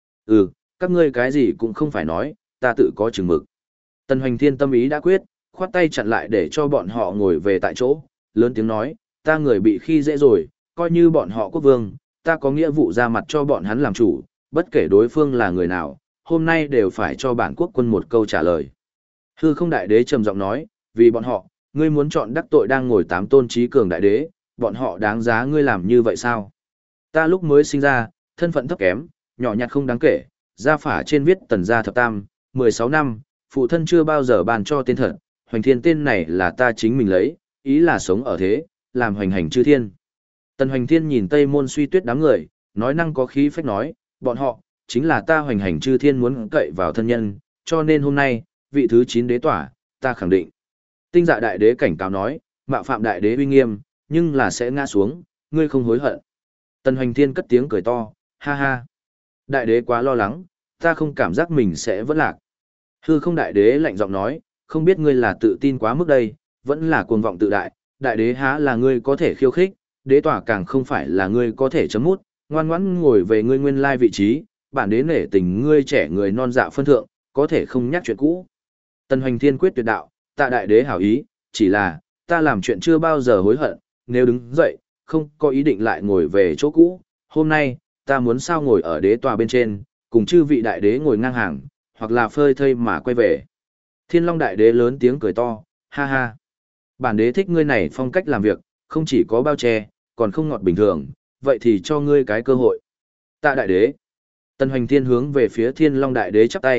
Các ngươi cái gì cũng không phải nói, ta tự có chừng mực. Tần Hoành Thiên tâm ý đã quyết, khoát tay chặn lại để cho bọn họ ngồi về tại chỗ, lớn tiếng nói, ta người bị khi dễ rồi, coi như bọn họ quốc vương, ta có nghĩa vụ ra mặt cho bọn hắn làm chủ, bất kể đối phương là người nào, hôm nay đều phải cho bản quốc quân một câu trả lời. Hư Không Đại Đế trầm giọng nói, vì bọn họ, ngươi muốn chọn đắc tội đang ngồi 8 tôn trí cường đại đế, bọn họ đáng giá ngươi làm như vậy sao? Ta lúc mới sinh ra, thân phận thấp kém, nhỏ nhặt không đáng kể, gia phả trên viết Tần gia thập tam, 16 năm, phụ thân chưa bao giờ bàn cho tên thật, Hoành Thiên tên này là ta chính mình lấy, ý là sống ở thế, làm hoành hành chư thiên. Tần Hoành Thiên nhìn Tây Môn Suy Tuyết đám người, nói năng có khí phách nói, bọn họ, chính là ta hoành hành chư thiên muốn cậy vào thân nhân, cho nên hôm nay, vị thứ 9 đế tỏa, ta khẳng định. Tinh Dạ Đại Đế cảnh cáo nói, mạo phạm đại đế uy nghiêm, nhưng là sẽ ngã xuống, ngươi không hối hận. Tần Hoành Thiên cất tiếng cười to, ha ha. Đại đế quá lo lắng, ta không cảm giác mình sẽ vẫn lạc. Hư Không Đại Đế lạnh giọng nói, không biết ngươi là tự tin quá mức đây, vẫn là cuồng vọng tự đại, đại đế há là ngươi có thể khiêu khích, đế tỏa càng không phải là ngươi có thể chấm mút, ngoan ngoãn ngồi về ngươi nguyên lai vị trí, bản đế nể tình ngươi trẻ người non dạ phân thượng, có thể không nhắc chuyện cũ. Tần Hoành Thiên quyết tuyệt đạo, tạ đại đế hảo ý, chỉ là, ta làm chuyện chưa bao giờ hối hận, nếu đứng dậy, không có ý định lại ngồi về chỗ cũ, hôm nay, ta muốn sao ngồi ở đế tòa bên trên, cùng chư vị đại đế ngồi ngang hàng, hoặc là phơi thây mà quay về. Thiên Long Đại Đế lớn tiếng cười to, ha ha. Bản đế thích ngươi này phong cách làm việc, không chỉ có bao che, còn không ngọt bình thường, vậy thì cho ngươi cái cơ hội. Tạ Đại Đế. Tần Hoành Thiên hướng về phía Thiên Long Đại Đế chắp tay,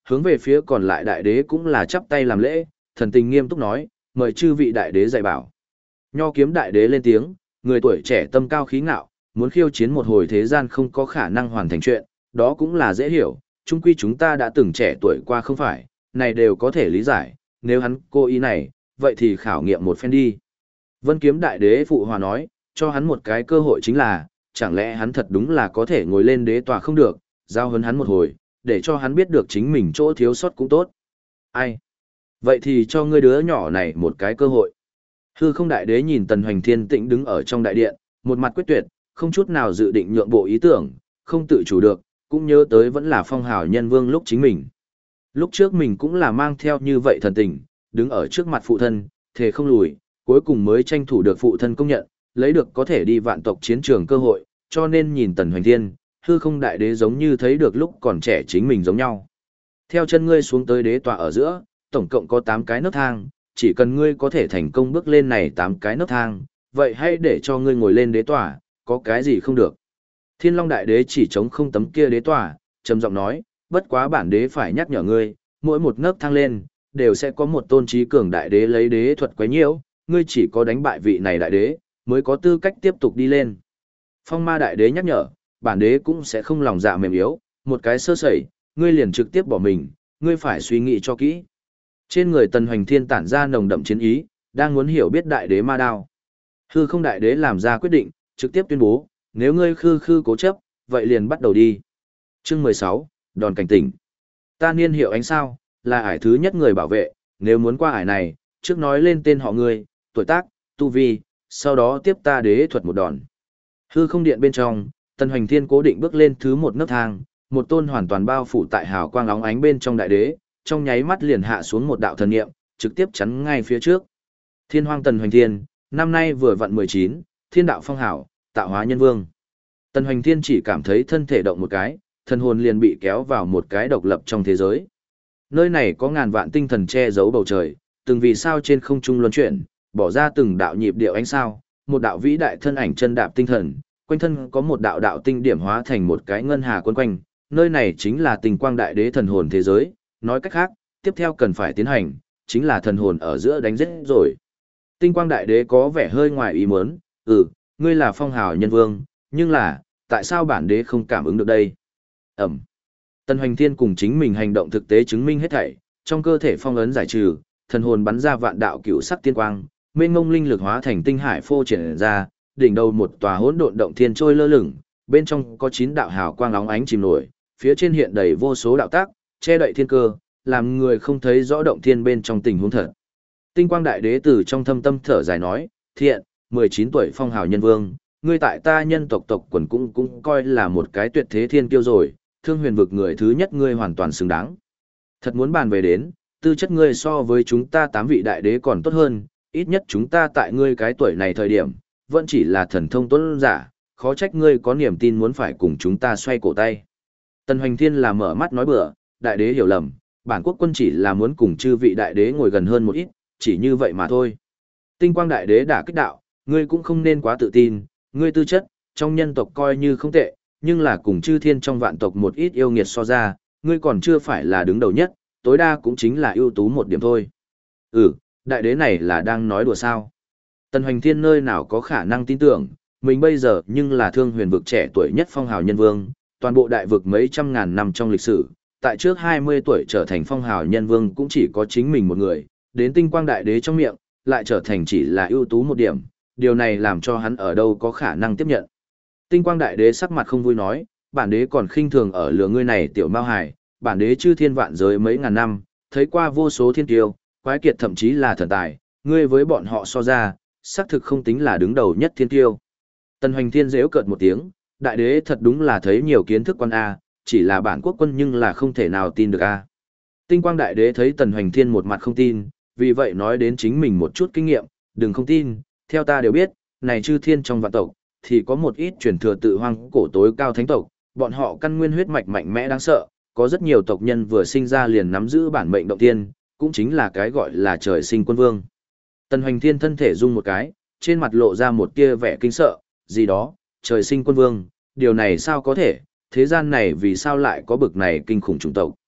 Hướng về phía còn lại đại đế cũng là chắp tay làm lễ, thần tình nghiêm túc nói, mời chư vị đại đế dạy bảo. Nho kiếm đại đế lên tiếng, người tuổi trẻ tâm cao khí ngạo, muốn khiêu chiến một hồi thế gian không có khả năng hoàn thành chuyện, đó cũng là dễ hiểu, chung quy chúng ta đã từng trẻ tuổi qua không phải, này đều có thể lý giải, nếu hắn cố ý này, vậy thì khảo nghiệm một phen đi. Vân kiếm đại đế phụ hòa nói, cho hắn một cái cơ hội chính là, chẳng lẽ hắn thật đúng là có thể ngồi lên đế tòa không được, giao huấn hắn một hồi, để cho hắn biết được chính mình chỗ thiếu sót cũng tốt. Ai? Vậy thì cho ngươi đứa nhỏ này một cái cơ hội. Hư không đại đế nhìn Tần Hoành Thiên tĩnh đứng ở trong đại điện, một mặt quyết tuyệt, không chút nào dự định nhượng bộ ý tưởng, không tự chủ được, cũng nhớ tới vẫn là phong hào nhân vương lúc chính mình. Lúc trước mình cũng là mang theo như vậy thần tình, đứng ở trước mặt phụ thân, thề không lùi, cuối cùng mới tranh thủ được phụ thân công nhận, lấy được có thể đi vạn tộc chiến trường cơ hội, cho nên nhìn Tần Hoành Thiên, hư không đại đế giống như thấy được lúc còn trẻ chính mình giống nhau. Theo chân ngươi xuống tới đế tọa ở giữa, tổng cộng có 8 cái nấc thang, chỉ cần ngươi có thể thành công bước lên này 8 cái nấc thang, vậy hãy để cho ngươi ngồi lên đế tọa, có cái gì không được. Thiên Long đại đế chỉ chống không tấm kia đế tọa, trầm giọng nói, bất quá bản đế phải nhắc nhở ngươi, mỗi một nấc thang lên, đều sẽ có một tôn trí cường đại đế lấy đế thuật quấy nhiễu, ngươi chỉ có đánh bại vị này đại đế, mới có tư cách tiếp tục đi lên. Phong ma đại đế nhắc nhở, bản đế cũng sẽ không lòng dạ mềm yếu, một cái sơ sẩy, ngươi liền trực tiếp bỏ mình, ngươi phải suy nghĩ cho kỹ. Trên người Tần Hoành Thiên tản ra nồng đậm chiến ý, đang muốn hiểu biết đại đế ma đao. Hư không đại đế làm ra quyết định, trực tiếp tuyên bố, nếu ngươi khư cố chấp, vậy liền bắt đầu đi. Chương 16, đòn cảnh tỉnh. Ta niên hiệu ánh sao, là ải thứ nhất người bảo vệ, nếu muốn qua ải này, trước nói lên tên họ ngươi, tuổi tác, tu vi, sau đó tiếp ta đế thuật một đòn. Hư không điện bên trong, Tần Hoành Thiên cố định bước lên thứ một nấc thang, một tôn hoàn toàn bao phủ tại hào quang óng ánh bên trong đại đế, trong nháy mắt liền hạ xuống một đạo thần niệm, trực tiếp chắn ngay phía trước. Thiên Hoang Tần Hoành Thiên, năm nay vừa vặn 19, thiên đạo phong hảo, tạo hóa nhân vương. Tần Hoành Thiên chỉ cảm thấy thân thể động một cái, thần hồn liền bị kéo vào một cái độc lập trong thế giới. Nơi này có ngàn vạn tinh thần che giấu bầu trời, từng vì sao trên không trung luân chuyển, bỏ ra từng đạo nhịp điệu ánh sao, một đạo vĩ đại thân ảnh chân đạp tinh thần, quanh thân có một đạo đạo tinh điểm hóa thành một cái ngân hà quấn quanh, nơi này chính là Tinh Quang Đại Đế thần hồn thế giới, nói cách khác, tiếp theo cần phải tiến hành, chính là thần hồn ở giữa đánh giết rồi. Tinh Quang Đại Đế có vẻ hơi ngoài ý muốn, ngươi là phong hào nhân vương, nhưng là, tại sao bản đế không cảm ứng được đây? Ẩm. Tần Hoành Thiên cùng chính mình hành động thực tế chứng minh hết thảy, trong cơ thể phong ấn giải trừ, thần hồn bắn ra vạn đạo cửu sắc tiên quang, mênh mông linh lực hóa thành tinh hải phô triển ra, đỉnh đầu một tòa hỗn độn động thiên trôi lơ lửng, bên trong có 9 đạo hào quang óng ánh chìm nổi, phía trên hiện đầy vô số đạo tác, che đậy thiên cơ, làm người không thấy rõ động thiên bên trong tình huống thật. Tinh Quang Đại Đế từ trong thâm tâm thở dài nói, thiện, 19 tuổi phong hào nhân vương, ngươi tại ta nhân tộc tộc quần cũng coi là một cái tuyệt thế thiên kiêu rồi, thương huyền vực người thứ nhất ngươi hoàn toàn xứng đáng. Thật muốn bàn về đến, tư chất ngươi so với chúng ta 8 vị đại đế còn tốt hơn, ít nhất chúng ta tại ngươi cái tuổi này thời điểm, vẫn chỉ là thần thông tuấn giả, khó trách ngươi có niềm tin muốn phải cùng chúng ta xoay cổ tay. Tần Hoành Thiên là mở mắt nói bừa, đại đế hiểu lầm, bản quốc quân chỉ là muốn cùng chư vị đại đế ngồi gần hơn một ít, chỉ như vậy mà thôi. Tinh Quang Đại Đế đã kích đạo, ngươi cũng không nên quá tự tin, ngươi tư chất, trong nhân tộc coi như không tệ, nhưng là cùng chư thiên trong vạn tộc một ít yêu nghiệt so ra, ngươi còn chưa phải là đứng đầu nhất, tối đa cũng chính là ưu tú một điểm thôi. Đại đế này là đang nói đùa sao? Tần Hoành Thiên nơi nào có khả năng tin tưởng, mình bây giờ nhưng là thương huyền vực trẻ tuổi nhất phong hào nhân vương, toàn bộ đại vực mấy trăm ngàn năm trong lịch sử, tại trước 20 tuổi trở thành phong hào nhân vương cũng chỉ có chính mình một người, đến Tinh Quang Đại Đế trong miệng, lại trở thành chỉ là ưu tú một điểm, điều này làm cho hắn ở đâu có khả năng tiếp nhận. Tinh Quang Đại Đế sắc mặt không vui nói, bản đế còn khinh thường ở lừa ngươi này tiểu mao hải, bản đế chư thiên vạn giới mấy ngàn năm, thấy qua vô số thiên kiêu, quái kiệt thậm chí là thần tài, ngươi với bọn họ so ra, xác thực không tính là đứng đầu nhất thiên kiêu. Tần Hoành Thiên giễu cợt một tiếng, đại đế thật đúng là thấy nhiều kiến thức quan A, chỉ là bản quốc quân nhưng là không thể nào tin được A. Tinh Quang Đại Đế thấy Tần Hoành Thiên một mặt không tin, vì vậy nói đến chính mình một chút kinh nghiệm, đừng không tin, theo ta đều biết, này chư thiên trong vạn tộc, thì có một ít truyền thừa tự hoang cổ tối cao thánh tộc, bọn họ căn nguyên huyết mạch mạnh mẽ đáng sợ, có rất nhiều tộc nhân vừa sinh ra liền nắm giữ bản mệnh động tiên, cũng chính là cái gọi là trời sinh quân vương. Tần Hoành Thiên thân thể rung một cái, trên mặt lộ ra một tia vẻ kinh sợ, gì đó, trời sinh quân vương, điều này sao có thể, thế gian này vì sao lại có bực này kinh khủng chủng tộc.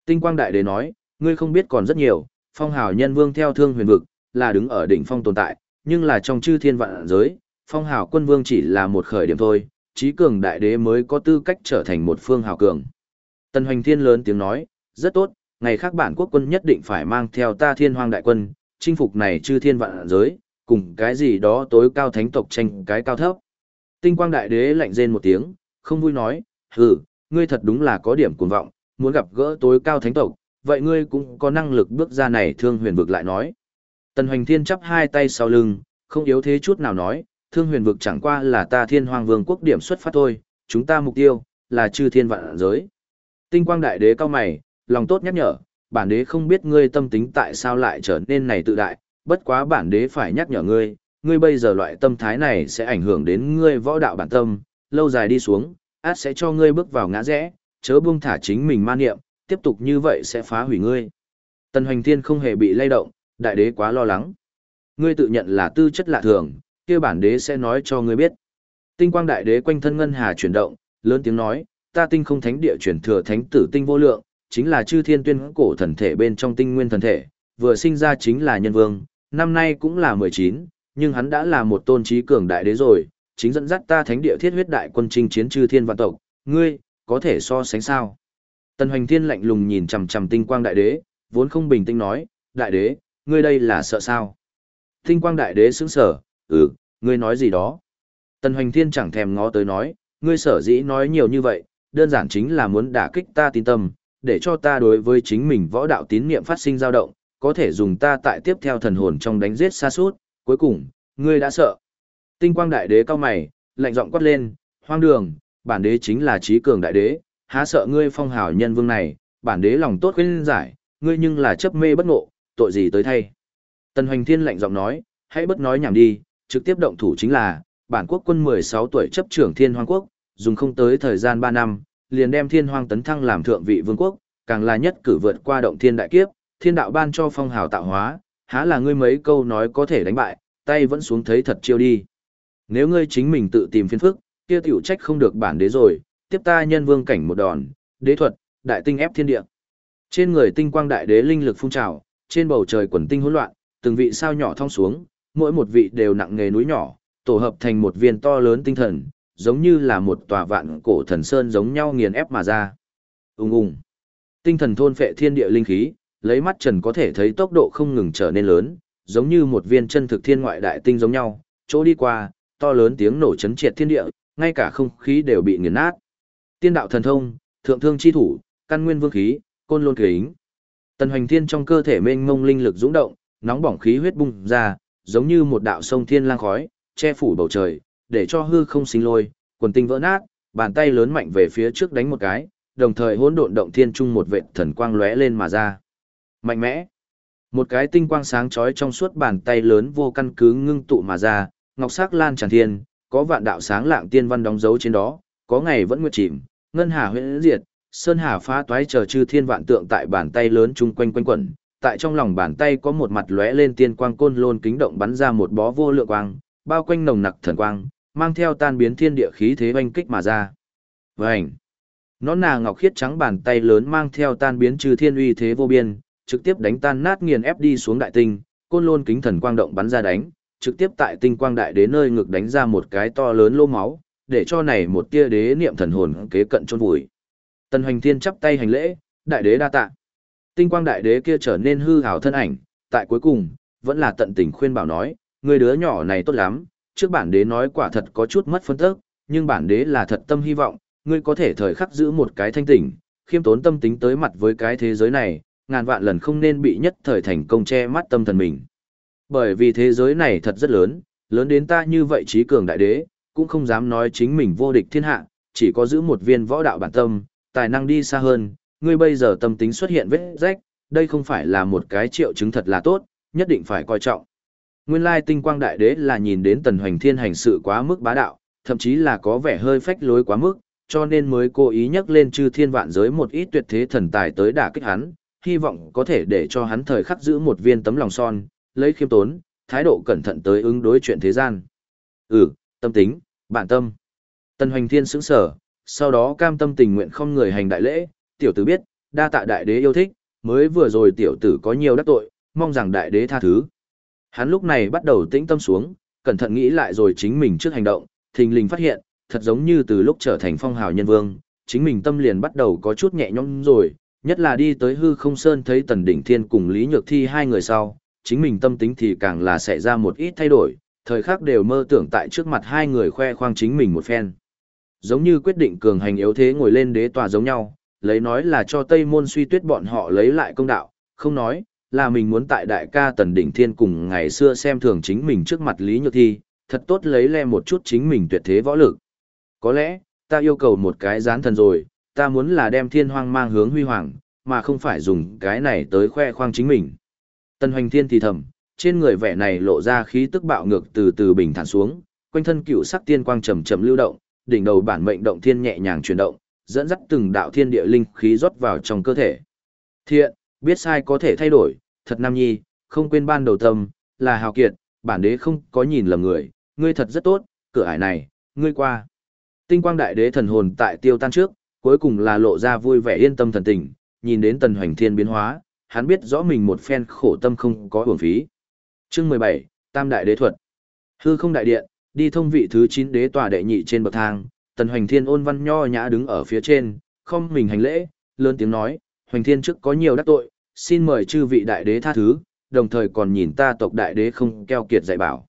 Tinh Quang Đại Đế nói, ngươi không biết còn rất nhiều, phong hào nhân vương theo Thương Huyền vực, là đứng ở đỉnh phong tồn tại, nhưng là trong chư thiên vạn giới, phong hào quân vương chỉ là một khởi điểm thôi, trí cường đại đế mới có tư cách trở thành một phương hào cường. Tần Hoành Thiên lớn tiếng nói, rất tốt, ngày khác bản quốc quân nhất định phải mang theo ta Thiên Hoang đại quân, chinh phục này chư thiên vạn giới, cùng cái gì đó tối cao thánh tộc tranh cái cao thấp. Tinh Quang Đại Đế lạnh rên một tiếng, không vui nói, hừ, ngươi thật đúng là có điểm cuồng vọng, muốn gặp gỡ tối cao thánh tộc, vậy ngươi cũng có năng lực bước ra này Thương Huyền vực lại nói. Tần Hoành Thiên chắp hai tay sau lưng, không yếu thế chút nào nói, Thương Huyền vực chẳng qua là ta Thiên Hoang Vương quốc điểm xuất phát thôi, chúng ta mục tiêu là chư thiên vạn giới. Tinh Quang Đại Đế cao mày, lòng tốt nhắc nhở, bản đế không biết ngươi tâm tính tại sao lại trở nên này tự đại, bất quá bản đế phải nhắc nhở ngươi, ngươi bây giờ loại tâm thái này sẽ ảnh hưởng đến ngươi võ đạo bản tâm, lâu dài đi xuống, át sẽ cho ngươi bước vào ngã rẽ, chớ buông thả chính mình ma niệm, tiếp tục như vậy sẽ phá hủy ngươi. Tần Hoành Thiên không hề bị lay động, đại đế quá lo lắng. Ngươi tự nhận là tư chất lạ thường, kia bản đế sẽ nói cho ngươi biết. Tinh Quang Đại Đế quanh thân ngân hà chuyển động, lớn tiếng nói, ta Tinh Không Thánh Địa chuyển thừa thánh tử tinh vô lượng, chính là chư thiên tuyên cổ thần thể bên trong tinh nguyên thần thể, vừa sinh ra chính là nhân vương, năm nay cũng là 19, nhưng hắn đã là một tôn trí cường đại đế rồi, chính dẫn dắt ta thánh địa thiết huyết đại quân chinh chiến chư thiên vạn tộc, ngươi, có thể so sánh sao? Tần Hoành Thiên lạnh lùng nhìn chằm chằm Tinh Quang Đại Đế, vốn không bình tĩnh nói, đại đế, ngươi đây là sợ sao? Tinh Quang Đại Đế sững sờ, ngươi nói gì đó? Tần Hoành Thiên chẳng thèm ngó tới nói, ngươi sở dĩ nói nhiều như vậy, đơn giản chính là muốn đả kích ta tín tâm, để cho ta đối với chính mình võ đạo tín niệm phát sinh dao động, có thể dùng ta tại tiếp theo thần hồn trong đánh giết xa suốt, cuối cùng, ngươi đã sợ. Tinh Quang Đại Đế cao mày, lạnh giọng quát lên, hoang đường, bản đế chính là trí cường đại đế, há sợ ngươi phong hào nhân vương này, bản đế lòng tốt khuyên giải, ngươi nhưng là chấp mê bất ngộ, tội gì tới thay. Tần Hoành Thiên lạnh giọng nói, hãy bất nói nhảm đi, trực tiếp động thủ chính là, bản quốc quân 16 tuổi chấp trưởng Thiên Hoang quốc, dùng không tới thời gian 3 năm, liền đem Thiên Hoang tấn thăng làm thượng vị vương quốc, càng là nhất cử vượt qua động thiên đại kiếp, thiên đạo ban cho phong hào tạo hóa, há là ngươi mấy câu nói có thể đánh bại, tay vẫn xuống thấy thật chiêu đi. Nếu ngươi chính mình tự tìm phiền phức, kia tiểu trách không được bản đế rồi, tiếp ta nhân vương cảnh một đòn, đế thuật, đại tinh ép thiên địa. Trên người Tinh Quang Đại Đế linh lực phun trào, trên bầu trời quần tinh hỗn loạn, từng vị sao nhỏ thong xuống, mỗi một vị đều nặng nghề núi nhỏ, tổ hợp thành một viên to lớn tinh thần, giống như là một tòa vạn cổ thần sơn giống nhau nghiền ép mà ra. Ùng ùng. Tinh thần thôn phệ thiên địa linh khí, lấy mắt trần có thể thấy tốc độ không ngừng trở nên lớn, giống như một viên chân thực thiên ngoại đại tinh giống nhau, chỗ đi qua, to lớn tiếng nổ chấn triệt thiên địa, ngay cả không khí đều bị nghiền nát. Tiên đạo thần thông, thượng thương chi thủ, căn nguyên vương khí, côn lôn kính. Tần Hoành Thiên trong cơ thể mênh mông linh lực dũng động, nóng bỏng khí huyết bung ra, giống như một đạo sông thiên lang khói, che phủ bầu trời, để cho hư không sinh lôi, quần tinh vỡ nát, bàn tay lớn mạnh về phía trước đánh một cái, đồng thời hỗn độn động thiên trung một vệt thần quang lóe lên mà ra. Mạnh mẽ. Một cái tinh quang sáng chói trong suốt bàn tay lớn vô căn cứ ngưng tụ mà ra, ngọc sắc lan tràn thiên, có vạn đạo sáng lạng tiên văn đóng dấu trên đó, có ngày vẫn nguyệt chìm, ngân hà huyễn diệt, sơn hà phá toái chờ chư thiên vạn tượng tại bàn tay lớn chung quanh quanh quẩn, tại trong lòng bàn tay có một mặt lóe lên tiên quang côn lôn kính động bắn ra một bó vô lượng quang, bao quanh nồng nặc thần quang, mang theo tan biến thiên địa khí thế oanh kích mà ra. Vành. Nón nà ngọc khiết trắng bàn tay lớn mang theo tan biến trừ thiên uy thế vô biên, trực tiếp đánh tan nát nghiền ép đi xuống đại tinh, côn lôn kính thần quang động bắn ra đánh, trực tiếp tại Tinh Quang Đại Đế nơi ngực đánh ra một cái to lớn lỗ máu, để cho này một tia đế niệm thần hồn kế cận chôn vùi. Tần Hoành Thiên chắp tay hành lễ, đại đế đa tạ. Tinh Quang Đại Đế kia trở nên hư ảo thân ảnh, tại cuối cùng, vẫn là tận tình khuyên bảo nói, người đứa nhỏ này tốt lắm, trước bản đế nói quả thật có chút mất phân tức, nhưng bản đế là thật tâm hy vọng, ngươi có thể thời khắc giữ một cái thanh tỉnh, khiêm tốn tâm tính tới mặt với cái thế giới này, ngàn vạn lần không nên bị nhất thời thành công che mắt tâm thần mình. Bởi vì thế giới này thật rất lớn, lớn đến ta như vậy trí cường đại đế, cũng không dám nói chính mình vô địch thiên hạ, chỉ có giữ một viên võ đạo bản tâm, tài năng đi xa hơn, ngươi bây giờ tâm tính xuất hiện vết rách, đây không phải là một cái triệu chứng thật là tốt, nhất định phải coi trọng. Nguyên lai Tinh Quang Đại Đế là nhìn đến Tần Hoành Thiên hành sự quá mức bá đạo, thậm chí là có vẻ hơi phách lối quá mức, cho nên mới cố ý nhắc lên chư thiên vạn giới một ít tuyệt thế thần tài tới đả kích hắn, hy vọng có thể để cho hắn thời khắc giữ một viên tấm lòng son, lấy khiêm tốn, thái độ cẩn thận tới ứng đối chuyện thế gian. Tâm tính, bản tâm. Tần Hoành Thiên sững sở, sau đó cam tâm tình nguyện không người hành đại lễ, tiểu tử biết, đa tạ đại đế yêu thích, mới vừa rồi tiểu tử có nhiều đắc tội, mong rằng đại đế tha thứ. Hắn lúc này bắt đầu tĩnh tâm xuống, cẩn thận nghĩ lại rồi chính mình trước hành động, thình lình phát hiện, thật giống như từ lúc trở thành phong hào nhân vương, chính mình tâm liền bắt đầu có chút nhẹ nhõm rồi, nhất là đi tới hư không sơn thấy Tần Đỉnh Thiên cùng Lý Nhược Thi hai người sau, chính mình tâm tính thì càng là xảy ra một ít thay đổi, thời khắc đều mơ tưởng tại trước mặt hai người khoe khoang chính mình một phen. Giống như quyết định cường hành yếu thế ngồi lên đế tòa giống nhau, lấy nói là cho Tây Môn Suy Tuyết bọn họ lấy lại công đạo, không nói, là mình muốn tại đại ca Tần Đỉnh Thiên cùng ngày xưa xem thường chính mình trước mặt Lý Nhược Thi, thật tốt lấy le một chút chính mình tuyệt thế võ lực. Có lẽ, ta yêu cầu một cái gián thần rồi, ta muốn là đem thiên hoang mang hướng huy hoàng, mà không phải dùng cái này tới khoe khoang chính mình. Tần Hoành Thiên thì thầm, trên người vẻ này lộ ra khí tức bạo ngược từ từ bình thản xuống, quanh thân cựu sắc tiên quang chậm chậm lưu động, đỉnh đầu bản mệnh động thiên nhẹ nhàng chuyển động, dẫn dắt từng đạo thiên địa linh khí rót vào trong cơ thể. Thiện, biết sai có thể thay đổi, thật nam nhi, không quên ban đầu tâm, là hào kiệt, bản đế không có nhìn lầm người, ngươi thật rất tốt, cửa ải này, ngươi qua. Tinh quang đại đế thần hồn tại tiêu tan trước, cuối cùng là lộ ra vui vẻ yên tâm thần tình, nhìn đến Tần Hoành Thiên biến hóa, hắn biết rõ mình một phen khổ tâm không có uổng phí. Chương 17, Tam đại đế thuật. Hư không đại điện, đi thông vị thứ 9 đế tòa đệ nhị trên bậc thang, Tần Hoành Thiên ôn văn nho nhã đứng ở phía trên, không mình hành lễ, lớn tiếng nói, Hoành Thiên trước có nhiều đắc tội, xin mời chư vị đại đế tha thứ, đồng thời còn nhìn ta tộc đại đế không keo kiệt dạy bảo.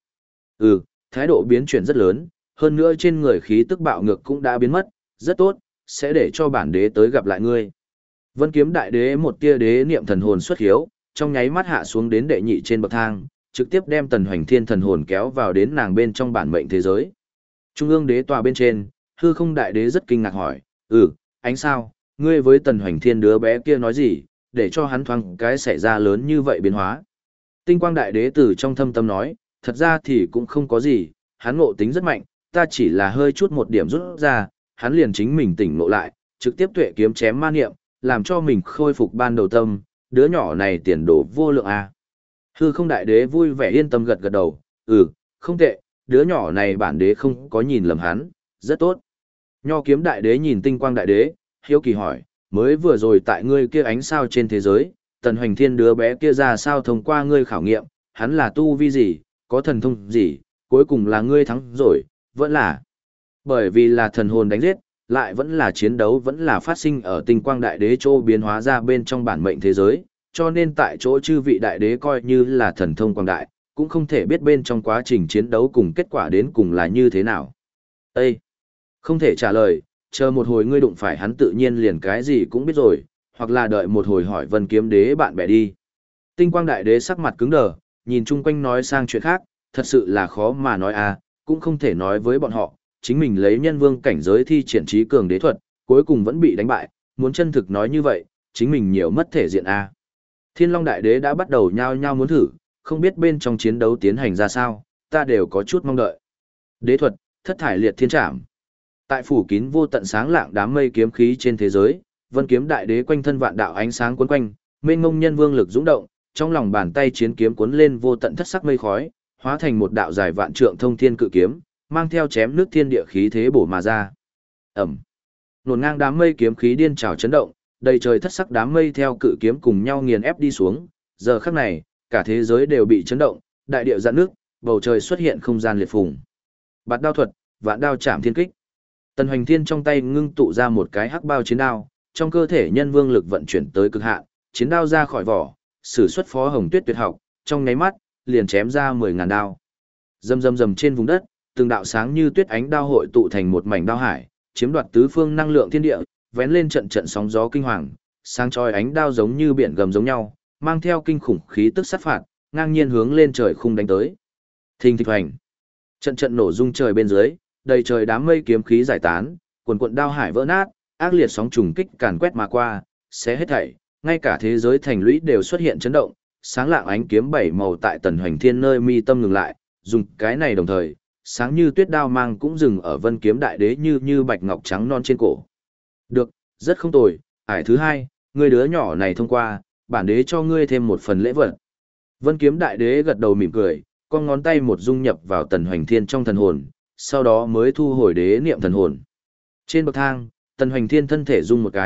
Thái độ biến chuyển rất lớn, hơn nữa trên người khí tức bạo ngược cũng đã biến mất, rất tốt, sẽ để cho bản đế tới gặp lại ngươi. Vân Kiếm đại đế một tia đế niệm thần hồn xuất hiếu, trong nháy mắt hạ xuống đến đệ nhị trên bậc thang, trực tiếp đem Tần Hoành Thiên thần hồn kéo vào đến nàng bên trong bản mệnh thế giới. Trung ương đế tòa bên trên, hư không đại đế rất kinh ngạc hỏi, ánh sao, ngươi với Tần Hoành Thiên đứa bé kia nói gì, để cho hắn thoáng cái xảy ra lớn như vậy biến hóa. Tinh quang đại đế từ trong thâm tâm nói, thật ra thì cũng không có gì, hắn ngộ tính rất mạnh, ta chỉ là hơi chút một điểm rút ra, hắn liền chính mình tỉnh ngộ lại, trực tiếp tuệ kiếm chém ma niệm, làm cho mình khôi phục ban đầu tâm, đứa nhỏ này tiền đồ vô lượng à. Hư không đại đế vui vẻ yên tâm gật gật đầu, không tệ, đứa nhỏ này bản đế không có nhìn lầm hắn, rất tốt. Nho kiếm đại đế nhìn tinh quang đại đế, hiếu kỳ hỏi, mới vừa rồi tại ngươi kia ánh sao trên thế giới, Tần Hoành Thiên đứa bé kia ra sao thông qua ngươi khảo nghiệm, hắn là tu vi gì, có thần thông gì, cuối cùng là ngươi thắng rồi, vẫn là. Bởi vì là thần hồn đánh giết, lại vẫn là chiến đấu vẫn là phát sinh ở tinh quang đại đế chỗ biến hóa ra bên trong bản mệnh thế giới, cho nên tại chỗ chư vị đại đế coi như là thần thông quang đại, cũng không thể biết bên trong quá trình chiến đấu cùng kết quả đến cùng là như thế nào. Ê! Không thể trả lời, chờ một hồi ngươi đụng phải hắn tự nhiên liền cái gì cũng biết rồi, hoặc là đợi một hồi hỏi Vân Kiếm đế bạn bè đi. Tinh quang đại đế sắc mặt cứng đờ, nhìn chung quanh nói sang chuyện khác, thật sự là khó mà nói à, cũng không thể nói với bọn họ, chính mình lấy nhân vương cảnh giới thi triển trí cường đế thuật, cuối cùng vẫn bị đánh bại, muốn chân thực nói như vậy, chính mình nhiều mất thể diện à. Thiên Long đại đế đã bắt đầu nhao nhao muốn thử, không biết bên trong chiến đấu tiến hành ra sao, ta đều có chút mong đợi. Đế thuật, thất thải liệt thiên trảm. Tại phủ kín vô tận sáng lạng đám mây kiếm khí trên thế giới, Vân Kiếm đại đế quanh thân vạn đạo ánh sáng cuốn quanh, mênh mông nhân vương lực dũng động, trong lòng bàn tay chiến kiếm cuốn lên vô tận thất sắc mây khói, hóa thành một đạo dài vạn trượng thông thiên cự kiếm, mang theo chém nước thiên địa khí thế bổ mà ra. Ầm. Nổn ngang đám mây kiếm khí điên trào chấn động, đầy trời thất sắc đám mây theo cự kiếm cùng nhau nghiền ép đi xuống, giờ khắc này, cả thế giới đều bị chấn động, đại địa rạn nước, bầu trời xuất hiện không gian liệt phùng. Bạt đao thuật, vạn đao chạm thiên kích. Tần Hoành Thiên trong tay ngưng tụ ra một cái hắc bao chiến đao, trong cơ thể nhân vương lực vận chuyển tới cực hạn, chiến đao ra khỏi vỏ, sử xuất Phó Hồng Tuyết tuyệt học, trong nháy mắt, liền chém ra 10.000 đao. Rầm rầm rầm trên vùng đất, từng đạo sáng như tuyết ánh đao hội tụ thành một mảnh đao hải, chiếm đoạt tứ phương năng lượng thiên địa, vén lên trận trận sóng gió kinh hoàng, sáng chói ánh đao giống như biển gầm giống nhau, mang theo kinh khủng khí tức sát phạt, ngang nhiên hướng lên trời khung đánh tới. Thình thịch hoành. Trận trận nổ rung trời bên dưới, đầy trời đám mây kiếm khí giải tán, quần quần đao hải vỡ nát, ác liệt sóng trùng kích càn quét mà qua, xé hết thảy, ngay cả thế giới thành lũy đều xuất hiện chấn động, sáng lạng ánh kiếm bảy màu tại Tần Hoành Thiên nơi mi tâm ngừng lại, dùng cái này đồng thời, sáng như tuyết đao mang cũng dừng ở Vân Kiếm đại đế như bạch ngọc trắng non trên cổ. Được, rất không tồi, ải thứ hai, ngươi đứa nhỏ này thông qua, bản đế cho ngươi thêm một phần lễ vật. Vân Kiếm đại đế gật đầu mỉm cười, con ngón tay một dung nhập vào Tần Hoành Thiên trong thần hồn, sau đó mới thu hồi đế niệm thần hồn. Trên bậc thang, Tần Hoành Thiên thân thể rung một cái,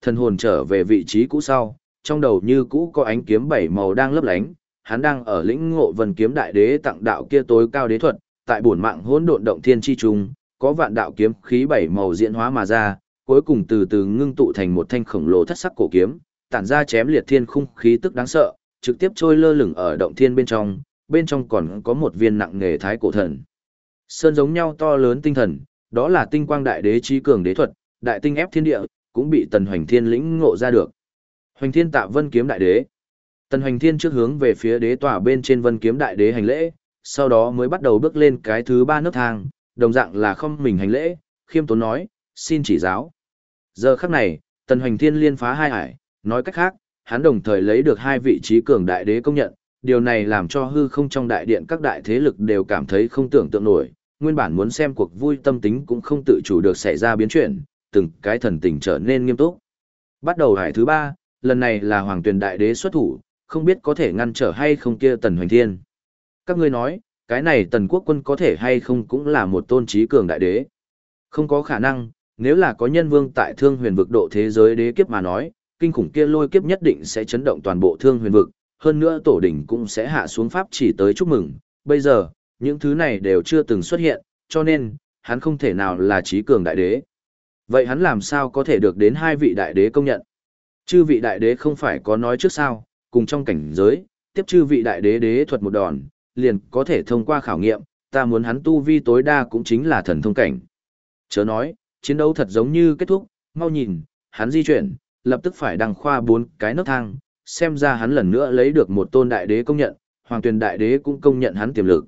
Thần hồn trở về vị trí cũ sau, trong đầu như cũ có ánh kiếm bảy màu đang lấp lánh, hắn đang ở lĩnh ngộ Vân Kiếm Đại Đế tặng đạo kia tối cao đế thuật, tại bổn mạng hỗn độn động thiên chi trung, có vạn đạo kiếm khí bảy màu diễn hóa mà ra, cuối cùng từ từ ngưng tụ thành một thanh khổng lồ thất sắc cổ kiếm, tản ra chém liệt thiên khung khí tức đáng sợ, trực tiếp trôi lơ lửng ở động thiên bên trong còn có một viên nặng nghề thái cổ thần. Sơn giống nhau to lớn tinh thần, đó là tinh quang đại đế trí cường đế thuật, đại tinh ép thiên địa, cũng bị Tần Hoành Thiên lĩnh ngộ ra được. Hoành Thiên tạ Vân Kiếm Đại Đế. Tần Hoành Thiên trước hướng về phía đế tòa bên trên Vân Kiếm Đại Đế hành lễ, sau đó mới bắt đầu bước lên cái thứ 3 nấc thang, đồng dạng là không mình hành lễ, khiêm tốn nói, xin chỉ giáo. Giờ khắc này, Tần Hoành Thiên liên phá hai ải, nói cách khác, hắn đồng thời lấy được 2 vị trí cường đại đế công nhận, điều này làm cho hư không trong đại điện các đại thế lực đều cảm thấy không tưởng tượng nổi, nguyên bản muốn xem cuộc vui tâm tính cũng không tự chủ được xảy ra biến chuyển, từng cái thần tình trở nên nghiêm túc. Bắt đầu hải thứ 3, lần này là Hoàng Tuyền Đại Đế xuất thủ, không biết có thể ngăn trở hay không kia Tần Hoành Thiên. Các ngươi nói, cái này Tần Quốc Quân có thể hay không cũng là một tôn trí cường đại đế. Không có khả năng, nếu là có nhân vương tại Thương Huyền vực độ thế giới đế kiếp mà nói, kinh khủng kia lôi kiếp nhất định sẽ chấn động toàn bộ Thương Huyền vực, hơn nữa tổ đỉnh cũng sẽ hạ xuống pháp chỉ tới chúc mừng. Bây giờ, những thứ này đều chưa từng xuất hiện, cho nên, hắn không thể nào là trí cường đại đế. Vậy hắn làm sao có thể được đến 2 vị đại đế công nhận? Chư vị đại đế không phải có nói trước sao, cùng trong cảnh giới, tiếp chư vị đại đế đế thuật một đòn, liền có thể thông qua khảo nghiệm, ta muốn hắn tu vi tối đa cũng chính là thần thông cảnh. Chớ nói, chiến đấu thật giống như kết thúc, mau nhìn, hắn di chuyển, lập tức phải đăng khoa 4 cái nấc thang, xem ra hắn lần nữa lấy được một tôn đại đế công nhận, Hoàng Tuyền Đại Đế cũng công nhận hắn tiềm lực.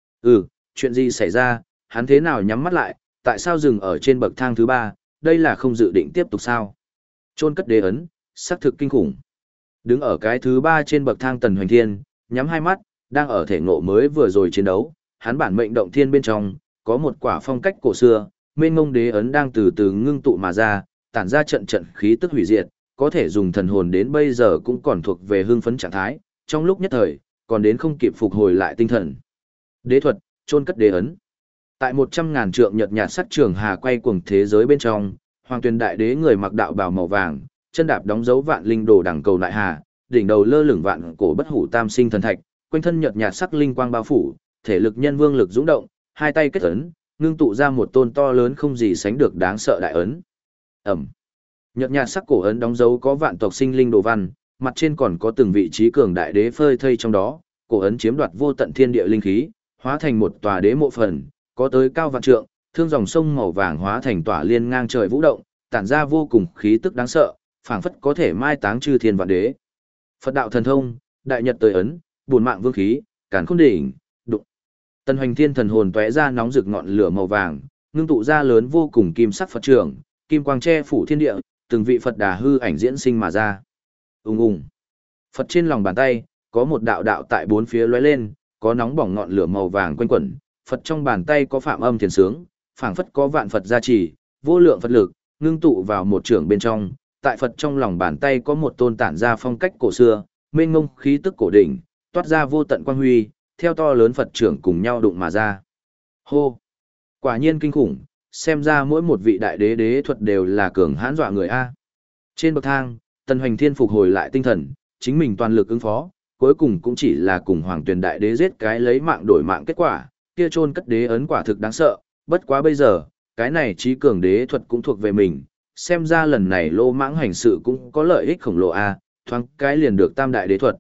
Chuyện gì xảy ra, hắn thế nào nhắm mắt lại, tại sao dừng ở trên bậc thang thứ 3, đây là không dự định tiếp tục sao? Chôn cất đế ấn, xác thực kinh khủng. Đứng ở cái thứ 3 trên bậc thang Tần Hoành Thiên, nhắm hai mắt, đang ở thể ngộ mới vừa rồi chiến đấu, hắn bản mệnh động thiên bên trong, có một quả phong cách cổ xưa, mênh mông đế ấn đang từ từ ngưng tụ mà ra, tản ra trận trận khí tức hủy diệt, có thể dùng thần hồn đến bây giờ cũng còn thuộc về hưng phấn trạng thái, trong lúc nhất thời, còn đến không kịp phục hồi lại tinh thần. Đế thuật, chôn cất đế ấn. Tại 100.000 trượng nhật nhạt sắc trường hà quay cuồng thế giới bên trong, Hoàng Tuyền Đại Đế người mặc đạo bào màu vàng, chân đạp đóng dấu vạn linh đồ đằng cầu đại hà, đỉnh đầu lơ lửng vạn cổ bất hủ tam sinh thần thạch, quanh thân nhật nhạt sắc linh quang bao phủ, thể lực nhân vương lực dũng động, hai tay kết ấn, ngưng tụ ra một tôn to lớn không gì sánh được đáng sợ đại ấn. Ẩm. Nhật nhạt sắc cổ ấn đóng dấu có vạn tộc sinh linh đồ văn, mặt trên còn có từng vị trí cường đại đế phơi thây trong đó, cổ ấn chiếm đoạt vô tận thiên địa linh khí, hóa thành một tòa đế mộ phần, có tới cao vạn trượng, thương dòng sông màu vàng hóa thành tỏa liên ngang trời vũ động, tản ra vô cùng khí tức đáng sợ, phảng phất có thể mai táng chư thiên vạn đế. Phật đạo thần thông, đại nhật tới ấn, bổn mạng vương khí, càn khôn đỉnh, đụng. Tần Hoành Thiên thần hồn tóe ra nóng rực ngọn lửa màu vàng, ngưng tụ ra lớn vô cùng kim sắc Phật trưởng, kim quang che phủ thiên địa, từng vị Phật đà hư ảnh diễn sinh mà ra. Ùng ùng. Phật trên lòng bàn tay, có một đạo đạo tại bốn phía lóe lên, có nóng bỏng ngọn lửa màu vàng quanh quẩn, Phật trong bàn tay có phạm âm thiền sướng, phảng phất có vạn Phật gia trì, vô lượng Phật lực, ngưng tụ vào một trưởng bên trong, tại Phật trong lòng bàn tay có một tôn tản ra phong cách cổ xưa, mênh mông khí tức cổ đỉnh, toát ra vô tận quang huy, theo to lớn Phật trưởng cùng nhau đụng mà ra. Hô! Quả nhiên kinh khủng, xem ra mỗi một vị đại đế đế thuật đều là cường hãn dọa người a. Trên bậc thang, Tần Hoành Thiên phục hồi lại tinh thần, chính mình toàn lực ứng phó, cuối cùng cũng chỉ là cùng Hoàng Tuyền Đại Đế giết cái lấy mạng đổi mạng kết quả, kia chôn cất đế ấn quả thực đáng sợ, bất quá bây giờ, cái này trí cường đế thuật cũng thuộc về mình, xem ra lần này lô mãng hành sự cũng có lợi ích khổng lồ a, thoáng cái liền được tam đại đế thuật.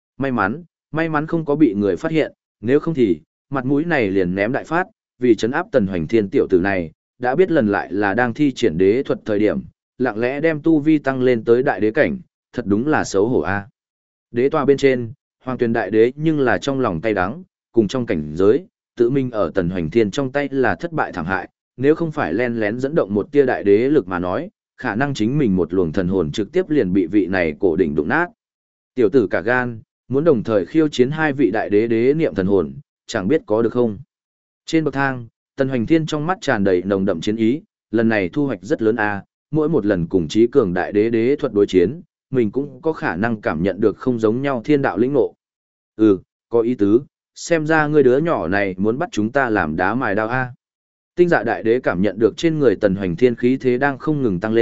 May mắn không có bị người phát hiện, nếu không thì, mặt mũi này liền ném đại phát, vì trấn áp Tần Hoành Thiên tiểu tử này, đã biết lần lại là đang thi triển đế thuật thời điểm, lặng lẽ đem tu vi tăng lên tới đại đế cảnh, thật đúng là xấu hổ a. Đế tòa bên trên, Hoàng Tuyền Đại Đế nhưng là trong lòng tay đắng, cùng trong cảnh giới, tự mình ở Tần Hoành Thiên trong tay là thất bại thảm hại, nếu không phải len lén dẫn động một tia đại đế lực mà nói, khả năng chính mình một luồng thần hồn trực tiếp liền bị vị này cổ đỉnh đụng nát. Tiểu tử cả gan, muốn đồng thời khiêu chiến 2 vị đại đế đế niệm thần hồn, chẳng biết có được không. Trên bậc thang, Tần Hoành Thiên trong mắt tràn đầy nồng đậm chiến ý, lần này thu hoạch rất lớn a, mỗi một lần cùng trí cường đại đế đế thuật đối chiến, mình cũng có khả năng cảm nhận được không giống nhau thiên đạo lĩnh ngộ. Có ý tứ, xem ra ngươi đứa nhỏ này muốn bắt chúng ta làm đá mài đao a. Tinh Dạ Đại Đế cảm nhận được trên người Tần Hoành Thiên khí thế đang không ngừng tăng lên,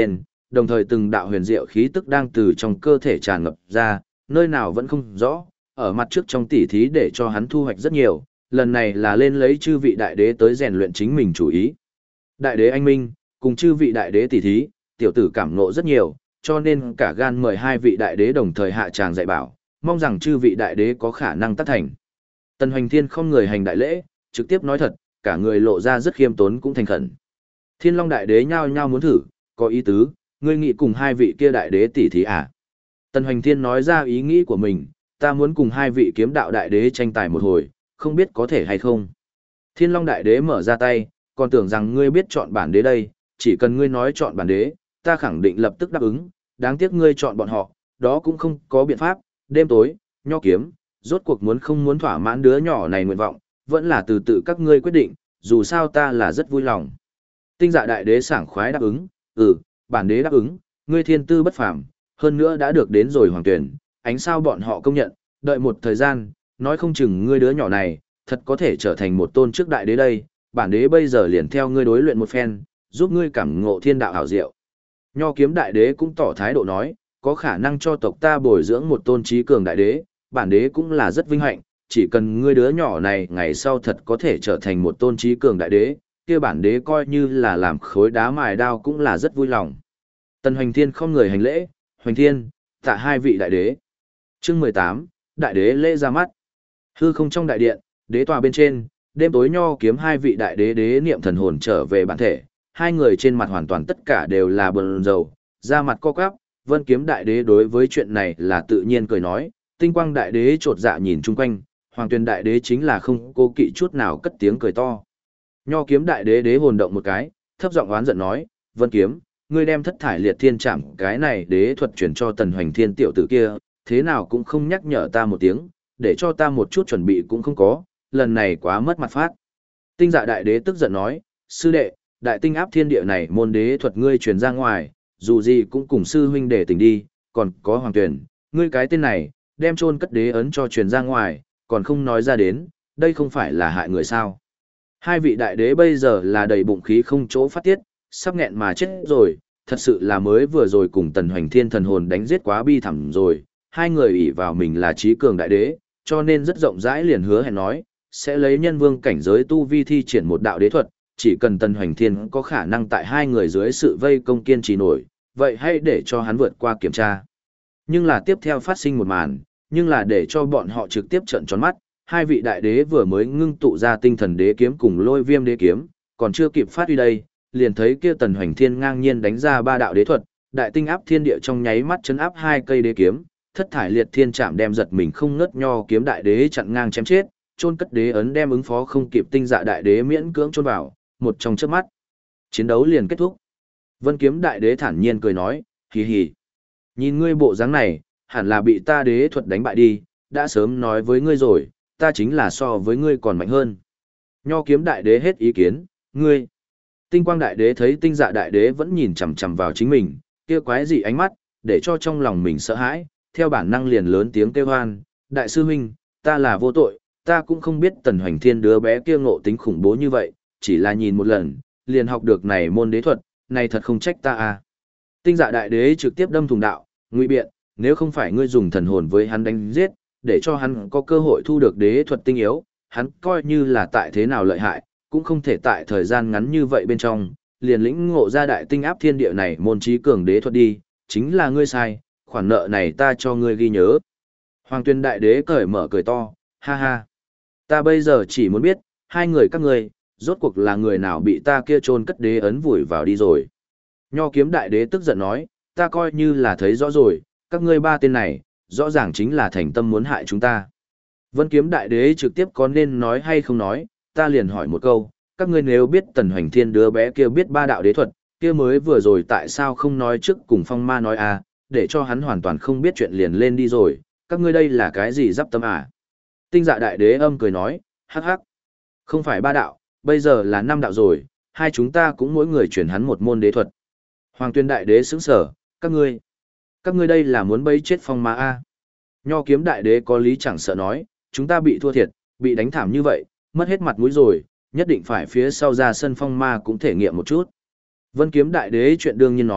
đồng thời từng đạo huyền diệu khí tức đang từ trong cơ thể tràn ngập ra, nơi nào vẫn không rõ, ở mặt trước trong tỉ thí để cho hắn thu hoạch rất nhiều, lần này là lên lấy chư vị đại đế tới rèn luyện chính mình chủ ý. Đại đế anh minh, cùng chư vị đại đế tỉ thí, tiểu tử cảm ngộ rất nhiều, cho nên cả gan mời hai vị đại đế đồng thời hạ tràng dạy bảo, mong rằng chư vị đại đế có khả năng tác thành. Tần Hoành Thiên không người hành đại lễ, trực tiếp nói thật, cả người lộ ra rất khiêm tốn cũng thành khẩn. Thiên Long đại đế nhao nhao muốn thử, có ý tứ, ngươi nghĩ cùng hai vị kia đại đế tỉ thí à? Tần Hoành Thiên nói ra ý nghĩ của mình, ta muốn cùng hai vị kiếm đạo đại đế tranh tài một hồi, không biết có thể hay không. Thiên Long đại đế mở ra tay, còn tưởng rằng ngươi biết chọn bản đế đây, chỉ cần ngươi nói chọn bản đế, ta khẳng định lập tức đáp ứng, đáng tiếc ngươi chọn bọn họ, đó cũng không có biện pháp, đêm tối, nho kiếm, rốt cuộc muốn không muốn thỏa mãn đứa nhỏ này nguyện vọng, vẫn là từ tự các ngươi quyết định, dù sao ta là rất vui lòng. Tinh Dạ đại đế sảng khoái đáp ứng, bản đế đáp ứng, ngươi thiên tư bất phàm, hơn nữa đã được đến rồi hoàng tuyển, ánh sao bọn họ công nhận, đợi một thời gian, nói không chừng ngươi đứa nhỏ này, thật có thể trở thành một tôn trước đại đế đây, bản đế bây giờ liền theo ngươi đối luyện một phen, giúp ngươi cảm ngộ thiên đạo hảo diệu. Nho kiếm đại đế cũng tỏ thái độ nói, có khả năng cho tộc ta bồi dưỡng một tôn trí cường đại đế, bản đế cũng là rất vinh hạnh, chỉ cần ngươi đứa nhỏ này ngày sau thật có thể trở thành một tôn trí cường đại đế, kia bản đế coi như là làm khối đá mài đao cũng là rất vui lòng. Tần Hoành Thiên không người hành lễ, Hoành Thiên, tạ hai vị đại đế. Chương 18, đại đế lễ ra mắt. Hư không trong đại điện, đế tòa bên trên, đêm tối nho kiếm hai vị đại đế đế niệm thần hồn trở về bản thể, hai người trên mặt hoàn toàn tất cả đều là buồn rầu, da mặt co quắp. Vân Kiếm đại đế đối với chuyện này là tự nhiên cười nói, Tinh Quang đại đế chột dạ nhìn chung quanh, Hoàng Tuyền đại đế chính là không cố kỵ chút nào cất tiếng cười to. Nho Kiếm đại đế đế hồn động một cái, thấp giọng oán giận nói, Vân Kiếm, ngươi đem thất thải liệt thiên trảm cái này đế thuật chuyển cho Tần Hoành Thiên tiểu tử kia, thế nào cũng không nhắc nhở ta một tiếng, để cho ta một chút chuẩn bị cũng không có, lần này quá mất mặt phát. Tinh Dạ đại đế tức giận nói, sư đệ, đại tinh áp thiên địa này môn đế thuật ngươi truyền ra ngoài, dù gì cũng cùng sư huynh để tình đi, còn có Hoàng Tuyển, ngươi cái tên này, đem chôn cất đế ấn cho truyền ra ngoài, còn không nói ra đến, đây không phải là hại người sao. Hai vị đại đế bây giờ là đầy bụng khí không chỗ phát tiết, sắp nghẹn mà chết rồi, thật sự là mới vừa rồi cùng Tần Hoành Thiên thần hồn đánh giết quá bi thẳm rồi, hai người ỷ vào mình là trí cường đại đế, cho nên rất rộng rãi liền hứa hẹn nói, sẽ lấy nhân vương cảnh giới tu vi thi triển một đạo đế thuật, chỉ cần Tần Hoành Thiên có khả năng tại hai người dưới sự vây công kiên trì nổi, vậy hãy để cho hắn vượt qua kiểm tra. Nhưng là tiếp theo phát sinh một màn, nhưng là để cho bọn họ trực tiếp trợn tròn mắt, hai vị đại đế vừa mới ngưng tụ ra tinh thần đế kiếm cùng lôi viêm đế kiếm, còn chưa kịp phát huy đây, liền thấy kia Tần Hoành Thiên ngang nhiên đánh ra ba đạo đế thuật, đại tinh áp thiên địa trong nháy mắt chấn áp hai cây đế kiếm, thất thải liệt thiên chạm đem giật mình không ngớt nho kiếm đại đế chặn ngang chém chết, chôn cất đế ấn đem ứng phó không kịp Tinh Dạ đại đế miễn cưỡng chôn vào, một trong chớp mắt, chiến đấu liền kết thúc. Vân Kiếm đại đế thản nhiên cười nói, hì hì, nhìn ngươi bộ dáng này, hẳn là bị ta đế thuật đánh bại đi, đã sớm nói với ngươi rồi, ta chính là so với ngươi còn mạnh hơn. Nho Kiếm đại đế hết ý kiến, ngươi. Tinh Quang đại đế thấy Tinh Dạ đại đế vẫn nhìn chằm chằm vào chính mình, kia quái dị ánh mắt, để cho trong lòng mình sợ hãi, theo bản năng liền lớn tiếng kêu hoan, đại sư huynh, ta là vô tội, ta cũng không biết Tần Hoành Thiên đứa bé kia ngộ tính khủng bố như vậy, chỉ là nhìn một lần, liền học được này môn đế thuật, này thật không trách ta à. Tinh Dạ đại đế trực tiếp đâm thùng đạo, ngụy biện, nếu không phải ngươi dùng thần hồn với hắn đánh giết, để cho hắn có cơ hội thu được đế thuật tinh yếu, hắn coi như là tại thế nào lợi hại, cũng không thể tại thời gian ngắn như vậy bên trong, liền lĩnh ngộ ra đại tinh áp thiên địa này môn trí cường đế thuật đi, chính là ngươi sai, khoản nợ này ta cho ngươi ghi nhớ. Hoàng Tuyên đại đế cởi mở cười to, ha ha. Ta bây giờ chỉ muốn biết, hai người các ngươi, rốt cuộc là người nào bị ta kia chôn cất đế ấn vùi vào đi rồi. Nho Kiếm đại đế tức giận nói, ta coi như là thấy rõ rồi, các ngươi ba tên này, rõ ràng chính là thành tâm muốn hại chúng ta. Vân Kiếm đại đế trực tiếp có nên nói hay không nói, ta liền hỏi một câu, các ngươi nếu biết Tần Hoành Thiên đứa bé kia biết ba đạo đế thuật, kia mới vừa rồi tại sao không nói trước cùng Phong Ma nói à, để cho hắn hoàn toàn không biết chuyện liền lên đi rồi, các ngươi đây là cái gì giáp tâm à. Tinh Dạ đại đế âm cười nói, hắc hắc, không phải ba đạo, bây giờ là năm đạo rồi, hai chúng ta cũng mỗi người chuyển hắn một môn đế thuật. Hoàng Tuyên đại đế sững sở, các ngươi đây là muốn bấy chết Phong Ma a. Nho Kiếm đại đế có lý chẳng sợ nói, chúng ta bị thua thiệt, bị đánh thảm như vậy, mất hết mặt mũi rồi, nhất định phải phía sau ra sân Phong Ma cũng thể nghiệm một chút. Vân Kiếm đại đế chuyện đương nhiên nói,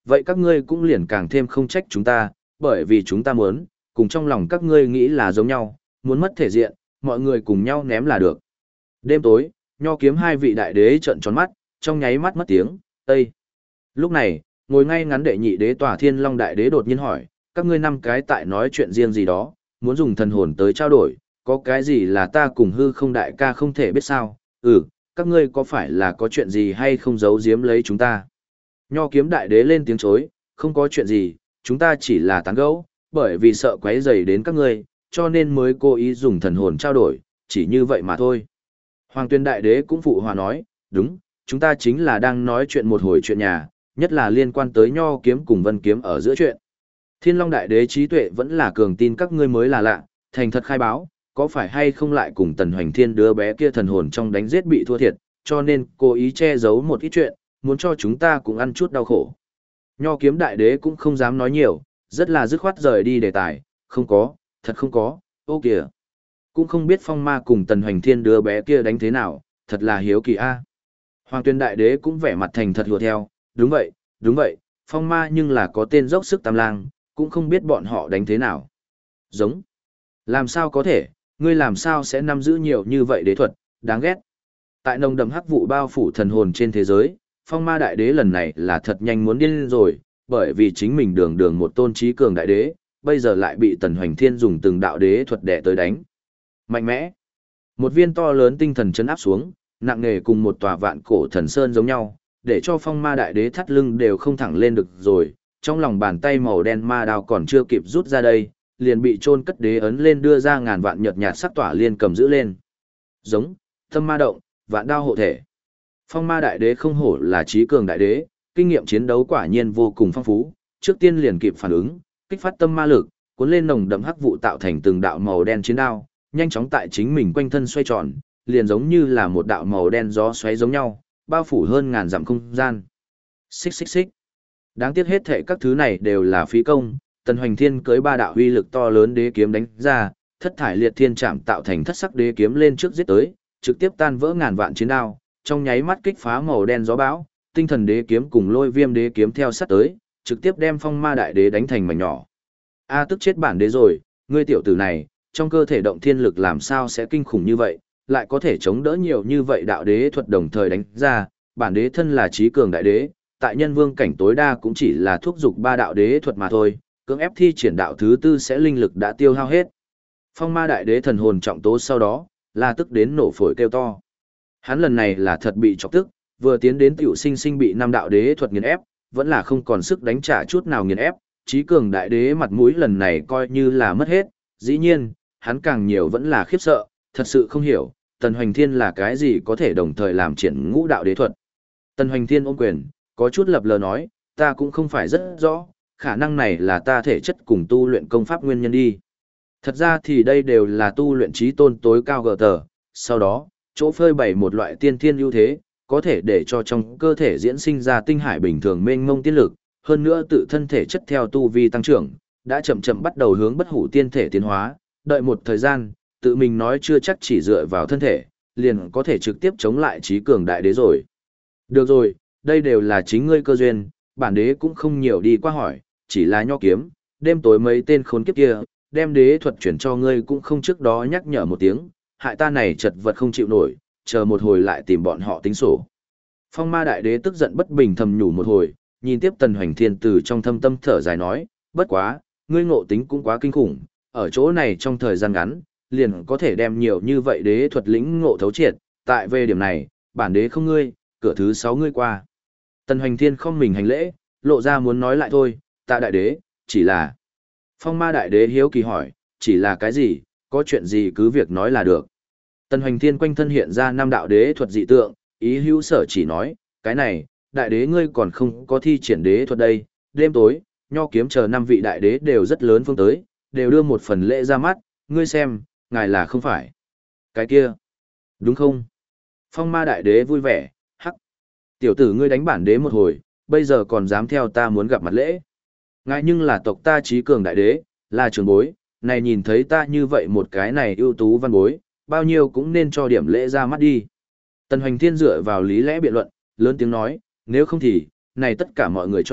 vậy các ngươi cũng liền càng thêm không trách chúng ta, bởi vì chúng ta muốn, cùng trong lòng các ngươi nghĩ là giống nhau, muốn mất thể diện, mọi người cùng nhau ném là được. Đêm tối, Nho Kiếm hai vị đại đế trợn tròn mắt, trong nháy mắt mất tiếng, "Ây!" Lúc này, ngồi ngay ngắn đệ nhị đế tòa Thiên Long đại đế đột nhiên hỏi, "Các ngươi năm cái tại nói chuyện riêng gì đó, muốn dùng thần hồn tới trao đổi, có cái gì là ta cùng Hư Không đại ca không thể biết sao? Các ngươi có phải là có chuyện gì hay không giấu giếm lấy chúng ta?" Nho Kiếm đại đế lên tiếng chối, "Không có chuyện gì, chúng ta chỉ là tán gẫu, bởi vì sợ quấy rầy đến các ngươi, cho nên mới cố ý dùng thần hồn trao đổi, chỉ như vậy mà thôi." Hoàng Tuyên đại đế cũng phụ hòa nói, "Đúng, chúng ta chính là đang nói chuyện một hồi chuyện nhà, nhất là liên quan tới Nho Kiếm cùng Vân Kiếm ở giữa chuyện." Thiên Long đại đế trí tuệ vẫn là cường tin các ngươi mới là lạ, thành thật khai báo, có phải hay không lại cùng Tần Hoành Thiên đứa bé kia thần hồn trong đánh giết bị thua thiệt, cho nên cố ý che giấu một ít chuyện, muốn cho chúng ta cũng ăn chút đau khổ. Nho Kiếm đại đế cũng không dám nói nhiều, rất là dứt khoát rời đi đề tài, "Không có, thật không có, ô kìa. Cũng không biết Phong Ma cùng Tần Hoành Thiên đứa bé kia đánh thế nào, thật là hiếu kỳ a." Hoàng Tuyên đại đế cũng vẻ mặt thành thật hùa theo, đúng vậy, Phong Ma nhưng là có tên dốc sức tam lang, cũng không biết bọn họ đánh thế nào." "Giống. Làm sao có thể, ngươi làm sao sẽ nắm giữ nhiều như vậy đế thuật, đáng ghét." Tại nồng đậm hắc vụ bao phủ thần hồn trên thế giới, Phong Ma đại đế lần này là thật nhanh muốn điên rồi, bởi vì chính mình đường đường một tôn trí cường đại đế, bây giờ lại bị Tần Hoành Thiên dùng từng đạo đế thuật đè tới đánh. Mạnh mẽ. Một viên to lớn tinh thần chấn áp xuống, nặng nề cùng một tòa vạn cổ thần sơn giống nhau, để cho Phong Ma đại đế thắt lưng đều không thẳng lên được rồi, trong lòng bàn tay màu đen ma đao còn chưa kịp rút ra đây, liền bị chôn cất đế ấn lên đưa ra ngàn vạn nhợt nhạt sắc tỏa liên cầm giữ lên. Giống, tâm ma động, vạn đao hộ thể. Phong Ma đại đế không hổ là trí cường đại đế, kinh nghiệm chiến đấu quả nhiên vô cùng phong phú, trước tiên liền kịp phản ứng, kích phát tâm ma lực, cuốn lên nồng đậm hắc vụ tạo thành từng đạo màu đen chiến đao, nhanh chóng tại chính mình quanh thân xoay tròn, liền giống như là một đạo màu đen gió xoáy giống nhau, bao phủ hơn ngàn dặm không gian. Xích xích xích. Đáng tiếc hết thệ các thứ này đều là phí công, Tần Hoành Thiên cưới ba đạo uy lực to lớn đế kiếm đánh ra, thất thải liệt thiên trảm tạo thành thất sắc đế kiếm lên trước giết tới, trực tiếp tan vỡ ngàn vạn chiến đao, trong nháy mắt kích phá màu đen gió bão, tinh thần đế kiếm cùng lôi viêm đế kiếm theo sát tới, trực tiếp đem Phong Ma đại đế đánh thành mảnh nhỏ. A, tức chết bản đế rồi, ngươi tiểu tử này, trong cơ thể động thiên lực làm sao sẽ kinh khủng như vậy, lại có thể chống đỡ nhiều như vậy đạo đế thuật đồng thời đánh ra, bản đế thân là trí cường đại đế, tại nhân vương cảnh tối đa cũng chỉ là thúc dục ba đạo đế thuật mà thôi, cưỡng ép thi triển đạo thứ tư sẽ linh lực đã tiêu hao hết. Phong Ma đại đế thần hồn trọng tố sau đó, là tức đến nổ phổi kêu to. Hắn lần này là thật bị chọc tức, vừa tiến đến tiểu sinh sinh bị năm đạo đế thuật nghiền ép, vẫn là không còn sức đánh trả chút nào nghiền ép, trí cường đại đế mặt mũi lần này coi như là mất hết, dĩ nhiên, hắn càng nhiều vẫn là khiếp sợ, thật sự không hiểu, Tần Hoành Thiên là cái gì có thể đồng thời làm triển ngũ đạo đế thuật. Tần Hoành Thiên ôm quyền, có chút lập lờ nói, ta cũng không phải rất rõ, khả năng này là ta thể chất cùng tu luyện công pháp nguyên nhân đi. Thật ra thì đây đều là tu luyện trí tôn tối cao gờ tờ, sau đó, chỗ phơi bày một loại tiên thiên ưu thế, có thể để cho trong cơ thể diễn sinh ra tinh hải bình thường mênh mông tiên lực, hơn nữa tự thân thể chất theo tu vi tăng trưởng, đã chậm chậm bắt đầu hướng bất hủ tiên thể tiến hóa, đợi một thời gian, tự mình nói chưa chắc chỉ dựa vào thân thể, liền có thể trực tiếp chống lại trí cường đại đế rồi. Được rồi, đây đều là chính ngươi cơ duyên, bản đế cũng không nhiều đi qua hỏi, chỉ là Nho Kiếm, đêm tối mấy tên khốn kiếp kia, đem đế thuật chuyển cho ngươi cũng không trước đó nhắc nhở một tiếng, hại ta này chật vật không chịu nổi, chờ một hồi lại tìm bọn họ tính sổ. Phong Ma đại đế tức giận bất bình thầm nhủ một hồi, nhìn tiếp Tần Hoành Thiên từ trong thâm tâm thở dài nói, bất quá, ngươi ngộ tính cũng quá kinh khủng, ở chỗ này trong thời gian ngắn, liền có thể đem nhiều như vậy đế thuật lĩnh ngộ thấu triệt, tại về điểm này, bản đế không ngươi, cửa thứ 6 ngươi qua. Tần Hoành Thiên không mình hành lễ, lộ ra muốn nói lại thôi, tạ đại đế, chỉ là. Phong Ma đại đế hiếu kỳ hỏi, chỉ là cái gì, có chuyện gì cứ việc nói là được. Tần Hoành Thiên quanh thân hiện ra năm đạo đế thuật dị tượng, ý hữu sở chỉ nói, cái này, đại đế ngươi còn không có thi triển đế thuật đây, đêm tối, Nho Kiếm chờ 5 vị đại đế đều rất lớn phương tới, đều đưa một phần lễ ra mắt, ngươi xem, ngài là không phải. Cái kia, đúng không? Phong Ma đại đế vui vẻ, hắc. Tiểu tử ngươi đánh bản đế một hồi, bây giờ còn dám theo ta muốn gặp mặt lễ. Ngài nhưng là tộc ta trí cường đại đế, là trưởng bối, này nhìn thấy ta như vậy một cái này ưu tú văn bối, bao nhiêu cũng nên cho điểm lễ ra mắt đi. Tần Hoành Thiên dựa vào lý lẽ biện luận, lớn tiếng nói, nếu không thì, này tất cả mọi người cho,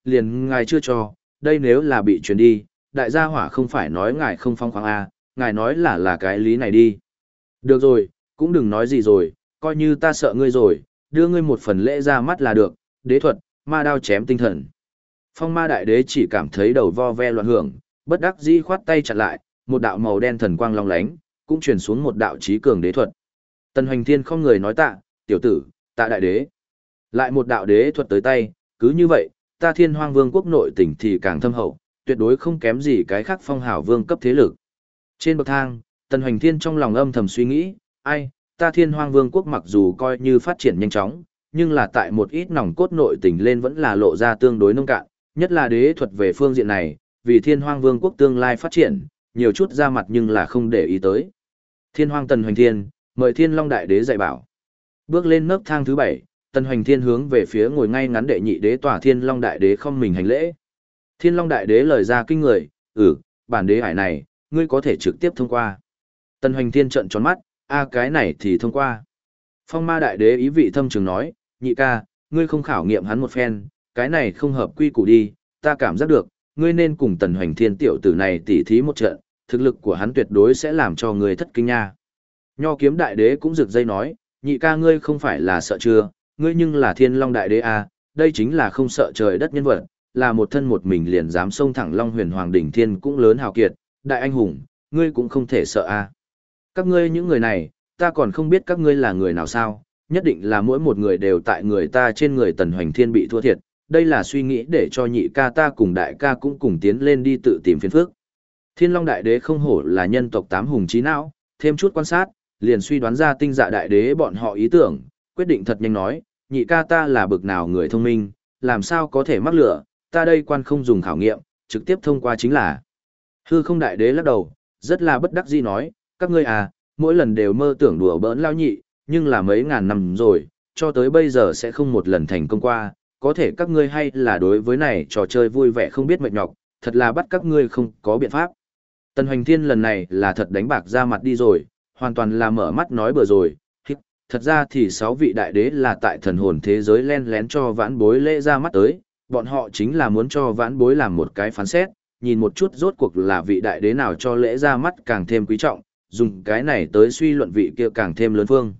liền ngài chưa cho, đây nếu là bị truyền đi, đại gia hỏa không phải nói ngài không phong khoáng à, ngài nói là cái lý này đi. Được rồi, cũng đừng nói gì rồi, coi như ta sợ ngươi rồi, đưa ngươi một phần lễ ra mắt là được, đế thuật, ma đao chém tinh thần. Phong ma đại đế chỉ cảm thấy đầu vo ve loạn hưởng, bất đắc dĩ khoát tay chặn lại, một đạo màu đen thần quang long lánh, cũng truyền xuống một đạo trí cường đế thuật. Tần Hoành Thiên không người nói tạ, tiểu tử, tạ đại đế. Lại một đạo đế thuật tới tay, cứ như vậy, ta Thiên Hoang Vương quốc nội tỉnh thì càng thâm hậu, tuyệt đối không kém gì cái khác phong hào vương cấp thế lực. Trên bậc thang, Tần Hoành Thiên trong lòng âm thầm suy nghĩ, ai, ta Thiên Hoang Vương quốc mặc dù coi như phát triển nhanh chóng, nhưng là tại một ít nòng cốt nội tình lên vẫn là lộ ra tương đối nông cạn, nhất là đế thuật về phương diện này, vì Thiên Hoang Vương quốc tương lai phát triển, nhiều chút ra mặt nhưng là không để ý tới. Thiên Hoang Tần Hoành Thiên, mời Thiên Long Đại Đế dạy bảo. Bước lên nấc thang thứ 7, Tần Hoành Thiên hướng về phía ngồi ngay ngắn đệ nhị đế tòa Thiên Long Đại Đế không mình hành lễ. Thiên Long Đại Đế lời ra kinh người, bản đế hải này, ngươi có thể trực tiếp thông qua. Tần Hoành Thiên trợn tròn mắt, cái này thì thông qua. Phong Ma Đại Đế ý vị thâm trường nói, nhị ca, ngươi không khảo nghiệm hắn một phen, cái này không hợp quy củ đi, ta cảm giác được, ngươi nên cùng Tần Hoành Thiên tiểu tử này tỉ thí một trận, thực lực của hắn tuyệt đối sẽ làm cho ngươi thất kinh nha. Nho Kiếm Đại Đế cũng rực dây nói, nhị ca ngươi không phải là sợ chưa, ngươi nhưng là Thiên Long Đại Đế à, đây chính là không sợ trời đất nhân vật, là một thân một mình liền dám xông thẳng Long Huyền Hoàng đỉnh thiên cũng lớn hào kiệt, đại anh hùng, ngươi cũng không thể sợ à. Các ngươi những người này, ta còn không biết các ngươi là người nào sao, nhất định là mỗi một người đều tại người ta trên người Tần Hoành Thiên bị thua thiệt, đây là suy nghĩ để cho nhị ca ta cùng đại ca cũng cùng tiến lên đi tự tìm phiền phước. Thiên Long Đại Đế không hổ là nhân tộc tám hùng trí não, thêm chút quan sát, liền suy đoán ra Tinh Dạ Đại Đế bọn họ ý tưởng, quyết định thật nhanh nói, nhị ca ta là bực nào người thông minh, làm sao có thể mắc lửa, ta đây quan không dùng khảo nghiệm, trực tiếp thông qua chính là. Hư Không Đại Đế lắc đầu, rất là bất đắc dĩ nói, các ngươi à, mỗi lần đều mơ tưởng đùa bỡn lao nhị, nhưng là mấy ngàn năm rồi, cho tới bây giờ sẽ không một lần thành công qua, có thể các ngươi hay là đối với này trò chơi vui vẻ không biết mệt nhọc, thật là bắt các ngươi không có biện pháp. Tần Hoành Thiên lần này là thật đánh bạc ra mặt đi rồi, hoàn toàn là mở mắt nói bừa rồi, thật ra thì 6 vị đại đế là tại thần hồn thế giới len lén cho vãn bối lễ ra mắt tới, bọn họ chính là muốn cho vãn bối làm một cái phán xét, nhìn một chút rốt cuộc là vị đại đế nào cho lễ ra mắt càng thêm quý trọng, dùng cái này tới suy luận vị kia càng thêm lớn phương.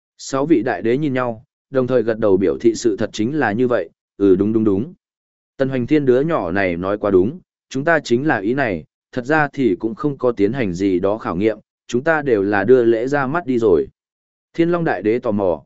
6 vị đại đế nhìn nhau, đồng thời gật đầu biểu thị sự thật chính là như vậy, đúng. Tần Hoành Thiên đứa nhỏ này nói quá đúng, chúng ta chính là ý này, thật ra thì cũng không có tiến hành gì đó khảo nghiệm, chúng ta đều là đưa lễ ra mắt đi rồi. Thiên Long Đại Đế tò mò,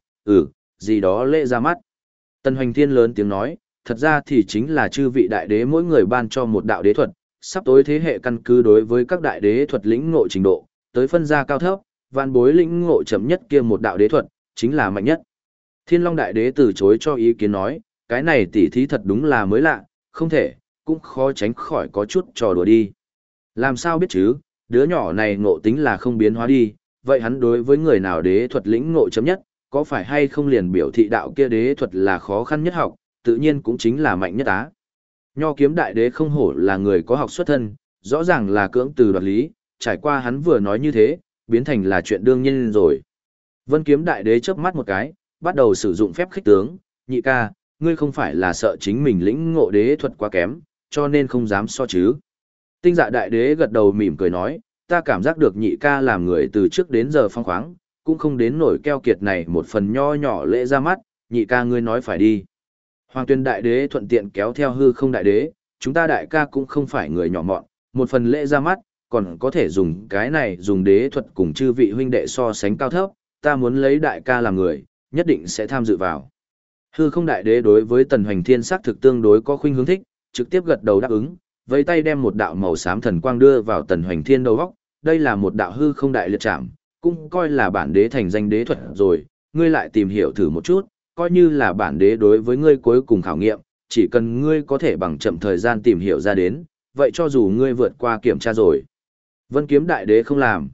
gì đó lễ ra mắt. Tần Hoành Thiên lớn tiếng nói, thật ra thì chính là chư vị đại đế mỗi người ban cho một đạo đế thuật, sắp tối thế hệ căn cứ đối với các đại đế thuật lĩnh ngộ trình độ, tới phân ra cao thấp, vạn bối lĩnh ngộ chậm nhất kia một đạo đế thuật, chính là mạnh nhất. Thiên Long Đại Đế từ chối cho ý kiến nói, cái này tỉ thí thật đúng là mới lạ, không thể, cũng khó tránh khỏi có chút trò đùa đi. Làm sao biết chứ, đứa nhỏ này ngộ tính là không biến hóa đi, vậy hắn đối với người nào đế thuật lĩnh ngộ chấm nhất, có phải hay không liền biểu thị đạo kia đế thuật là khó khăn nhất học, tự nhiên cũng chính là mạnh nhất á. Nho Kiếm Đại Đế không hổ là người có học xuất thân, rõ ràng là cưỡng từ đoạt lý, trải qua hắn vừa nói như thế, biến thành là chuyện đương nhiên rồi. Vân Kiếm Đại Đế chớp mắt một cái, bắt đầu sử dụng phép khích tướng, nhị ca, ngươi không phải là sợ chính mình lĩnh ngộ đế thuật quá kém, cho nên không dám so chứ. Tinh Dạ Đại Đế gật đầu mỉm cười nói, ta cảm giác được nhị ca làm người từ trước đến giờ phong khoáng, cũng không đến nổi keo kiệt này một phần nho nhỏ lễ ra mắt, nhị ca ngươi nói phải đi. Hoàng Tuyên Đại Đế thuận tiện kéo theo Hư Không Đại Đế, chúng ta đại ca cũng không phải người nhỏ mọn, một phần lễ ra mắt, còn có thể dùng cái này dùng đế thuật cùng chư vị huynh đệ so sánh cao thấp, ta muốn lấy đại ca làm người, nhất định sẽ tham dự vào. Hư Không Đại Đế đối với Tần Hoành Thiên sắc thực tương đối có khuynh hướng thích, trực tiếp gật đầu đáp ứng, vẫy tay đem một đạo màu xám thần quang đưa vào Tần Hoành Thiên đầu góc, đây là một đạo hư không đại liệt trảm, cũng coi là bản đế thành danh đế thuật rồi, ngươi lại tìm hiểu thử một chút, coi như là bản đế đối với ngươi cuối cùng khảo nghiệm, chỉ cần ngươi có thể bằng chậm thời gian tìm hiểu ra đến, vậy cho dù ngươi vượt qua kiểm tra rồi. Vân Kiếm Đại Đế không làm,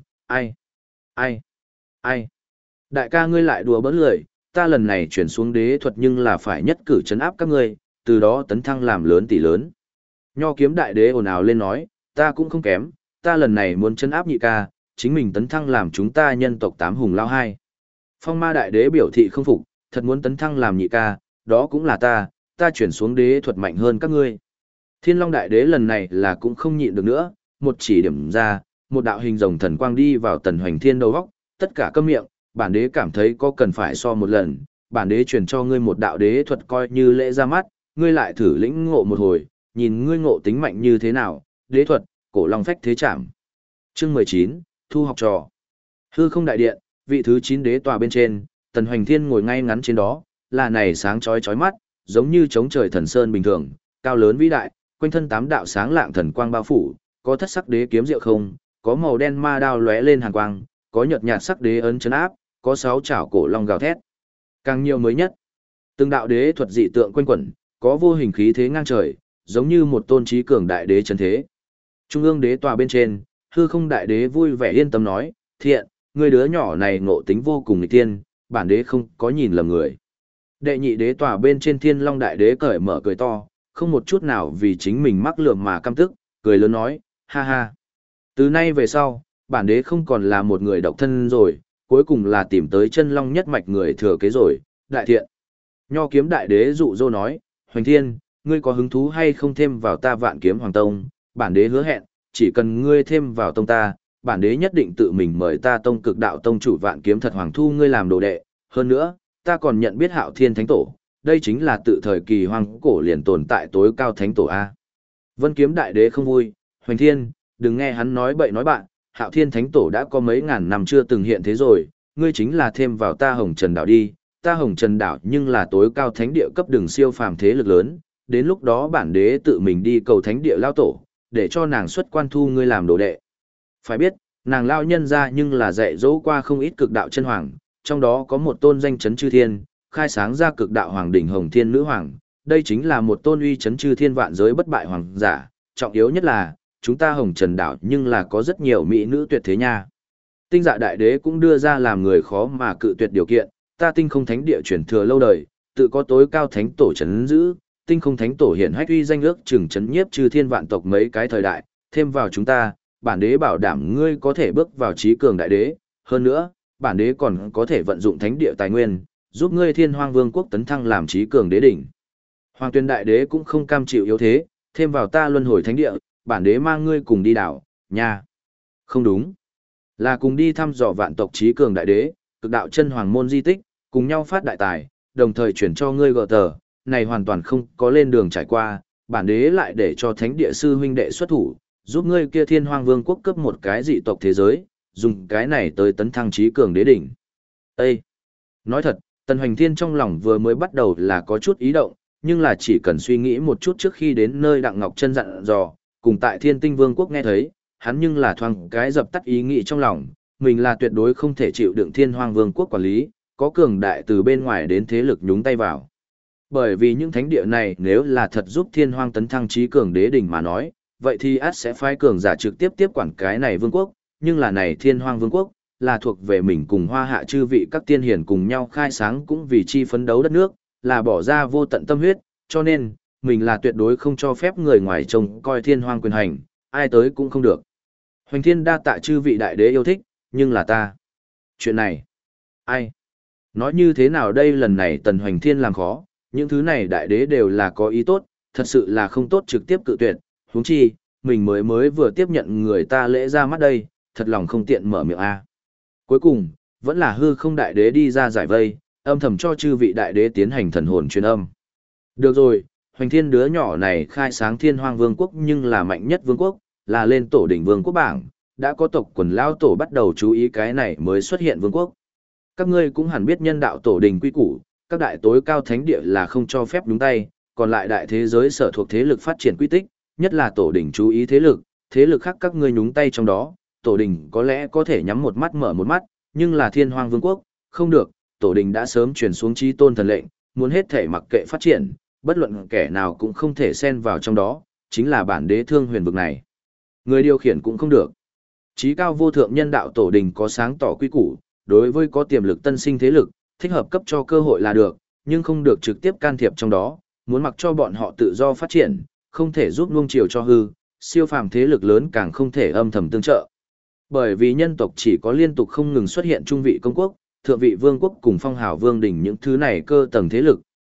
ai? Đại ca ngươi lại đùa bỡn lười, ta lần này chuyển xuống đế thuật nhưng là phải nhất cử trấn áp các ngươi, từ đó tấn thăng làm lớn tỷ lớn. Nho Kiếm Đại Đế ồn ào lên nói, ta cũng không kém, ta lần này muốn trấn áp nhị ca, chính mình tấn thăng làm chúng ta nhân tộc tám hùng lao hai. Phong Ma Đại Đế biểu thị không phục, thật muốn tấn thăng làm nhị ca, đó cũng là ta, ta chuyển xuống đế thuật mạnh hơn các ngươi. Thiên Long Đại Đế lần này là cũng không nhịn được nữa, một chỉ điểm ra, một đạo hình rồng thần quang đi vào Tần Hoành Thiên đầu góc, tất cả câm miệng, bản đế cảm thấy có cần phải so một lần, bản đế truyền cho ngươi một đạo đế thuật coi như lễ ra mắt, ngươi lại thử lĩnh ngộ một hồi, nhìn ngươi ngộ tính mạnh như thế nào, đế thuật, cổ long phách thế chạm. Chương 19, thu học trò. Hư Không Đại Điện, vị thứ 9 đế tòa bên trên, Tần Hoành Thiên ngồi ngay ngắn trên đó, là này sáng chói chói mắt, giống như chống trời thần sơn bình thường, cao lớn vĩ đại, quanh thân 8 đạo sáng lạng thần quang bao phủ, có thất sắc đế kiếm diệu không, có màu đen ma đao lóe lên hàn quang, có nhợt nhạt sắc đế ấn chấn áp, có 6 chảo cổ long gào thét. Càng nhiều mới nhất, từng đạo đế thuật dị tượng quanh quẩn, có vô hình khí thế ngang trời, giống như một tôn trí cường đại đế chân thế. Trung ương đế tòa bên trên, Hư Không Đại Đế vui vẻ yên tâm nói, thiện, người đứa nhỏ này ngộ tính vô cùng nghịch tiên, bản đế không có nhìn lầm người. Đệ nhị đế tòa bên trên Thiên Long Đại Đế cởi mở cười to, không một chút nào vì chính mình mắc lượm mà căm tức, cười lớn nói, ha ha. Từ nay về sau, bản đế không còn là một người độc thân rồi, cuối cùng là tìm tới chân long nhất mạch người thừa kế rồi, đại thiện. Nho Kiếm Đại Đế dụ dỗ nói, Hoành Thiên, ngươi có hứng thú hay không thêm vào ta Vạn Kiếm Hoàng Tông, bản đế hứa hẹn, chỉ cần ngươi thêm vào tông ta, bản đế nhất định tự mình mời ta tông cực đạo tông chủ Vạn Kiếm Thật Hoàng thu ngươi làm đồ đệ, hơn nữa, ta còn nhận biết Hạo Thiên Thánh Tổ, đây chính là tự thời kỳ hoang cổ liền tồn tại tối cao Thánh Tổ A. Vân Kiếm Đại Đế không vui, Hoành Thiên, đừng nghe hắn nói bậy nói bạn, Hạo Thiên Thánh Tổ đã có mấy ngàn năm chưa từng hiện thế rồi, ngươi chính là thêm vào ta Hồng Trần Đảo đi, ta Hồng Trần Đảo nhưng là tối cao thánh địa cấp đường siêu phàm thế lực lớn, đến lúc đó bản đế tự mình đi cầu thánh địa lao tổ, để cho nàng xuất quan thu ngươi làm đồ đệ. Phải biết, nàng lao nhân ra nhưng là dạy dỗ qua không ít cực đạo chân hoàng, trong đó có một tôn danh chấn chư thiên, khai sáng ra cực đạo hoàng đỉnh Hồng Thiên Nữ Hoàng, đây chính là một tôn uy chấn chư thiên vạn giới bất bại hoàng giả, trọng yếu nhất là, chúng ta Hồng Trần Đảo nhưng là có rất nhiều mỹ nữ tuyệt thế nha. Tinh Dạ Đại Đế cũng đưa ra làm người khó mà cự tuyệt điều kiện, ta Tinh Không Thánh Địa truyền thừa lâu đời, tự có tối cao thánh tổ trấn giữ, Tinh Không Thánh Tổ hiển hách uy danh ước chừng trấn nhiếp trừ thiên vạn tộc mấy cái thời đại, thêm vào chúng ta, bản đế bảo đảm ngươi có thể bước vào trí cường đại đế, hơn nữa, bản đế còn có thể vận dụng thánh địa tài nguyên, giúp ngươi Thiên Hoang Vương quốc tấn thăng làm trí cường đế đỉnh. Hoàng Tuyên Đại Đế cũng không cam chịu yếu thế, thêm vào ta luân hồi thánh địa, bản đế mang ngươi cùng đi đảo, nha. Không đúng, là cùng đi thăm dò vạn tộc trí cường đại đế, cực đạo chân hoàng môn di tích, cùng nhau phát đại tài, đồng thời chuyển cho ngươi gờ tờ, này hoàn toàn không có lên đường trải qua, bản đế lại để cho thánh địa sư huynh đệ xuất thủ, giúp ngươi kia Thiên Hoang Vương quốc cấp một cái dị tộc thế giới, dùng cái này tới tấn thăng trí cường đế đỉnh. Ê! Nói thật, Tần Hoành Thiên trong lòng vừa mới bắt đầu là có chút ý động, nhưng là chỉ cần suy nghĩ một chút trước khi đến nơi Đặng Ngọc Chân dặn dò, cùng tại Thiên Tinh Vương quốc nghe thấy, hắn nhưng là thoáng cái dập tắt ý nghĩ trong lòng, mình là tuyệt đối không thể chịu đựng Thiên Hoang Vương quốc quản lý, có cường đại từ bên ngoài đến thế lực nhúng tay vào. Bởi vì những thánh địa này nếu là thật giúp Thiên Hoang tấn thăng trí cường đế đỉnh mà nói, vậy thì ắt sẽ phái cường giả trực tiếp tiếp quản cái này vương quốc, nhưng là này Thiên Hoang Vương quốc là thuộc về mình cùng Hoa Hạ chư vị các tiên hiển cùng nhau khai sáng cũng vì chi phấn đấu đất nước, là bỏ ra vô tận tâm huyết, cho nên mình là tuyệt đối không cho phép người ngoài trông coi Thiên Hoang quyền hành, ai tới cũng không được. Hoành Thiên đa tạ chư vị đại đế yêu thích, nhưng là ta. Chuyện này, ai? Nói như thế nào đây, lần này Tần Hoành Thiên làm khó, những thứ này đại đế đều là có ý tốt, thật sự là không tốt trực tiếp cự tuyệt, huống chi, mình mới vừa tiếp nhận người ta lễ ra mắt đây, thật lòng không tiện mở miệng a. Cuối cùng, vẫn là Hư Không Đại Đế đi ra giải vây, âm thầm cho chư vị đại đế tiến hành thần hồn truyền âm. Được rồi, Hoành Thiên đứa nhỏ này khai sáng Thiên Hoang Vương quốc nhưng là mạnh nhất vương quốc, là lên tổ đỉnh vương quốc bảng, đã có tộc quần lao tổ bắt đầu chú ý cái này mới xuất hiện vương quốc. Các ngươi cũng hẳn biết nhân đạo tổ đình quy củ, các đại tối cao thánh địa là không cho phép nhúng tay, còn lại đại thế giới sở thuộc thế lực phát triển quy tích, nhất là tổ đình chú ý thế lực khác các ngươi nhúng tay trong đó, tổ đình có lẽ có thể nhắm một mắt mở một mắt, nhưng là Thiên Hoang Vương quốc, không được, tổ đình đã sớm truyền xuống chí tôn thần lệnh, muốn hết thể mặc kệ phát triển, bất luận kẻ nào cũng không thể xen vào trong đó, chính là bản đế Thương Huyền vực này. Người điều khiển cũng không được. Chí cao vô thượng nhân đạo tổ đình có sáng tỏ quy củ, đối với có tiềm lực tân sinh thế lực, thích hợp cấp cho cơ hội là được, nhưng không được trực tiếp can thiệp trong đó, muốn mặc cho bọn họ tự do phát triển, không thể giúp nuông chiều cho hư, siêu phàm thế lực lớn càng không thể âm thầm tương trợ. Bởi vì nhân tộc chỉ có liên tục không ngừng xuất hiện trung vị công quốc, thượng vị vương quốc cùng phong hào vương đỉnh những thứ này cơ tầng thế lực,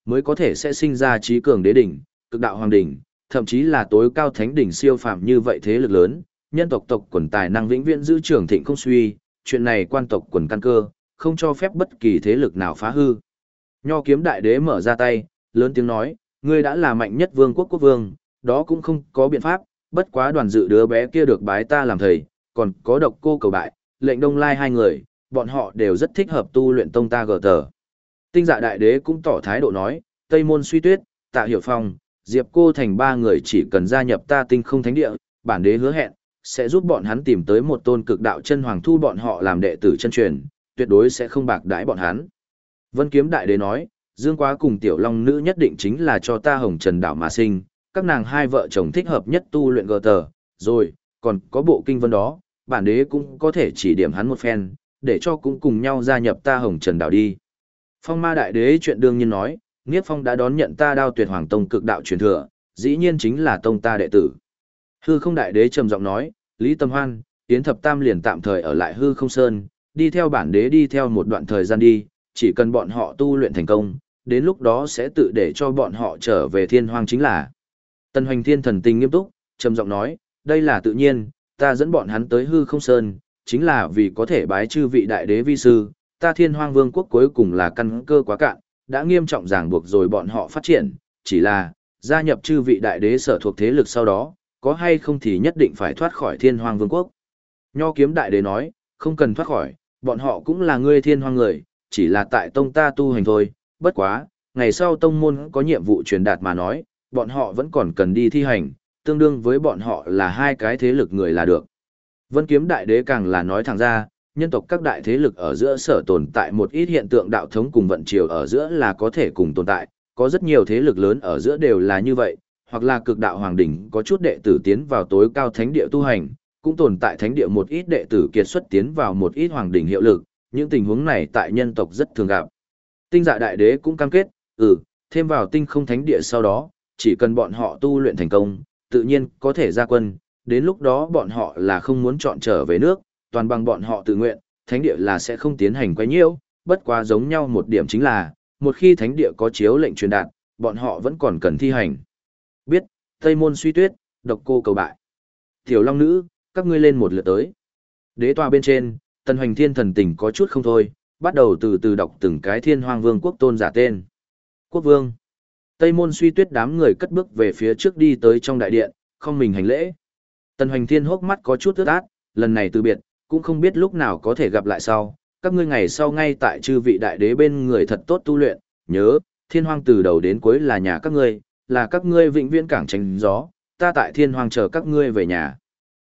mới có thể sẽ sinh ra trí cường đế đỉnh, cực đạo hoàng đỉnh, thậm chí là tối cao thánh đỉnh siêu phàm như vậy thế lực lớn, nhân tộc tộc quần tài năng vĩnh viễn giữ trường thịnh không suy, chuyện này quan tộc quần căn cơ, không cho phép bất kỳ thế lực nào phá hư. Nho kiếm đại đế mở ra tay, lớn tiếng nói, ngươi đã là mạnh nhất vương quốc quốc vương, đó cũng không có biện pháp, bất quá đoàn dự đứa bé kia được bái ta làm thầy, còn có độc cô cầu bại, lệnh đông lai hai người, bọn họ đều rất thích hợp tu luyện tông ta gờ tờ. Tinh dạ đại đế cũng tỏ thái độ nói, Tây Môn Suy Tuyết, Tạ Hiểu Phong, Diệp Cô Thành ba người chỉ cần gia nhập ta tinh không thánh địa, bản đế hứa hẹn, sẽ giúp bọn hắn tìm tới một tôn cực đạo chân hoàng thu bọn họ làm đệ tử chân truyền, tuyệt đối sẽ không bạc đãi bọn hắn. Vân Kiếm đại đế nói, Dương Quá cùng Tiểu Long nữ nhất định chính là cho ta Hồng Trần đảo mà sinh, các nàng hai vợ chồng thích hợp nhất tu luyện gờ tờ, rồi, còn có bộ kinh vân đó, bản đế cũng có thể chỉ điểm hắn một phen, để cho cũng cùng nhau gia nhập ta Hồng Trần đảo đi. Phong Ma đại đế chuyện đương nhiên nói, Niếp Phong đã đón nhận ta Đao Tuyệt Hoàng tông cực đạo truyền thừa, dĩ nhiên chính là tông ta đệ tử. Hư Không đại đế trầm giọng nói, Lý Tâm Hoan, Yến Thập Tam liền tạm thời ở lại Hư Không Sơn, đi theo bản đế đi theo một đoạn thời gian đi, chỉ cần bọn họ tu luyện thành công, đến lúc đó sẽ tự để cho bọn họ trở về Thiên Hoang chính là. Tần Hoành Thiên thần tình nghiêm túc, trầm giọng nói, đây là tự nhiên, ta dẫn bọn hắn tới Hư Không Sơn, chính là vì có thể bái chư vị đại đế vi sư, ta Thiên Hoang Vương quốc cuối cùng là căn cơ quá cạn, đã nghiêm trọng ràng buộc rồi bọn họ phát triển, chỉ là, gia nhập chư vị đại đế sở thuộc thế lực sau đó, có hay không thì nhất định phải thoát khỏi Thiên Hoang Vương quốc. Nho kiếm đại đế nói, không cần thoát khỏi, bọn họ cũng là ngươi Thiên Hoang người, chỉ là tại tông ta tu hành thôi, bất quá, ngày sau tông môn có nhiệm vụ truyền đạt mà nói, bọn họ vẫn còn cần đi thi hành, tương đương với bọn họ là hai cái thế lực người là được. Vân kiếm đại đế càng là nói thẳng ra, nhân tộc các đại thế lực ở giữa sở tồn tại một ít hiện tượng đạo thống cùng vận chiều ở giữa là có thể cùng tồn tại, có rất nhiều thế lực lớn ở giữa đều là như vậy, hoặc là cực đạo hoàng đỉnh có chút đệ tử tiến vào tối cao thánh địa tu hành, cũng tồn tại thánh địa một ít đệ tử kiệt xuất tiến vào một ít hoàng đỉnh hiệu lực, những tình huống này tại nhân tộc rất thường gặp. Tinh dạ đại đế cũng cam kết, thêm vào tinh không thánh địa sau đó, chỉ cần bọn họ tu luyện thành công, tự nhiên có thể ra quân, đến lúc đó bọn họ là không muốn chọn trở về nước, toàn bằng bọn họ tự nguyện, thánh địa là sẽ không tiến hành quấy nhiễu, bất quá giống nhau một điểm chính là, một khi thánh địa có chiếu lệnh truyền đạt, bọn họ vẫn còn cần thi hành. Biết, Tây Môn Suy Tuyết, độc cô cầu bại. Tiểu Long nữ, các ngươi lên một lượt tới. Đế tòa bên trên, Tần Hoành Thiên thần tình có chút không thôi, bắt đầu từ từ đọc từng cái Thiên Hoang Vương quốc tôn giả tên. Quốc vương. Tây Môn Suy Tuyết đám người cất bước về phía trước đi tới trong đại điện, không mình hành lễ. Tần Hoành Thiên hốc mắt có chút ướt át, lần này từ biệt, cũng không biết lúc nào có thể gặp lại sau. Các ngươi ngày sau ngay tại chư vị đại đế bên người thật tốt tu luyện, nhớ, Thiên Hoang từ đầu đến cuối là nhà các ngươi, là các ngươi vĩnh viễn cảng tránh gió, ta tại Thiên Hoang chờ các ngươi về nhà.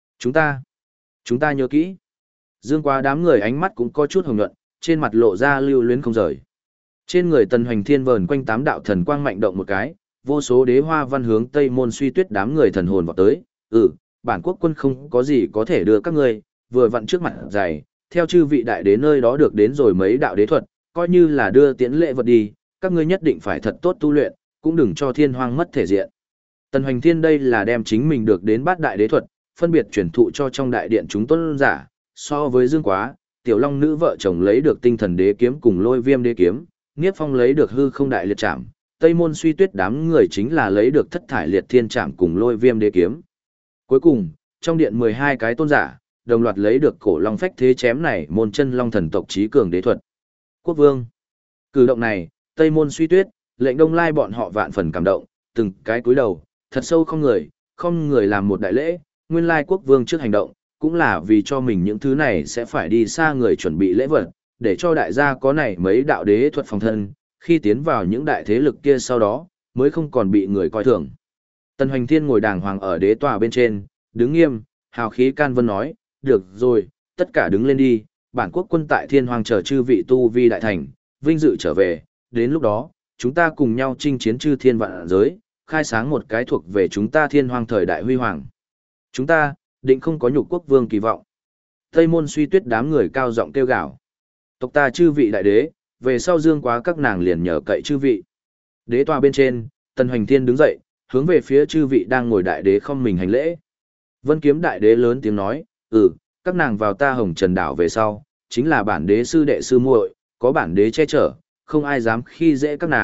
Chúng ta nhớ kỹ. Dương Quá đám người ánh mắt cũng có chút hồng nhuận, trên mặt lộ ra lưu luyến không rời. Trên người Tần Hoành Thiên vờn quanh tám đạo thần quang mạnh động một cái, vô số đế hoa văn hướng Tây Môn Suy Tuyết đám người thần hồn vọt tới. Bản quốc quân không có gì có thể đưa các ngươi, vừa vặn trước mặt dày, theo chư vị đại đế nơi đó được đến rồi mấy đạo đế thuật, coi như là đưa tiễn lễ vật đi, các ngươi nhất định phải thật tốt tu luyện, cũng đừng cho Thiên Hoang mất thể diện. Tần Hoành Thiên đây là đem chính mình được đến bát đại đế thuật, phân biệt truyền thụ cho trong đại điện chúng tôn giả, so với Dương Quá, Tiểu Long nữ vợ chồng lấy được tinh thần đế kiếm cùng Lôi Viêm đế kiếm, Niếp Phong lấy được hư không đại liệt trảm, Tây Môn Suy Tuyết đám người chính là lấy được thất thải liệt thiên trảm cùng Lôi Viêm đế kiếm. Cuối cùng, trong điện 12 cái tôn giả, đồng loạt lấy được cổ long phách thế chém này môn chân long thần tộc trí cường đế thuật. Quốc vương. Cử động này, Tây Môn Suy Tuyết, lệnh Đông Lai bọn họ vạn phần cảm động, từng cái cúi đầu, thật sâu không người làm một đại lễ, nguyên lai quốc vương trước hành động, cũng là vì cho mình những thứ này sẽ phải đi xa người chuẩn bị lễ vật, để cho đại gia có này mấy đạo đế thuật phòng thân, khi tiến vào những đại thế lực kia sau đó, mới không còn bị người coi thường. Tần Hoành Thiên ngồi đàng hoàng ở đế tòa bên trên, đứng nghiêm, hào khí can vân nói, được rồi, tất cả đứng lên đi, bản quốc quân tại Thiên Hoang chờ chư vị tu vi đại thành, vinh dự trở về, đến lúc đó, chúng ta cùng nhau chinh chiến chư thiên vạn giới, khai sáng một cái thuộc về chúng ta Thiên Hoang thời đại huy hoàng. Chúng ta, định không có nhục quốc vương kỳ vọng. Tây Môn Suy Tuyết đám người cao giọng kêu gào. Tộc ta chư vị đại đế, về sau Dương Quá các nàng liền nhờ cậy chư vị. Đế tòa bên trên, Tần Hoành Thiên đứng dậy, hướng về phía chư vị đang ngồi đại đế không mình hành lễ. Vân Kiếm đại đế lớn tiếng nói, các nàng vào ta Hồng Trần đảo về sau, chính là bản đế sư đệ sư muội, có bản đế che chở, không ai dám khi dễ các nàng,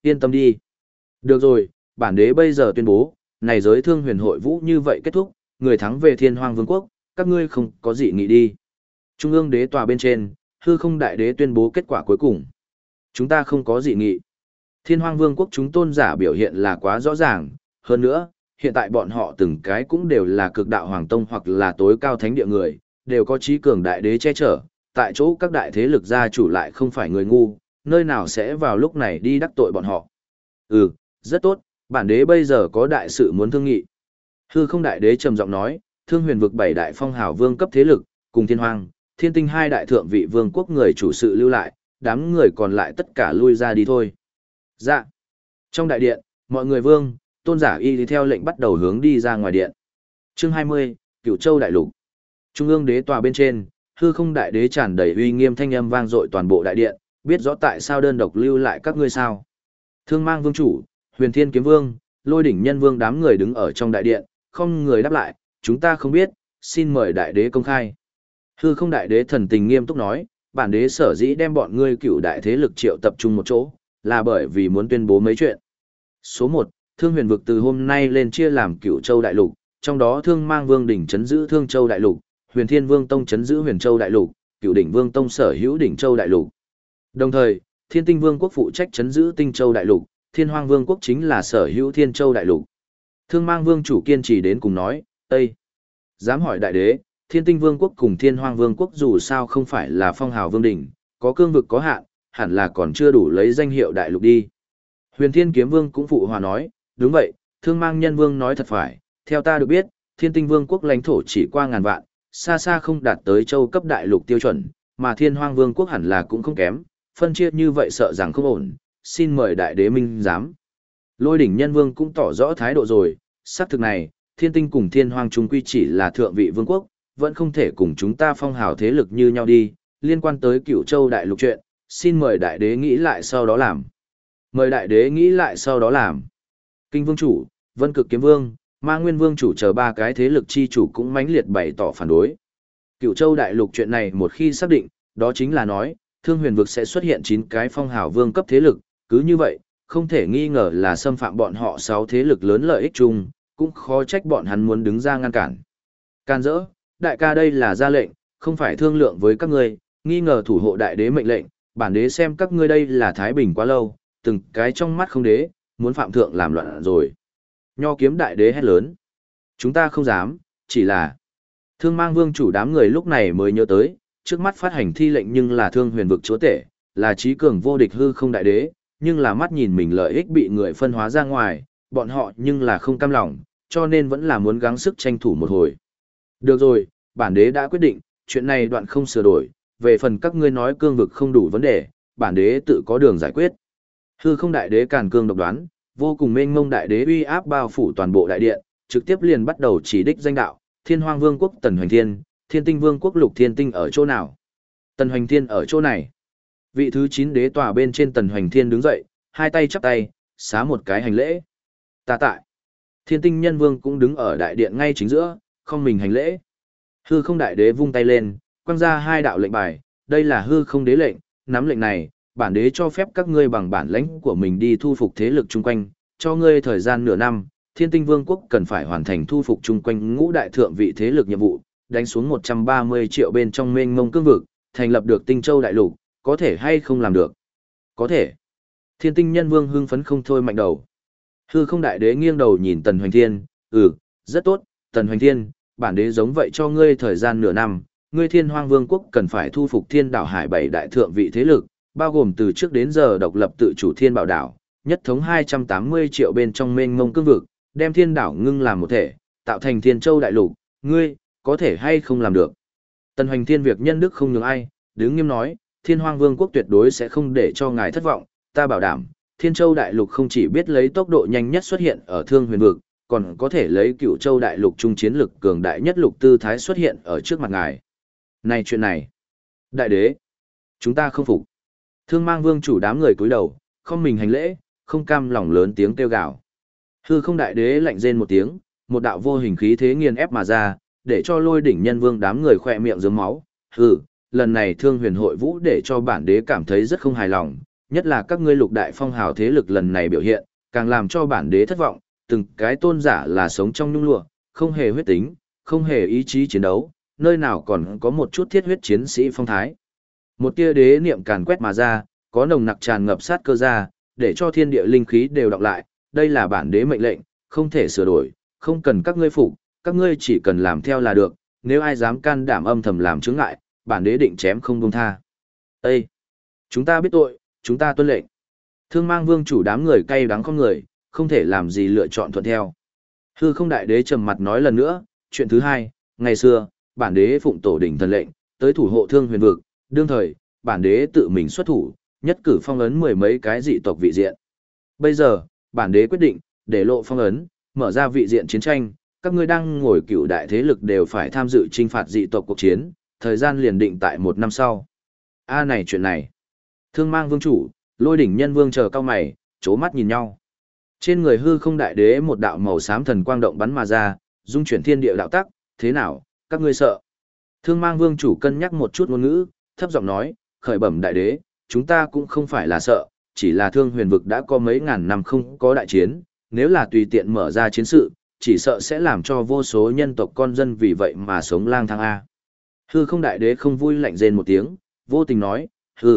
Yên tâm đi. Được rồi, bản đế bây giờ tuyên bố, này giới thương huyền hội vũ như vậy kết thúc, người thắng về Thiên Hoang Vương quốc, các ngươi không có gì nghị đi. Trung ương đế tòa bên trên, hư không đại đế tuyên bố kết quả cuối cùng. Chúng ta không có dị nghị. Thiên Hoang Vương quốc chúng tôn giả biểu hiện là quá rõ ràng, hơn nữa, hiện tại bọn họ từng cái cũng đều là cực đạo hoàng tông hoặc là tối cao thánh địa người, đều có trí cường đại đế che chở, tại chỗ các đại thế lực gia chủ lại không phải người ngu, nơi nào sẽ vào lúc này đi đắc tội bọn họ. Ừ, rất tốt, bản đế bây giờ có đại sự muốn thương nghị. Hư không đại đế trầm giọng nói, thương huyền vực 7 đại phong hào vương cấp thế lực, cùng thiên hoang, thiên tinh 2 đại thượng vị vương quốc người chủ sự lưu lại, đám người còn lại tất cả lui ra đi thôi. Dạ. Trong đại điện, mọi người vương, tôn giả y đi theo lệnh bắt đầu hướng đi ra ngoài điện. Chương 20, Cửu Châu Đại Lục. Trung ương đế tòa bên trên, hư không đại đế tràn đầy uy nghiêm thanh âm vang dội toàn bộ đại điện, biết rõ tại sao đơn độc lưu lại các ngươi sao. Thương mang vương chủ, huyền thiên kiếm vương, lôi đỉnh nhân vương đám người đứng ở trong đại điện, không người đáp lại, chúng ta không biết, xin mời đại đế công khai. Hư không đại đế thần tình nghiêm túc nói, bản đế sở dĩ đem bọn ngươi cửu đại thế lực triệu tập trung một chỗ, là bởi vì muốn tuyên bố mấy chuyện. Số 1, Thương huyền vực từ hôm nay lên chia làm Cửu Châu Đại Lục, trong đó Thương mang vương đỉnh chấn giữ Thương Châu Đại Lục, huyền thiên vương tông chấn giữ Huyền Châu Đại Lục, Cửu đỉnh vương tông sở hữu Đỉnh Châu Đại Lục. Đồng thời, Thiên tinh vương quốc phụ trách chấn giữ Tinh Châu Đại Lục, Thiên hoang vương quốc chính là sở hữu Thiên Châu Đại Lục. Thương mang vương chủ kiên trì đến cùng nói, Ê! Dám hỏi đại đế, Thiên tinh vương quốc cùng Thiên hoang vương quốc dù sao không phải là phong hào vương đỉnh, có cương vực có hạn, hẳn là còn chưa đủ lấy danh hiệu đại lục đi. Huyền thiên kiếm vương cũng phụ hòa nói, đúng vậy, thương mang nhân vương nói thật phải, theo ta được biết, Thiên tinh vương quốc lãnh thổ chỉ qua ngàn vạn, xa xa không đạt tới châu cấp đại lục tiêu chuẩn, mà Thiên hoang vương quốc hẳn là cũng không kém, phân chia như vậy sợ rằng không ổn, xin mời đại đế minh giám. Lôi đỉnh nhân vương cũng tỏ rõ thái độ rồi, xác thực này, thiên tinh cùng thiên hoang chung quy chỉ là thượng vị vương quốc, vẫn không thể cùng chúng ta phong hào thế lực như nhau đi, liên quan tới Cửu Châu Đại Lục chuyện, xin mời đại đế nghĩ lại sau đó làm. Mời đại đế nghĩ lại sau đó làm. Kinh vương chủ, Vân Cực kiếm vương, Ma Nguyên vương chủ chờ 3 cái thế lực chi chủ cũng mãnh liệt bày tỏ phản đối. Cửu Châu Đại Lục chuyện này một khi xác định, đó chính là nói, Thương huyền vực sẽ xuất hiện 9 cái phong hào vương cấp thế lực, cứ như vậy, không thể nghi ngờ là xâm phạm bọn họ 6 thế lực lớn lợi ích chung, cũng khó trách bọn hắn muốn đứng ra ngăn cản. Can dỡ, đại ca đây là ra lệnh, không phải thương lượng với các ngươi, nghi ngờ thủ hộ đại đế mệnh lệnh, bản đế xem các ngươi đây là thái bình quá lâu, từng cái trong mắt không đế, muốn phạm thượng làm loạn rồi. Nho kiếm đại đế hét lớn. Chúng ta không dám, chỉ là Thương mang vương chủ đám người lúc này mới nhớ tới, trước mắt phát hành thi lệnh nhưng là thương huyền vực chúa tể, là trí cường vô địch hư không đại đế, nhưng là mắt nhìn mình lợi ích bị người phân hóa ra ngoài, bọn họ nhưng là không cam lòng, cho nên vẫn là muốn gắng sức tranh thủ một hồi. Được rồi, bản đế đã quyết định, chuyện này đoạn không sửa đổi, về phần các ngươi nói cương vực không đủ vấn đề, bản đế tự có đường giải quyết. Hư không đại đế càn cương độc đoán, vô cùng mênh mông đại đế uy áp bao phủ toàn bộ đại điện, trực tiếp liền bắt đầu chỉ đích danh đạo, Thiên Hoang Vương quốc Tần Hoành Thiên, Thiên Tinh Vương quốc Lục Thiên Tinh ở chỗ nào? Tần Hoành Thiên ở chỗ này. Vị thứ 9 đế tòa bên trên Tần Hoành Thiên đứng dậy, hai tay chắp tay, xá một cái hành lễ. Ta tại. Thiên Tinh Nhân Vương cũng đứng ở đại điện ngay chính giữa, không mình hành lễ. Hư không đại đế vung tay lên, quăng ra 2 đạo lệnh bài, đây là hư không đế lệnh, nắm lệnh này, bản đế cho phép các ngươi bằng bản lãnh của mình đi thu phục thế lực chung quanh, cho ngươi thời gian nửa năm, Thiên Tinh Vương quốc cần phải hoàn thành thu phục chung quanh ngũ đại thượng vị thế lực nhiệm vụ, đánh xuống 130 triệu bên trong mênh mông cương vực, thành lập được Tinh Châu đại lục, có thể hay không làm được? Có thể. Thiên Tinh Nhân Vương hưng phấn không thôi mạnh đầu. Hư không đại đế nghiêng đầu nhìn Tần Hoành Thiên, rất tốt, Tần Hoành Thiên, bản đế giống vậy cho ngươi thời gian nửa năm, ngươi Thiên Hoang Vương quốc cần phải thu phục Thiên đảo hải 7 đại thượng vị thế lực, bao gồm từ trước đến giờ độc lập tự chủ Thiên Bảo đảo, nhất thống 280 triệu bên trong mênh mông cương vực, đem Thiên đảo ngưng làm một thể, tạo thành Thiên Châu đại lục, ngươi có thể hay không làm được? Tần Hoành Thiên việc nhân đức không nhường ai, đứng nghiêm nói, Thiên Hoang Vương quốc tuyệt đối sẽ không để cho ngài thất vọng, ta bảo đảm, Thiên Châu đại lục không chỉ biết lấy tốc độ nhanh nhất xuất hiện ở Thương Huyền vực, còn có thể lấy Cửu Châu đại lục trung chiến lực cường đại nhất lục tư thái xuất hiện ở trước mặt ngài. Này chuyện này, đại đế, chúng ta không phục. Thương Mang Vương chủ đám người cúi đầu, không mình hành lễ, không cam lòng lớn tiếng kêu gào. Hư không đại đế lạnh rên một tiếng, một đạo vô hình khí thế nghiền ép mà ra, để cho Lôi đỉnh nhân vương đám người khỏe miệng rớm máu. Lần này Thương Huyền hội vũ để cho bản đế cảm thấy rất không hài lòng, nhất là các ngươi lục đại phong hào thế lực lần này biểu hiện, càng làm cho bản đế thất vọng, từng cái tôn giả là sống trong nhung lụa, không hề huyết tính, không hề ý chí chiến đấu, nơi nào còn có một chút thiết huyết chiến sĩ phong thái. Một tia đế niệm càn quét mà ra, có nồng nặc tràn ngập sát cơ ra, để cho thiên địa linh khí đều đọc lại, đây là bản đế mệnh lệnh, không thể sửa đổi, không cần các ngươi phục, các ngươi chỉ cần làm theo là được, nếu ai dám can đảm âm thầm làm chướng ngại, bản đế định chém không buông tha. Ê! Chúng ta biết tội, chúng ta tuân lệnh. Thương Mang Vương chủ đám người cay đắng con người, không thể làm gì lựa chọn thuận theo. Hư Không Đại Đế trầm mặt nói lần nữa, chuyện thứ hai, ngày xưa, bản đế phụng tổ đỉnh thần lệnh, tới thủ hộ Thương Huyền vực, đương thời, bản đế tự mình xuất thủ, nhất cử phong ấn mười mấy cái dị tộc vị diện. Bây giờ, bản đế quyết định, để lộ phong ấn, mở ra vị diện chiến tranh, các ngươi đang ngồi cựu đại thế lực đều phải tham dự trinh phạt dị tộc cuộc chiến, thời gian liền định tại 1 năm sau. Này chuyện này. Thương Mang Vương chủ, Lôi Đỉnh Nhân Vương chờ cao mày, chố mắt nhìn nhau. Trên người Hư Không Đại Đế một đạo màu xám thần quang động bắn mà ra, dung chuyển thiên địa đạo tắc, thế nào, các ngươi sợ? Thương Mang Vương chủ cân nhắc một chút ngôn ngữ, thấp giọng nói, khởi bẩm đại đế, chúng ta cũng không phải là sợ, chỉ là Thương Huyền vực đã có mấy ngàn năm không có đại chiến, nếu là tùy tiện mở ra chiến sự, chỉ sợ sẽ làm cho vô số nhân tộc con dân vì vậy mà sống lang thang a. Hư Không Đại Đế không vui lạnh rên một tiếng, vô tình nói,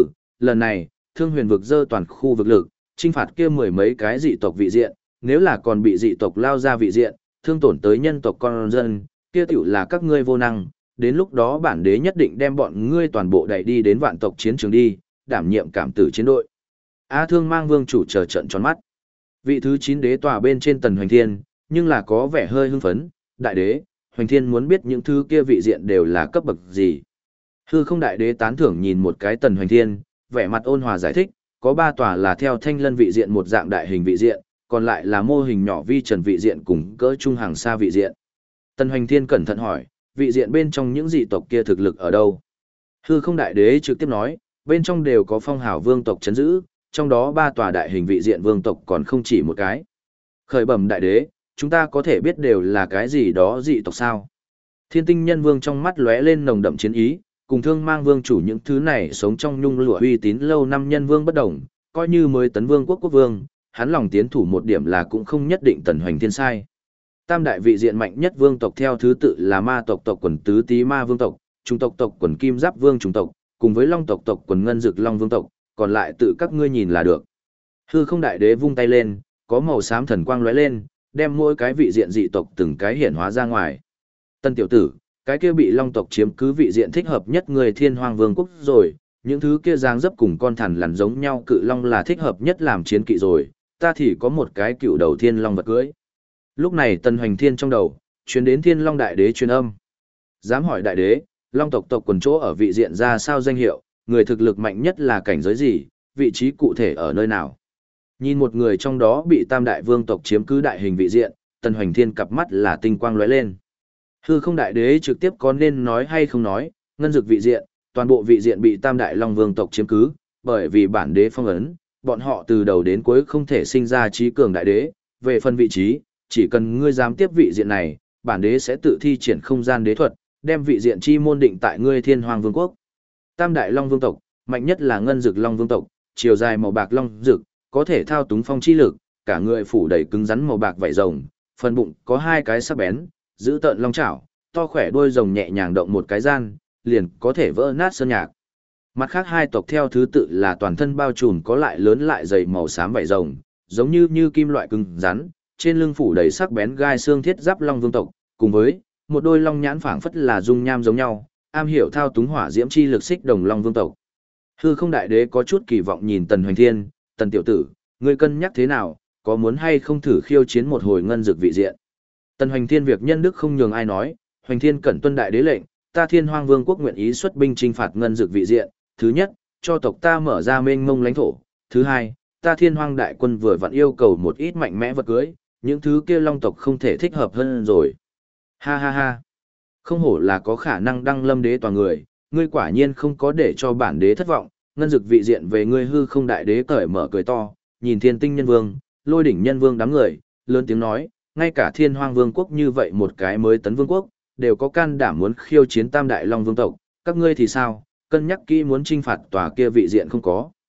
lần này, Thương Huyền vực dơ toàn khu vực lực, trinh phạt kia mười mấy cái dị tộc vị diện, nếu là còn bị dị tộc lao ra vị diện, thương tổn tới nhân tộc con dân, kia tiểu là các ngươi vô năng, đến lúc đó bản đế nhất định đem bọn ngươi toàn bộ đẩy đi đến vạn tộc chiến trường đi, đảm nhiệm cảm tử chiến đội. Thương Mang Vương chủ chờ trận tròn mắt. Vị thứ 9 đế tòa bên trên Tần Hoành Thiên, nhưng là có vẻ hơi hưng phấn, đại đế, Hoành Thiên muốn biết những thứ kia vị diện đều là cấp bậc gì. Hư Không Đại Đế tán thưởng nhìn một cái Tần Hoành Thiên, vẻ mặt ôn hòa giải thích, có 3 tòa là theo Thanh Lân vị diện một dạng đại hình vị diện, còn lại là mô hình nhỏ vi trần vị diện cùng cỡ trung hàng xa vị diện. Tần Hoành Thiên cẩn thận hỏi, vị diện bên trong những dị tộc kia thực lực ở đâu? Hư Không Đại Đế trực tiếp nói, bên trong đều có phong hào vương tộc chấn giữ, trong đó 3 tòa đại hình vị diện vương tộc còn không chỉ một cái. Khởi bẩm đại đế, chúng ta có thể biết đều là cái gì đó dị tộc sao? Thiên Tinh Nhân Vương trong mắt lóe lên nồng đậm chiến ý, cùng Thương Mang Vương chủ những thứ này sống trong nhung lụa uy tín lâu năm nhân vương bất đồng, coi như mới tấn vương quốc vương, hắn lòng tiến thủ một điểm là cũng không nhất định Tần Hoành Thiên sai. Tam đại vị diện mạnh nhất vương tộc theo thứ tự là ma tộc tộc quần tứ tý ma vương tộc, trung tộc tộc quần kim giáp vương trung tộc, cùng với long tộc tộc quần ngân dực long vương tộc, còn lại tự các ngươi nhìn là được. Hư Không Đại Đế vung tay lên, có màu xám thần quang lóe lên, đem mỗi cái vị diện dị tộc từng cái hiển hóa ra ngoài. Tân tiểu tử, cái kia bị long tộc chiếm cứ vị diện thích hợp nhất người Thiên Hoang Vương quốc rồi, những thứ kia dáng dấp cùng con thằn lằn giống nhau cự long là thích hợp nhất làm chiến kỵ rồi, ta thì có một cái cựu đầu thiên long vật cưới. Lúc này Tần Hoành Thiên trong đầu, truyền đến Thiên Long Đại Đế truyền âm. Dám hỏi Đại Đế, long tộc tộc quần chỗ ở vị diện ra sao danh hiệu, người thực lực mạnh nhất là cảnh giới gì, vị trí cụ thể ở nơi nào? Nhìn một người trong đó bị Tam Đại Vương tộc chiếm cứ đại hình vị diện, Tần Hoành Thiên cặp mắt là tinh quang lóe lên. Hư Không Đại Đế trực tiếp có nên nói hay không nói, ngân dực vị diện, toàn bộ vị diện bị Tam Đại Long Vương tộc chiếm cứ, bởi vì bản đế phong ấn, bọn họ từ đầu đến cuối không thể sinh ra trí cường đại đế, về phần vị trí, chỉ cần ngươi dám tiếp vị diện này, bản đế sẽ tự thi triển không gian đế thuật, đem vị diện chi môn định tại ngươi Thiên Hoàng Vương quốc. Tam Đại Long Vương tộc, mạnh nhất là ngân dực Long Vương tộc, chiều dài màu bạc long dực, có thể thao túng phong chi lực, cả người phủ đầy cứng rắn màu bạc vảy rồng, phần bụng có 2 cái sắc bén, giữ tợn long chảo, to khỏe đuôi rồng nhẹ nhàng động một cái gian, liền có thể vỡ nát sơn nhạc. Mặt khác 2 tộc theo thứ tự là toàn thân bao trùm có lại lớn lại dày màu xám vảy rồng, giống như kim loại cứng rắn, trên lưng phủ đầy sắc bén gai xương thiết giáp long vương tộc, cùng với một đôi long nhãn phảng phất là dung nham giống nhau, am hiểu thao túng hỏa diễm chi lực xích đồng long vương tộc. Hư Không Đại Đế có chút kỳ vọng nhìn Tần Hoành Thiên, Tần tiểu tử, ngươi cân nhắc thế nào, có muốn hay không thử khiêu chiến một hồi ngân dược vị diện? Tần Hoành Thiên việc nhân đức không nhường ai nói, Hoành Thiên cẩn tuân đại đế lệnh, ta Thiên Hoang Vương quốc nguyện ý xuất binh chinh phạt ngân dược vị diện, thứ nhất, cho tộc ta mở ra mênh mông lãnh thổ, thứ hai, ta Thiên Hoang đại quân vừa vặn yêu cầu một ít mạnh mẽ vật cưới, những thứ kia long tộc không thể thích hợp hơn rồi. Ha ha ha. Không hổ là có khả năng đăng lâm đế tòa người, ngươi quả nhiên không có để cho bản đế thất vọng, ngân dực vị diện về ngươi Hư Không Đại Đế cởi mở cười to, nhìn Thiên Tinh Nhân Vương, Lôi Đỉnh Nhân Vương đám người, lớn tiếng nói, ngay cả Thiên Hoang Vương quốc như vậy một cái mới tấn vương quốc, đều có can đảm muốn khiêu chiến Tam Đại Long Vương tộc, các ngươi thì sao, cân nhắc kỹ muốn chinh phạt tòa kia vị diện không có.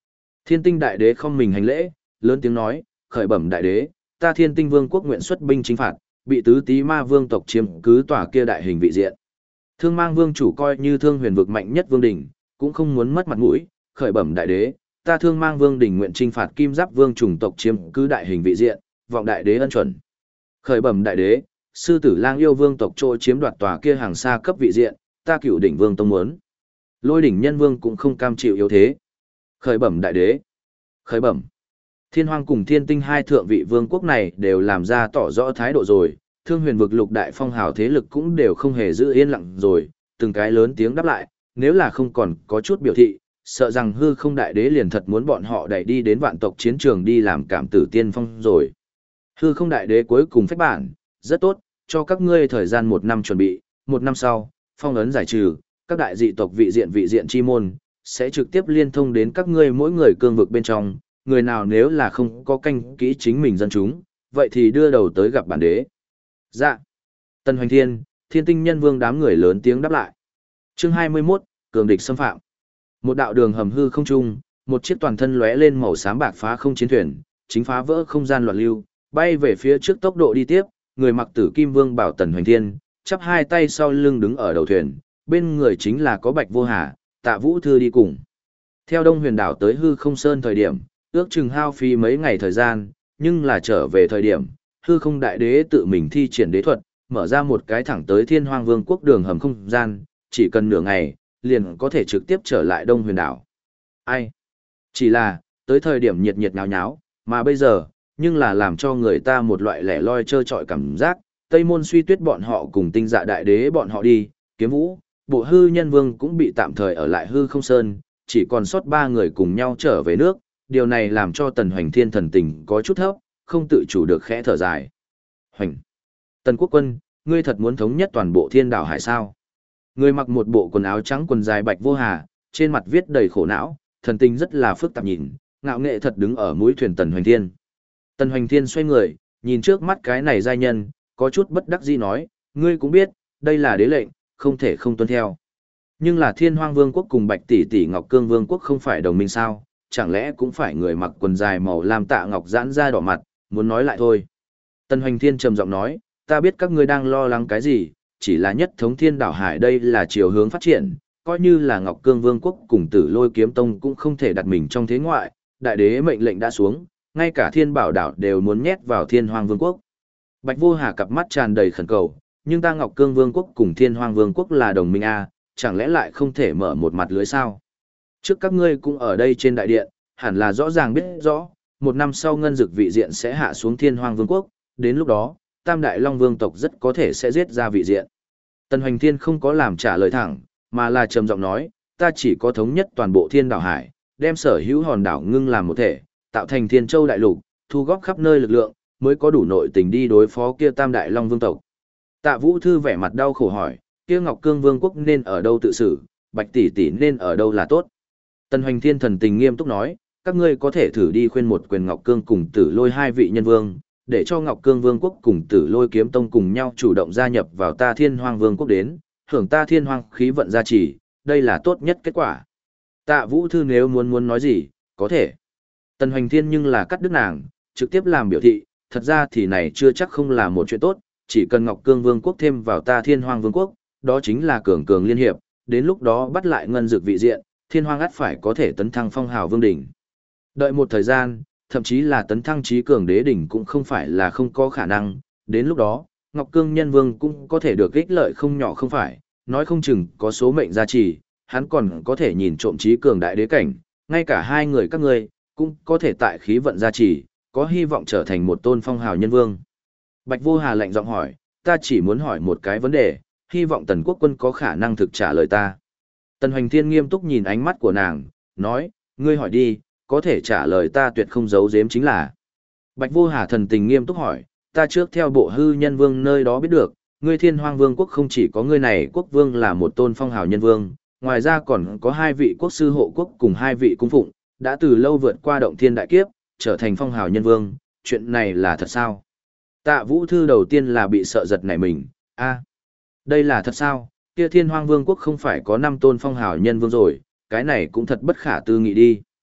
Thiên Tinh Đại Đế không mình hành lễ, lớn tiếng nói, khởi bẩm Đại Đế, ta Thiên Tinh Vương quốc nguyện xuất binh chính phạt, bị tứ tí ma vương tộc chiếm cứ tòa kia đại hình vị diện. Thương Mang Vương chủ coi như Thương Huyền vực mạnh nhất vương đỉnh, cũng không muốn mất mặt mũi, khởi bẩm Đại Đế, ta Thương Mang Vương đỉnh nguyện chinh phạt Kim Giáp Vương chủng tộc chiếm cứ đại hình vị diện, vọng Đại Đế ân chuẩn. Khởi bẩm Đại Đế, Sư Tử Lang yêu vương tộc trôi chiếm đoạt tòa kia hàng xa cấp vị diện, ta Cửu đỉnh vương tông muốn. Lôi đỉnh nhân vương cũng không cam chịu yếu thế. Khởi bẩm Đại Đế. Khởi bẩm. Thiên Hoang cùng Thiên Tinh hai thượng vị vương quốc này đều làm ra tỏ rõ thái độ rồi, Thương Huyền vực lục đại phong hào thế lực cũng đều không hề giữ yên lặng rồi, từng cái lớn tiếng đáp lại, nếu là không còn có chút biểu thị, sợ rằng hư không đại đế liền thật muốn bọn họ đẩy đi đến vạn tộc chiến trường đi làm cảm tử tiên phong rồi. Hư không đại đế cuối cùng phách bản, rất tốt, cho các ngươi thời gian 1 năm chuẩn bị, 1 năm sau, phong ấn giải trừ, các đại dị tộc vị diện chi môn, sẽ trực tiếp liên thông đến các ngươi mỗi người cương vực bên trong, người nào nếu là không có canh kỹ chính mình dân chúng, vậy thì đưa đầu tới gặp bản đế. Dạ. Tần Hoành Thiên, Thiên Tinh Nhân Vương đám người lớn tiếng đáp lại. Chương 21, cường địch xâm phạm. Một đạo đường hầm hư không trung, một chiếc toàn thân lóe lên màu xám bạc phá không chiến thuyền, chính phá vỡ không gian loạn lưu, bay về phía trước tốc độ đi tiếp, người mặc tử kim vương bảo Tần Hoành Thiên, chắp hai tay sau lưng đứng ở đầu thuyền, bên người chính là có Bạch Vô Hà, Tạ Vũ Thư đi cùng. Theo Đông Huyền đảo tới hư không sơn thời điểm, ước chừng hao phí mấy ngày thời gian, nhưng là trở về thời điểm, hư không đại đế tự mình thi triển đế thuật, mở ra một cái thẳng tới Thiên Hoang Vương quốc đường hầm không gian, chỉ cần nửa ngày, liền có thể trực tiếp trở lại Đông Huyền đảo. Ai? Chỉ là, tới thời điểm nhiệt nhiệt nháo nháo, mà bây giờ, nhưng là làm cho người ta một loại lẻ loi trơ trọi cảm giác, Tây Môn Suy Tuyết bọn họ cùng Tinh Dạ đại đế bọn họ đi, Kiếm Vũ, Bộ Hư Nhân Vương cũng bị tạm thời ở lại hư không sơn, chỉ còn sót 3 người cùng nhau trở về nước, điều này làm cho Tần Hoành Thiên thần tình có chút thấp, không tự chủ được khẽ thở dài. Hoành! Tần Quốc Quân, ngươi thật muốn thống nhất toàn bộ Thiên Đảo Hải sao? Người mặc một bộ quần áo trắng quần dài Bạch Vô Hà, trên mặt viết đầy khổ não, thần tình rất là phức tạp nhìn, ngạo nghệ thật đứng ở mũi thuyền Tần Hoành Thiên. Tần Hoành Thiên xoay người, nhìn trước mắt cái này giai nhân, có chút bất đắc dĩ nói, ngươi cũng biết, đây là đế lệnh, không thể không tuân theo. Nhưng là Thiên Hoang Vương quốc cùng Bạch Tỷ Tỷ Ngọc Cương Vương quốc không phải đồng minh sao, chẳng lẽ cũng phải người mặc quần dài màu lam Tạ Ngọc giãn ra đỏ mặt, muốn nói lại thôi. Tần Hoành Thiên trầm giọng nói, ta biết các ngươi đang lo lắng cái gì, chỉ là nhất thống Thiên Đảo Hải đây là chiều hướng phát triển, coi như là Ngọc Cương Vương quốc cùng Tử Lôi Kiếm Tông cũng không thể đặt mình trong thế ngoại, đại đế mệnh lệnh đã xuống, ngay cả Thiên Bảo đảo đều muốn nhét vào Thiên Hoang Vương quốc. Bạch Vô Hà cặp mắt tràn đầy khẩn cầu, nhưng ta Ngọc Cương Vương quốc cùng Thiên Hoang Vương quốc là đồng minh a, chẳng lẽ lại không thể mở một mặt lưới sao? Trước các ngươi cũng ở đây trên đại điện, hẳn là rõ ràng biết rõ, 1 năm sau ngân dực vị diện sẽ hạ xuống Thiên Hoang Vương quốc, đến lúc đó, Tam Đại Long Vương tộc rất có thể sẽ giết ra vị diện. Tần Hoành Thiên không có làm trả lời thẳng, mà là trầm giọng nói, ta chỉ có thống nhất toàn bộ Thiên Đảo Hải, đem sở hữu hòn đảo ngưng làm một thể, tạo thành Thiên Châu đại lục, thu góp khắp nơi lực lượng, mới có đủ nội tình đi đối phó kia Tam Đại Long Vương tộc. Tạ Vũ Thư vẻ mặt đau khổ hỏi, kia Ngọc Cương Vương quốc nên ở đâu tự xử, Bạch Tỷ Tỷ nên ở đâu là tốt. Tần Hoành Thiên thần tình nghiêm túc nói, các ngươi có thể thử đi khuyên một quyền Ngọc Cương cùng Tử Lôi 2 vị nhân vương, để cho Ngọc Cương Vương quốc cùng Tử Lôi Kiếm Tông cùng nhau chủ động gia nhập vào ta Thiên Hoang Vương quốc đến, hưởng ta Thiên Hoang khí vận gia trì, đây là tốt nhất kết quả. Tạ Vũ Thư nếu muốn nói gì, có thể. Tần Hoành Thiên nhưng là cắt đứt nàng, trực tiếp làm biểu thị, thật ra thì này chưa chắc không là một chuyện tốt, chỉ cần Ngọc Cương Vương quốc thêm vào ta Thiên Hoang Vương quốc, đó chính là cường cường liên hiệp, đến lúc đó bắt lại ngân dược vị diện, Thiên Hoang ắt phải có thể tấn thăng phong hào vương đỉnh. Đợi một thời gian, thậm chí là tấn thăng trí cường đế đỉnh cũng không phải là không có khả năng, đến lúc đó, Ngọc Cương Nhân Vương cũng có thể được ích lợi không nhỏ không phải, nói không chừng có số mệnh gia trì, hắn còn có thể nhìn trộm trí cường đại đế cảnh, ngay cả hai người các ngươi cũng có thể tại khí vận gia trì, có hy vọng trở thành một tôn phong hào nhân vương. Bạch Vô Hà lạnh giọng hỏi, ta chỉ muốn hỏi một cái vấn đề, hy vọng Tần Quốc Quân có khả năng thực trả lời ta. Tần Hoành Thiên nghiêm túc nhìn ánh mắt của nàng, nói, ngươi hỏi đi, có thể trả lời ta tuyệt không giấu giếm chính là. Bạch Vô Hà thần tình nghiêm túc hỏi, ta trước theo Bộ Hư Nhân Vương nơi đó biết được, ngươi Thiên Hoang Vương quốc không chỉ có ngươi này quốc vương là một tôn phong hào nhân vương, ngoài ra còn có 2 vị quốc sư hộ quốc cùng 2 vị cung phụng, đã từ lâu vượt qua động thiên đại kiếp, trở thành phong hào nhân vương, chuyện này là thật sao? Tạ Vũ Thư đầu tiên là bị sợ giật nảy mình, đây là thật sao, kia Thiên Hoang Vương quốc không phải có 5 tôn phong hào nhân vương rồi, cái này cũng thật bất khả tư nghị đi.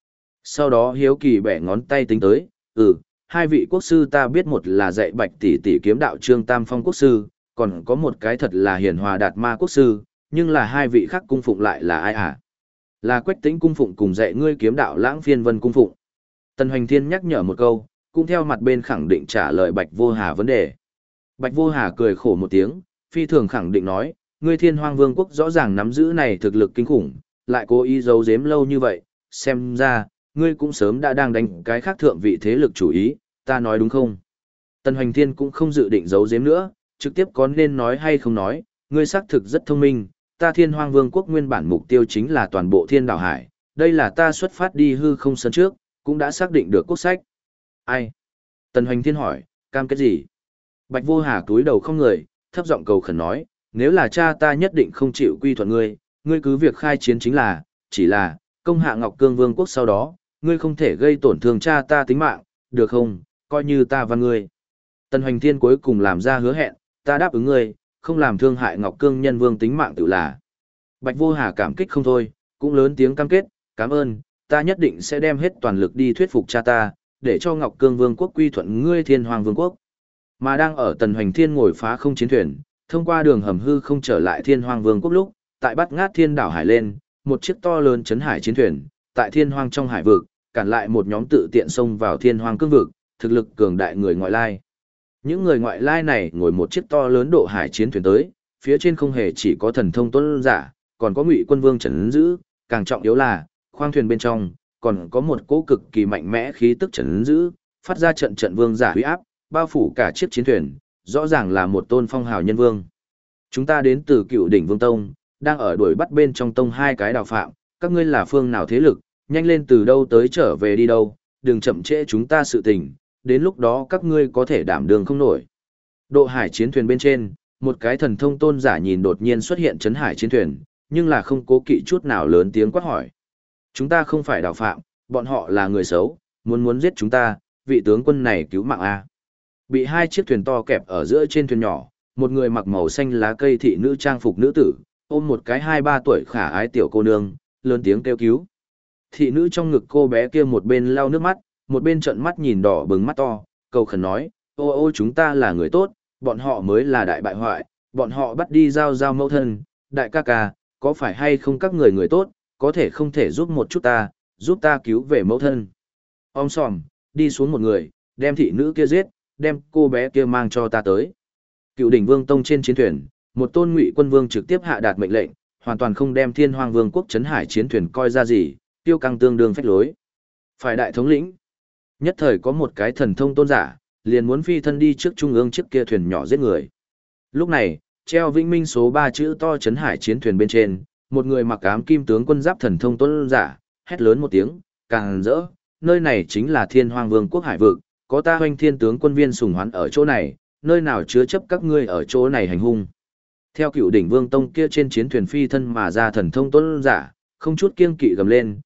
Sau đó hiếu kỳ bẻ ngón tay tính tới, hai vị quốc sư ta biết một là dạy Bạch tỷ tỷ kiếm đạo Trương Tam Phong quốc sư, còn có một cái thật là hiển hòa đạt ma quốc sư, nhưng là hai vị khác cung phụng lại là ai hả? Là Quách Tĩnh cung phụng cùng dạy ngươi kiếm đạo Lãng Phiên Vân cung phụng. Tần Hoành Thiên nhắc nhở một câu, cũng theo mặt bên khẳng định trả lời Bạch Vô Hà vấn đề. Bạch Vô Hà cười khổ một tiếng, phi thường khẳng định nói, ngươi Thiên Hoang Vương quốc rõ ràng nắm giữ này thực lực kinh khủng, lại cố ý giấu giếm lâu như vậy, xem ra, ngươi cũng sớm đã đang đánh cái khác thượng vị thế lực chủ ý, ta nói đúng không? Tần Hoành Thiên cũng không dự định giấu giếm nữa, trực tiếp có nên nói hay không nói, ngươi xác thực rất thông minh, ta Thiên Hoang Vương quốc nguyên bản mục tiêu chính là toàn bộ Thiên Đảo Hải, đây là ta xuất phát đi hư không sân trước, cũng đã xác định được quốc sách. Ai? Tần Hoành Thiên hỏi, cam kết gì? Bạch Vô Hà túi đầu không người, thấp giọng cầu khẩn nói, nếu là cha ta nhất định không chịu quy thuận ngươi, ngươi cứ việc khai chiến chính là, chỉ là, công hạ Ngọc Cương Vương quốc sau đó, ngươi không thể gây tổn thương cha ta tính mạng, được không, coi như ta và ngươi. Tần Hoành Thiên cuối cùng làm ra hứa hẹn, ta đáp ứng ngươi, không làm thương hại Ngọc Cương nhân vương tính mạng tự là. Bạch Vô Hà cảm kích không thôi, cũng lớn tiếng cam kết, cảm ơn, ta nhất định sẽ đem hết toàn lực đi thuyết phục cha ta, để cho Ngọc Cương Vương quốc quy thuận ngươi Thiên Hoàng Vương quốc. Mà đang ở Tần Hoành Thiên ngồi phá không chiến thuyền, thông qua đường hầm hư không trở lại Thiên Hoàng Vương quốc lúc, tại Bát Ngát Thiên Đảo Hải lên, một chiếc to lớn chấn hải chiến thuyền, tại Thiên Hoàng trong hải vực, cản lại một nhóm tự tiện xông vào Thiên Hoàng cương vực, thực lực cường đại người ngoại lai. Những người ngoại lai này ngồi một chiếc to lớn độ hải chiến thuyền tới, phía trên không hề chỉ có thần thông tuấn giả, còn có Ngụy Quân Vương trấn giữ, càng trọng yếu là, khoang thuyền bên trong còn có một cỗ cực kỳ mạnh mẽ khí tức trấn giữ, phát ra trận trận vương giả uy áp, bao phủ cả chiếc chiến thuyền, rõ ràng là một tôn phong hào nhân vương. Chúng ta đến từ Cựu Đỉnh Vương Tông, đang ở đuổi bắt bên trong tông hai cái đào phạm, các ngươi là phương nào thế lực, nhanh lên từ đâu tới trở về đi đâu, đừng chậm trễ chúng ta sự tình, đến lúc đó các ngươi có thể đảm đường không nổi. Độ hải chiến thuyền bên trên, một cái thần thông tôn giả nhìn đột nhiên xuất hiện chấn hải chiến thuyền, nhưng là không cố kỵ chút nào lớn tiếng quát hỏi. Chúng ta không phải đào phạm, bọn họ là người xấu, muốn giết chúng ta, vị tướng quân này cứu mạng A. Bị hai chiếc thuyền to kẹp ở giữa trên thuyền nhỏ, một người mặc màu xanh lá cây thị nữ trang phục nữ tử, ôm một cái 2-3 tuổi khả ái tiểu cô nương, lớn tiếng kêu cứu. Thị nữ trong ngực cô bé kia một bên lau nước mắt, một bên trợn mắt nhìn đỏ bừng mắt to, cầu khẩn nói, ô chúng ta là người tốt, bọn họ mới là đại bại hoại, bọn họ bắt đi giao mẫu thân, đại ca ca, có phải hay không các người tốt, có thể không thể giúp một chút ta, giúp ta cứu về mẫu thân. Om sòm, đi xuống một người, đem thị nữ kia giết, đem cô bé kia mang cho ta tới. Cựu Đỉnh Vương Tông trên chiến thuyền, một tôn Ngụy Quân Vương trực tiếp hạ đạt mệnh lệnh, hoàn toàn không đem Thiên Hoàng Vương quốc trấn hải chiến thuyền coi ra gì, tiêu căng tương đương phách lối. Phải đại thống lĩnh. Nhất thời có một cái thần thông tôn giả, liền muốn phi thân đi trước trung ương chiếc kia thuyền nhỏ giết người. Lúc này, treo Vĩnh Minh số 3 chữ to trấn hải chiến thuyền bên trên, một người mặc ám kim tướng quân giáp thần thông tôn giả, hét lớn một tiếng, càng rỡ, nơi này chính là Thiên Hoàng Vương quốc hải vực, có ta Hoành Thiên tướng quân Viên Sùng Hoán ở chỗ này, nơi nào chứa chấp các ngươi ở chỗ này hành hung. Theo Cựu Đỉnh Vương Tông kia trên chiến thuyền phi thân mà ra thần thông tôn giả, không chút kiêng kỵ gầm lên,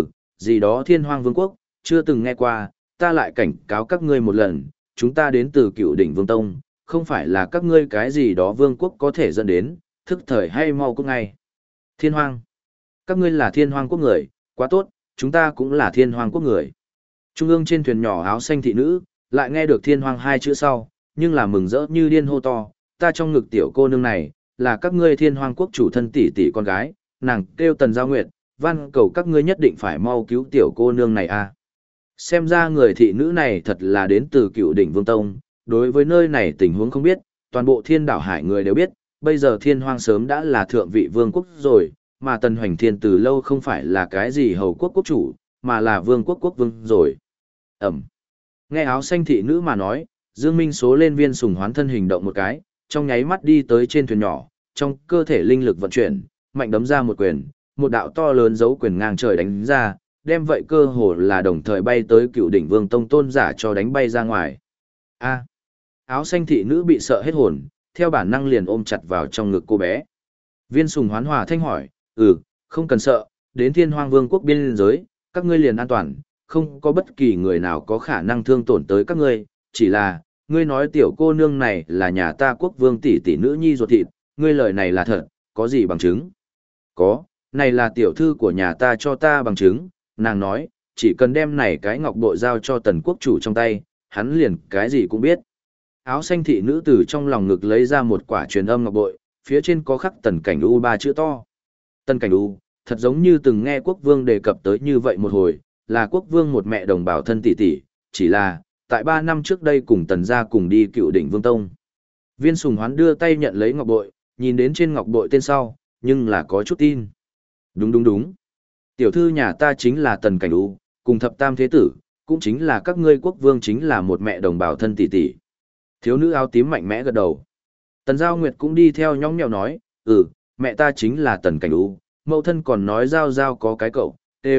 gì đó Thiên Hoàng Vương quốc, chưa từng nghe qua, ta lại cảnh cáo các ngươi một lần, chúng ta đến từ Cựu Đỉnh Vương Tông, không phải là các ngươi cái gì đó vương quốc có thể dẫn đến, thức thời hay mau cút ngay. Thiên Hoàng, các ngươi là Thiên Hoàng quốc người, quá tốt, chúng ta cũng là Thiên Hoàng quốc người. Trung ương trên thuyền nhỏ áo xanh thị nữ, lại nghe được Thiên Hoàng hai chữ sau, nhưng là mừng rỡ như điên hô to, ta trong ngực tiểu cô nương này, là các ngươi Thiên Hoàng quốc chủ thân tỷ tỷ con gái, nàng kêu Tần Giao Nguyệt, van cầu các ngươi nhất định phải mau cứu tiểu cô nương này a. Xem ra người thị nữ này thật là đến từ Cựu Đỉnh Vương Tông, đối với nơi này tình huống không biết, toàn bộ Thiên Đảo Hải người đều biết, bây giờ Thiên Hoàng sớm đã là thượng vị vương quốc rồi, mà Tần Hoành Thiên từ lâu không phải là cái gì hầu quốc quốc chủ, mà là vương quốc quốc vương rồi. Nghe áo xanh thị nữ mà nói, Dương Minh số lên Viên Sùng Hoán thân hình động một cái, trong nháy mắt đi tới trên thuyền nhỏ, trong cơ thể linh lực vận chuyển, mạnh đấm ra một quyền, một đạo to lớn dấu quyền ngang trời đánh ra, đem vậy cơ hồ là đồng thời bay tới Cựu Đỉnh Vương Tông tôn giả cho đánh bay ra ngoài. Áo xanh thị nữ bị sợ hết hồn, theo bản năng liền ôm chặt vào trong ngực cô bé. Viên Sùng Hoán hòa thanh hỏi, không cần sợ, đến Thiên Hoàng Vương quốc biên giới, các ngươi liền an toàn, không có bất kỳ người nào có khả năng thương tổn tới các ngươi, chỉ là, ngươi nói tiểu cô nương này là nhà ta quốc vương tỷ tỷ nữ nhi ruột thịt, ngươi lời này là thật, có gì bằng chứng? Có, này là tiểu thư của nhà ta cho ta bằng chứng, nàng nói, chỉ cần đem này cái ngọc bội giao cho tần quốc chủ trong tay, hắn liền cái gì cũng biết. Áo xanh thị nữ từ trong lòng ngực lấy ra một quả truyền âm ngọc bội, phía trên có khắc Tần Cảnh U ba chữ to. Tần Cảnh U, thật giống như từng nghe quốc vương đề cập tới như vậy một hồi, là quốc vương một mẹ đồng bào thân tỷ tỷ, chỉ là, tại 3 năm trước đây cùng Tần gia cùng đi Cựu Đỉnh Vương Tông. Viên Sùng Hoán đưa tay nhận lấy ngọc bội, nhìn đến trên ngọc bội tên sau, nhưng là có chút tin. Đúng đúng đúng. Tiểu thư nhà ta chính là Tần Cảnh U, cùng thập tam thế tử, cũng chính là các ngươi quốc vương chính là một mẹ đồng bào thân tỷ tỷ. Thiếu nữ áo tím mạnh mẽ gật đầu. Tần Giao Nguyệt cũng đi theo nhõng nhẽo nói, mẹ ta chính là Tần Cảnh U, mẫu thân còn nói Giao Giao có cái cậu,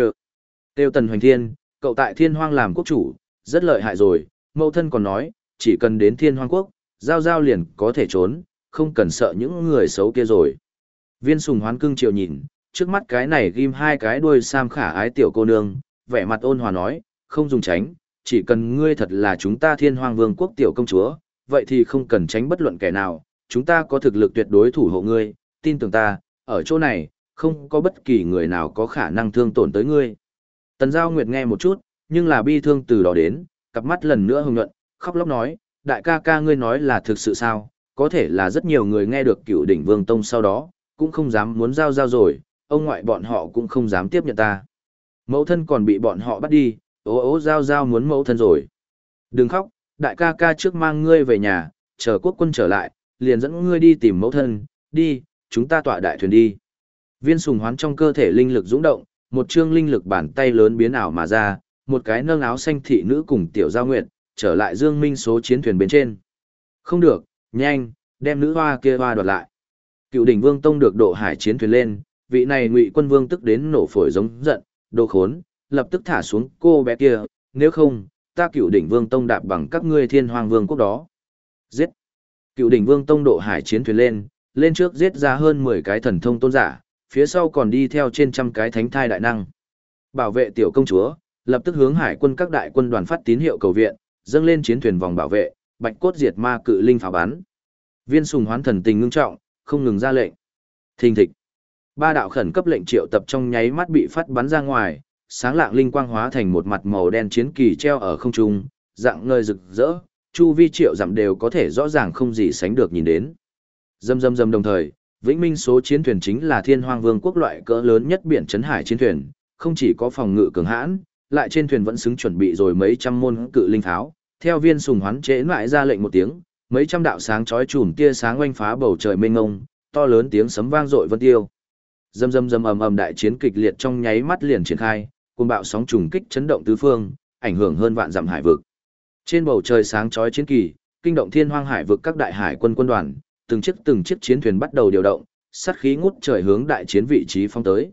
Têu Tần Hoành Thiên, cậu tại Thiên Hoang làm quốc chủ, rất lợi hại rồi, mẫu thân còn nói, chỉ cần đến Thiên Hoang quốc, Giao Giao liền có thể trốn, không cần sợ những người xấu kia rồi. Viên Sùng Hoán cưng chiều nhìn, trước mắt cái này ghim hai cái đuôi sam khả ái tiểu cô nương, vẻ mặt ôn hòa nói, không dùng tránh, chỉ cần ngươi thật là chúng ta Thiên Hoang Vương quốc tiểu công chúa, vậy thì không cần tránh bất luận kẻ nào, chúng ta có thực lực tuyệt đối thủ hộ ngươi, tin tưởng ta, ở chỗ này, không có bất kỳ người nào có khả năng thương tổn tới ngươi. Tần Giao Nguyệt nghe một chút, nhưng là bi thương từ đó đến, cặp mắt lần nữa hồng nhuận, khóc lóc nói, đại ca ca ngươi nói là thực sự sao, có thể là rất nhiều người nghe được Cựu Đỉnh Vương Tông sau đó, cũng không dám muốn giao giao rồi, ông ngoại bọn họ cũng không dám tiếp nhận ta. Mẫu thân còn bị bọn họ bắt đi, giao giao muốn mẫu thân rồi. Đừng khóc, đại ca ca trước mang ngươi về nhà, chờ quốc quân trở lại, liền dẫn ngươi đi tìm mẫu thân, đi, chúng ta tọa đại thuyền đi. Viên Sùng Hoán trong cơ thể linh lực dũng động, một chương linh lực bàn tay lớn biến ảo mà ra, một cái nâng áo xanh thị nữ cùng tiểu Giao Nguyệt, trở lại Dương Minh số chiến thuyền bên trên. Không được, nhanh, đem nữ hoa kia hoa đoạt lại. Cựu Đỉnh Vương Tông được độ hải chiến thuyền lên, vị này Ngụy Quân Vương tức đến nổ phổi giống giận, đồ khốn, lập tức thả xuống cô bé kia, nếu không, ta Cựu Đỉnh Vương Tông đạp bằng các ngươi Thiên Hoang Vương quốc đó. Giết. Cựu Đỉnh Vương Tông độ hải chiến thuyền lên trước giết ra hơn 10 cái thần thông tôn giả, phía sau còn đi theo trên trăm cái thánh thai đại năng. Bảo vệ tiểu công chúa, lập tức hướng hải quân các đại quân đoàn phát tín hiệu cầu viện, dâng lên chiến thuyền vòng bảo vệ, bạch cốt diệt ma cự linh pháo bắn. Viên Sùng Hoán thần tình ngưng trọng, không ngừng ra lệnh. Thình thịch. 3 đạo khẩn cấp lệnh triệu tập trong nháy mắt bị phát bắn ra ngoài, sáng lạng linh quang hóa thành một mặt màu đen chiến kỳ treo ở không trung, dạng ngời rực rỡ, chu vi triệu dặm đều có thể rõ ràng không gì sánh được nhìn đến. Dầm dầm dầm đồng thời, Vĩnh Minh số chiến thuyền chính là Thiên Hoang Vương quốc loại cỡ lớn nhất biển trấn hải chiến thuyền, không chỉ có phòng ngự cường hãn, lại trên thuyền vẫn xứng chuẩn bị rồi mấy trăm môn cự linh pháo. Theo Viên Sùng Hoán trễ lại ra lệnh một tiếng, mấy trăm đạo sáng chói chùm tia sáng oanh phá bầu trời mênh mông, to lớn tiếng sấm vang dội vân tiêu. Dầm dầm dầm ầm ầm đại chiến kịch liệt trong nháy mắt liền triển khai, cuồng bạo sóng trùng kích chấn động tứ phương, ảnh hưởng hơn vạn dặm hải vực. Trên bầu trời sáng chói chiến kỳ, kinh động Thiên Hoang hải vực các đại hải quân quân đoàn, từng chiếc chiến thuyền bắt đầu điều động, sát khí ngút trời hướng đại chiến vị trí phóng tới.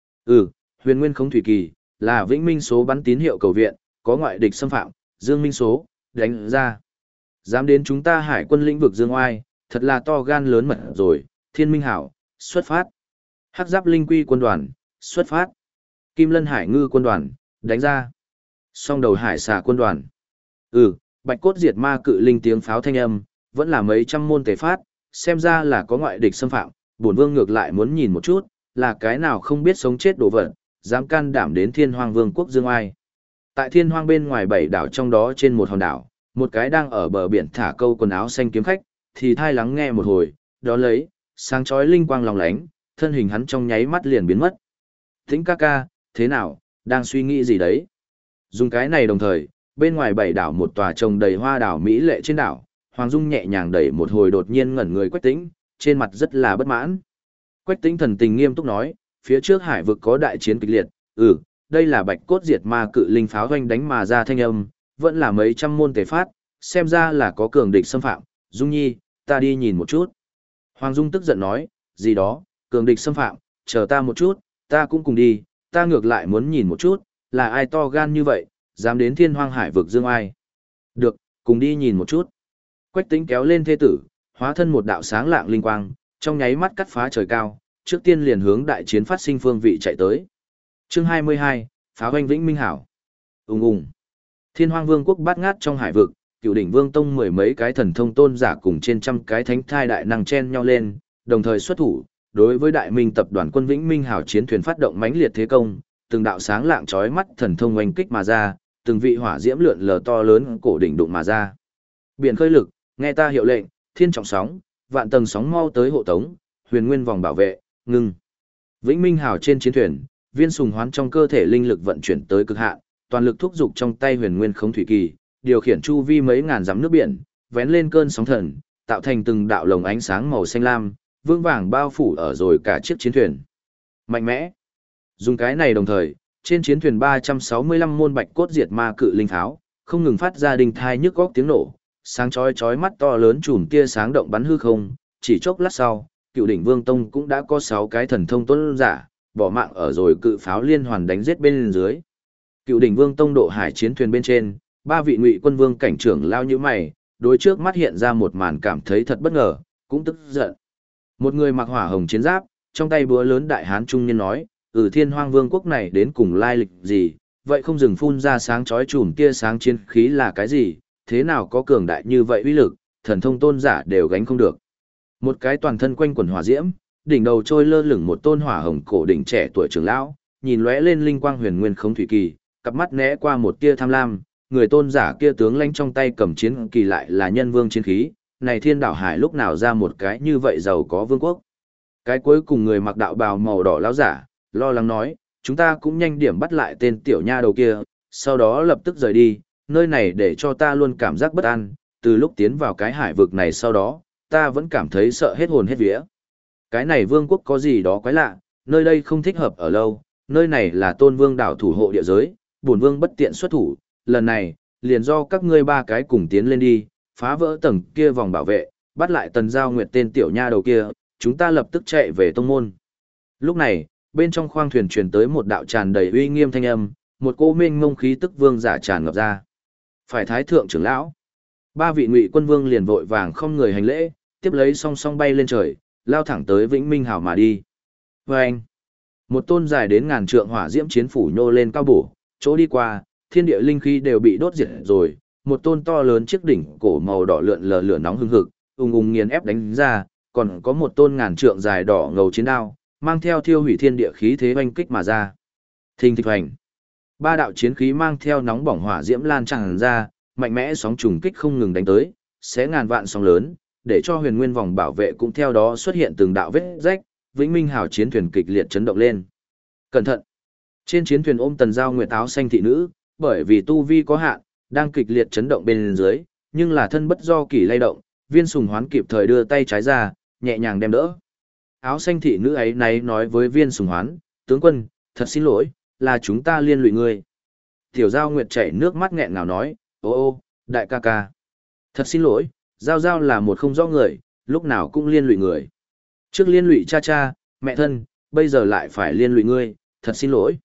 Huyền Nguyên Không Thủy Kỳ, là Vĩnh Minh số bắn tín hiệu cầu viện, có ngoại địch xâm phạm, Dương Minh số, đánh ra. Dám đến chúng ta hải quân lĩnh vực Dương Oai, thật là to gan lớn mật rồi, Thiên Minh Hảo, xuất phát. Hắc Giáp Linh Quy quân đoàn, xuất phát. Kim Lân Hải Ngư quân đoàn, đánh ra. Song Đầu Hải Xà quân đoàn. Bạch cốt diệt ma cự linh tiếng pháo thanh âm, vẫn là mấy trăm môn tề phát, xem ra là có ngoại địch xâm phạm, bổn vương ngược lại muốn nhìn một chút, là cái nào không biết sống chết đồ vật, dám can đảm đến Thiên Hoang Vương quốc Dương Oai. Tại Thiên Hoang bên ngoài 7 đảo trong đó trên một hòn đảo, một cái đang ở bờ biển thả câu quần áo xanh kiếm khách, thì thai lắng nghe một hồi, đó lấy, sáng chói linh quang lòng lánh, thân hình hắn trong nháy mắt liền biến mất. Tĩnh ca ca, thế nào, đang suy nghĩ gì đấy? Dùng cái này đồng thời, bên ngoài 7 đảo một tòa trồng đầy hoa đảo mỹ lệ trên đảo, Hoàng Dung nhẹ nhàng đẩy một hồi đột nhiên ngẩn người Quách Tĩnh, trên mặt rất là bất mãn. Quách Tĩnh thần tình nghiêm túc nói, phía trước hải vực có đại chiến kịch liệt, đây là bạch cốt diệt ma cự linh pháo doanh đánh mà ra thanh âm, vẫn là mấy trăm môn tề phát, xem ra là có cường địch xâm phạm, Dung Nhi, ta đi nhìn một chút. Hoàng Dung tức giận nói, gì đó, cường địch xâm phạm, chờ ta một chút, ta cũng cùng đi, ta ngược lại muốn nhìn một chút, là ai to gan như vậy, dám đến Thiên Hoang hải vực Dương Ai. Được, cùng đi nhìn một chút. Quách Tĩnh kéo lên thê tử, hóa thân một đạo sáng lạng linh quang, trong nháy mắt cắt phá trời cao, trước tiên liền hướng đại chiến phát sinh phương vị chạy tới. Chương 22, pháo hoanh Vĩnh Minh Hảo. Ùng ùng. Thiên Hoang Vương quốc bát ngát trong hải vực, Cựu Đỉnh Vương Tông 10 mấy cái thần thông tôn giả cùng trên trăm cái thánh thai đại năng chen nhau lên, đồng thời xuất thủ, đối với Đại Minh tập đoàn quân Vĩnh Minh Hảo chiến thuyền phát động mãnh liệt thế công, từng đạo sáng lạng chói mắt thần thông oanh kích mà ra, từng vị hỏa diễm lượn lờ to lớn cổ đỉnh đụng mà ra. Biển khơi lực, nghe ta hiệu lệnh, thiên trọng sóng, vạn tầng sóng mau tới hộ tống, huyền nguyên vòng bảo vệ, ngưng. Vĩnh Minh Hào trên chiến thuyền, Viên Sùng Hoán trong cơ thể linh lực vận chuyển tới cực hạn, toàn lực thúc giục trong tay huyền nguyên khống thủy kỳ, điều khiển chu vi mấy ngàn dặm nước biển, vén lên cơn sóng thần, tạo thành từng đạo lồng ánh sáng màu xanh lam, vương vàng bao phủ ở rồi cả chiếc chiến thuyền. Mạnh mẽ. Dùng cái này đồng thời, trên chiến thuyền 365 môn bạch cốt diệt ma cự linh pháo, không ngừng phát ra đinh thai nhức góc tiếng nổ, sáng chói chói mắt to lớn chùm tia sáng động bắn hư không, chỉ chốc lát sau, Cựu Đỉnh Vương Tông cũng đã có 6 cái thần thông tuấn giả, bỏ mạng ở rồi cự pháo liên hoàn đánh giết bên dưới. Cựu Đỉnh Vương Tông độ hải chiến thuyền bên trên, 3 vị Ngụy Quân Vương cảnh trưởng lao như mày, đối trước mắt hiện ra một màn cảm thấy thật bất ngờ, cũng tức giận. Một người mặc hỏa hồng chiến giáp, trong tay búa lớn đại hán trung niên nói, Thiên Hoang Vương quốc này đến cùng lai lịch gì, vậy không dừng phun ra sáng chói chùm tia sáng chiến khí là cái gì, thế nào có cường đại như vậy uy lực, thần thông tôn giả đều gánh không được. Một cái toàn thân quanh quần hỏa diễm, đỉnh đầu trôi lơ lửng một tôn hỏa hồng cổ đỉnh trẻ tuổi trưởng lão, nhìn lóe lên linh quang huyền nguyên khống thủy kỳ, cặp mắt né qua một tia tham lam, người tôn giả kia tướng lãnh trong tay cầm chiến kỳ lại là nhân vương chiến khí, này thiên đảo hải lúc nào ra một cái như vậy giàu có vương quốc. Cái cuối cùng người mặc đạo bào màu đỏ lão giả, lo lắng nói, chúng ta cũng nhanh điểm bắt lại tên tiểu nha đầu kia, sau đó lập tức rời đi, nơi này để cho ta luôn cảm giác bất an, từ lúc tiến vào cái hải vực này sau đó, ta vẫn cảm thấy sợ hết hồn hết vía. Cái này vương quốc có gì đó quái lạ, nơi đây không thích hợp ở lâu, nơi này là tôn vương đảo thủ hộ địa giới, bổn vương bất tiện xuất thủ, lần này, liền do các ngươi 3 cái cùng tiến lên đi, phá vỡ tầng kia vòng bảo vệ, bắt lại Tần Giao Nguyệt tên tiểu nha đầu kia, chúng ta lập tức chạy về tông môn. Lúc này, bên trong khoang thuyền truyền tới một đạo tràn đầy uy nghiêm thanh âm, một cô mênh mông khí tức vương giả tràn ngập ra. Phải thái thượng trưởng lão. 3 vị Ngụy Quân Vương liền vội vàng không người hành lễ, tiếp lấy song song bay lên trời, lao thẳng tới Vĩnh Minh Hào mà đi. Vâng! Một tôn dài đến ngàn trượng hỏa diễm chiến phủ nhô lên cao bổ, chỗ đi qua, thiên địa linh khí đều bị đốt diệt rồi, một tôn to lớn chiếc đỉnh cổ màu đỏ lượn lờ lửa nóng hừng hực, ung ung nghiền ép đánh ra, còn có một tôn ngàn trượng dài đỏ ngầu chiến đao, mang theo thiêu hủy thiên địa khí thế oanh kích mà ra. Thình thịch hoành. 3 đạo chiến khí mang theo nóng bỏng hỏa diễm lan tràn ra, mạnh mẽ sóng trùng kích không ngừng đánh tới, xé ngàn vạn sóng lớn, để cho huyền nguyên vòng bảo vệ cũng theo đó xuất hiện từng đạo vết rách, Vĩnh Minh Hào chiến thuyền kịch liệt chấn động lên. Cẩn thận! Trên chiến thuyền ôm Tần Giao Nguyệt áo xanh thị nữ, bởi vì tu vi có hạn, đang kịch liệt chấn động bên dưới, nhưng là thân bất do kỳ lay động, Viên Sùng Hoán kịp thời đưa tay trái ra, nhẹ nhàng đem đỡ. Áo xanh thị nữ ấy náy nói với Viên Sùng Hoán, tướng quân, thật xin lỗi, là chúng ta liên lụy ngươi. Tiểu Giao Nguyệt chảy nước mắt nghẹn ngào nói, ô, đại ca ca. Thật xin lỗi, Giao Giao là một không rõ người, lúc nào cũng liên lụy người. Trước liên lụy cha cha, mẹ thân, bây giờ lại phải liên lụy ngươi, thật xin lỗi.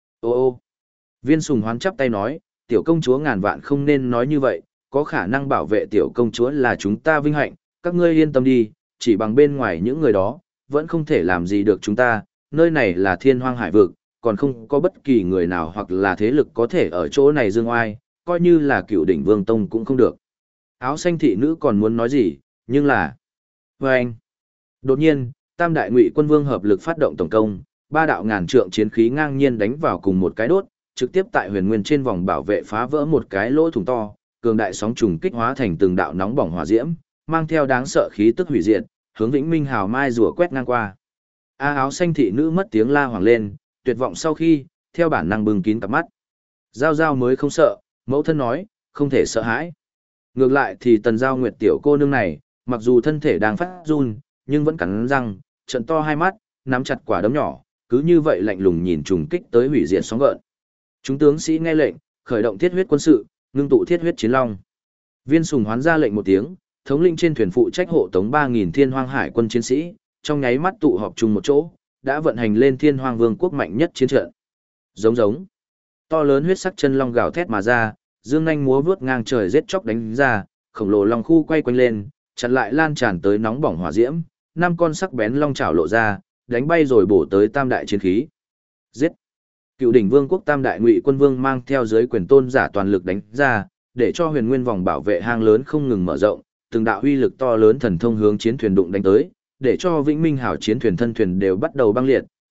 Ô. Viên Sùng Hoán chắp tay nói, tiểu công chúa ngàn vạn không nên nói như vậy, có khả năng bảo vệ tiểu công chúa là chúng ta vinh hạnh, các ngươi yên tâm đi, chỉ bằng bên ngoài những người đó, vẫn không thể làm gì được chúng ta, nơi này là thiên hoang hải vực, còn không có bất kỳ người nào hoặc là thế lực có thể ở chỗ này dương oai, coi như là Cựu Đỉnh Vương Tông cũng không được. Áo xanh thị nữ còn muốn nói gì, nhưng là... Vâng! Đột nhiên, Tam Đại Ngụy Quân Vương hợp lực phát động tổng công, 3 đạo ngàn trượng chiến khí ngang nhiên đánh vào cùng một cái đốt, trực tiếp tại huyền nguyên trên vòng bảo vệ phá vỡ một cái lỗ thủng to, cường đại sóng trùng kích hóa thành từng đạo nóng bỏng hỏa diễm, mang theo đáng sợ khí tức hủy diệt, hướng Vĩnh Minh Hào mai rùa quét ngang qua. Áo xanh thị nữ mất tiếng la hoảng lên, tuyệt vọng sau khi, theo bản năng bưng kín cặp mắt. Giao Giao mới không sợ, mẫu thân nói, không thể sợ hãi. Ngược lại thì Tần Giao Nguyệt tiểu cô nương này, mặc dù thân thể đang phát run, nhưng vẫn cắn răng, trợn to hai mắt, nắm chặt quả đấm nhỏ, cứ như vậy lạnh lùng nhìn trùng kích tới hủy diệt sóng gợn. Chúng tướng sĩ nghe lệnh, khởi động thiết huyết quân sự, ngưng tụ thiết huyết chiến long. Viên Sùng Hoán ra lệnh một tiếng, thống lĩnh trên thuyền phụ trách hộ tống 3000 Thiên Hoang Hải quân chiến sĩ, trong nháy mắt tụ họp chung một chỗ, đã vận hành lên Thiên Hoang Vương quốc mạnh nhất chiến trận. Giống giống. To lớn huyết sắc chân long gào thét mà ra, dương nhanh múa vút ngang trời giết chóc đánh ra, khổng lồ long khu quay quanh lên, chặn lại lan tràn tới nóng bỏng hỏa diễm, 5 con sắc bén long chảo lộ ra, đánh bay rồi bổ tới tam đại chiến khí. Giết. Cựu Đỉnh Vương quốc Tam Đại Ngụy Quân Vương mang theo dưới quyền tôn giả toàn lực đánh ra, để cho huyền nguyên vòng bảo vệ hang lớn không ngừng mở rộng, từng đạo uy lực to lớn thần thông hướng chiến thuyền đụng đánh tới, để cho Vĩnh Minh Hào chiến thuyền thân thuyền đều bắt đầu băng liệt,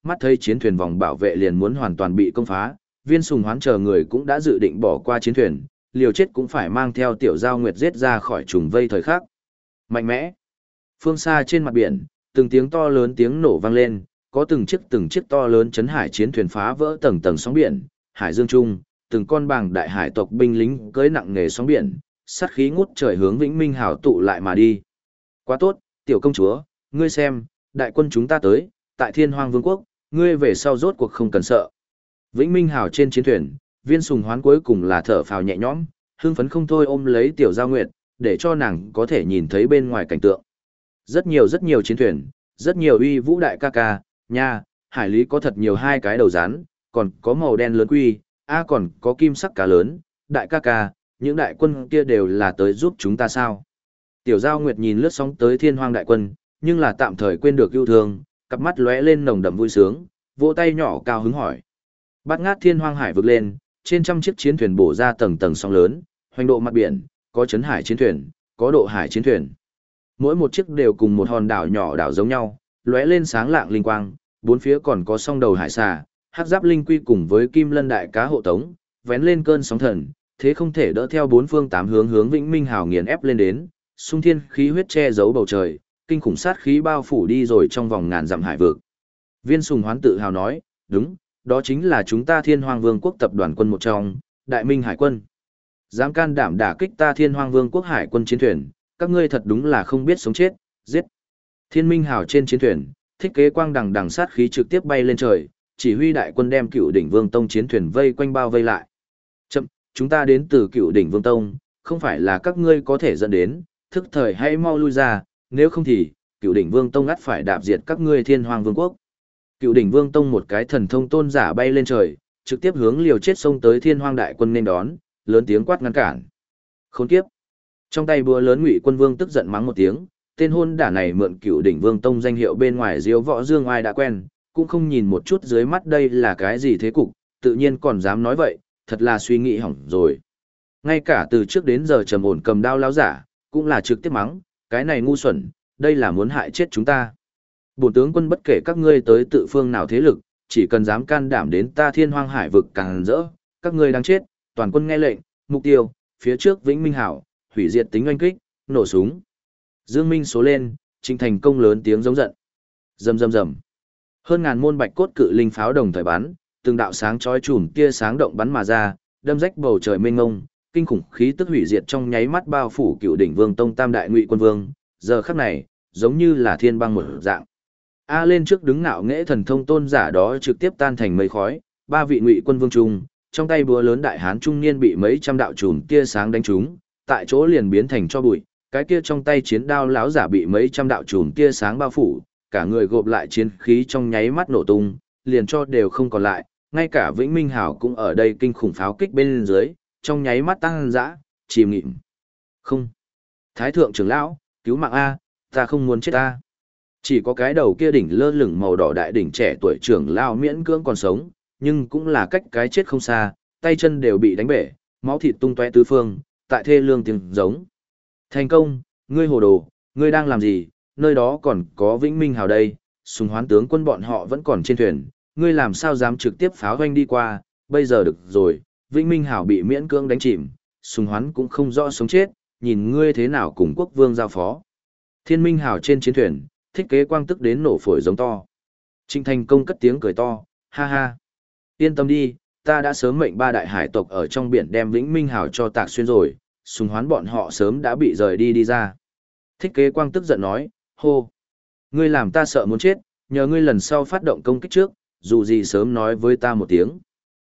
mắt thấy chiến thuyền vòng bảo vệ liền muốn hoàn toàn bị công phá, Viên Sùng Hoán chờ người cũng đã dự định bỏ qua chiến thuyền, liều chết cũng phải mang theo Tiểu Giao Nguyệt giết ra khỏi trùng vây thời khắc. Mạnh mẽ. Phương xa trên mặt biển, từng tiếng to lớn tiếng nổ vang lên, có từng chiếc to lớn chấn hải chiến thuyền phá vỡ tầng tầng sóng biển, hải dương trung, từng con bàng đại hải tộc binh lính cưỡi nặng nghề sóng biển, sát khí ngút trời hướng Vĩnh Minh Hào tụ lại mà đi. Quá tốt, tiểu công chúa, ngươi xem, đại quân chúng ta tới, tại Thiên Hoang Vương quốc, ngươi về sau rốt cuộc không cần sợ. Vĩnh Minh Hào trên chiến thuyền, Viên Sùng Hoán cuối cùng là thở phào nhẹ nhõm, hưng phấn không thôi ôm lấy Tiểu Giao Nguyệt, để cho nàng có thể nhìn thấy bên ngoài cảnh tượng. Rất nhiều chiến thuyền, rất nhiều uy vũ đại ca ca, nha, hải lý có thật nhiều hai cái đầu rắn, còn có màu đen lớn quy, còn có kim sắc cá lớn, đại ca ca, những đại quân kia đều là tới giúp chúng ta sao? Tiểu Giao Nguyệt nhìn lướt sóng tới Thiên Hoang đại quân, nhưng là tạm thời quên được yêu thương, cặp mắt lóe lên nồng đậm vui sướng, vỗ tay nhỏ cao hứng hỏi. Bát ngát Thiên Hoang hải vực lên, trên trăm chiếc chiến thuyền bổ ra tầng tầng sóng lớn, hoành độ mặt biển, có chấn hải chiến thuyền, có độ hải chiến thuyền. Mỗi một chiếc đều cùng một hòn đảo nhỏ đảo giống nhau, lóe lên sáng lạng linh quang, bốn phía còn có song đầu hải xà, hắc giáp linh quy cùng với kim lân đại cá hộ tống, vén lên cơn sóng thần, thế không thể đỡ theo bốn phương tám hướng hướng Vĩnh Minh Hào nghiền ép lên đến, xung thiên khí huyết che giấu bầu trời, kinh khủng sát khí bao phủ đi rồi trong vòng ngàn dặm hải vực. Viên Sùng Hoán tự hào nói, đúng, đó chính là chúng ta Thiên Hoang Vương quốc tập đoàn quân một trong, Đại Minh Hải quân. Dám can đảm đả kích ta Thiên Hoang Vương quốc hải quân chiến thuyền, các ngươi thật đúng là không biết sống chết, giết. Thiên Minh Hào trên chiến thuyền, thiết kế quang đằng đằng sát khí trực tiếp bay lên trời, chỉ huy đại quân đem Cựu Đỉnh Vương Tông chiến thuyền vây quanh bao vây lại. Chậm, chúng ta đến từ Cựu Đỉnh Vương Tông, không phải là các ngươi có thể dẫn đến, thức thời hãy mau lui ra, nếu không thì, Cựu Đỉnh Vương Tông ắt phải đạp diệt các ngươi Thiên Hoang Vương quốc. Cựu Đỉnh Vương Tông một cái thần thông tôn giả bay lên trời, trực tiếp hướng liều chết xông tới Thiên Hoang đại quân nên đón, lớn tiếng quát ngăn cản. Khốn kiếp. Trong tay búa lớn Ngụy Quân Vương tức giận mắng một tiếng, tên hôn đả này mượn Cựu Đỉnh Vương Tông danh hiệu bên ngoài diếu võ dương ai đã quen, cũng không nhìn một chút dưới mắt đây là cái gì thế cục, tự nhiên còn dám nói vậy, thật là suy nghĩ hỏng rồi. Ngay cả từ trước đến giờ trầm ổn cầm đao lão giả, cũng là trực tiếp mắng, cái này ngu xuẩn, đây là muốn hại chết chúng ta. Bổn tướng quân bất kể các ngươi tới tự phương nào thế lực, chỉ cần dám can đảm đến ta Thiên Hoang hải vực càng rỡ, các ngươi đang chết, toàn quân nghe lệnh, mục tiêu, phía trước Vĩnh Minh Hảo, hủy diệt tính oanh kích, nổ súng. Dương Minh số lên, Trình Thành công lớn tiếng giống giận. Rầm rầm rầm. Hơn ngàn môn bạch cốt cự linh pháo đồng thời bắn, từng đạo sáng chói chùm tia sáng động bắn mà ra, đâm rách bầu trời mênh mông, kinh khủng khí tức hủy diệt trong nháy mắt bao phủ Cựu Đỉnh Vương Tông Tam đại Ngụy Quân Vương, giờ khắc này, giống như là thiên băng một dạng. Lên trước đứng ngạo nghễ thần thông tôn giả đó trực tiếp tan thành mây khói, ba vị Ngụy Quân Vương trung, trong tay búa lớn đại hán trung niên bị mấy trăm đạo chùm tia sáng đánh trúng, tại chỗ liền biến thành cho bụi, cái kia trong tay chiến đao lão giả bị mấy trăm đạo chùm tia sáng bao phủ, cả người gộp lại chiến khí trong nháy mắt nổ tung, liền cho đều không còn lại, ngay cả Vĩnh Minh Hảo cũng ở đây kinh khủng pháo kích bên dưới, trong nháy mắt tăng dã, chìm nghịm. Không. Thái thượng trưởng lão, cứu mạng A, ta không muốn chết A. Chỉ có cái đầu kia đỉnh lơ lửng màu đỏ đại đỉnh trẻ tuổi trưởng lão miễn cưỡng còn sống, nhưng cũng là cách cái chết không xa, tay chân đều bị đánh bể, máu thịt tung tóe tứ phương, tại thê lương tiếng giống. Thành công, ngươi hồ đồ, ngươi đang làm gì, nơi đó còn có Vĩnh Minh Hào đây, Sùng Hoán tướng quân bọn họ vẫn còn trên thuyền, ngươi làm sao dám trực tiếp pháo hoanh đi qua, bây giờ được rồi, Vĩnh Minh Hào bị miễn cưỡng đánh chìm, Sùng Hoán cũng không rõ sống chết, nhìn ngươi thế nào cùng quốc vương giao phó. Thiên Minh Hào trên chiến thuyền, thiết kế quang tức đến nổ phổi giống to. Trịnh Thành công cất tiếng cười to, ha ha. Yên tâm đi, ta đã sớm mệnh ba đại hải tộc ở trong biển đem Vĩnh Minh Hào cho tạc xuyên rồi, Sùng Hoán bọn họ sớm đã bị rời đi ra. Thiết kế quang tức giận nói, hô. Ngươi làm ta sợ muốn chết, nhờ ngươi lần sau phát động công kích trước, dù gì sớm nói với ta một tiếng.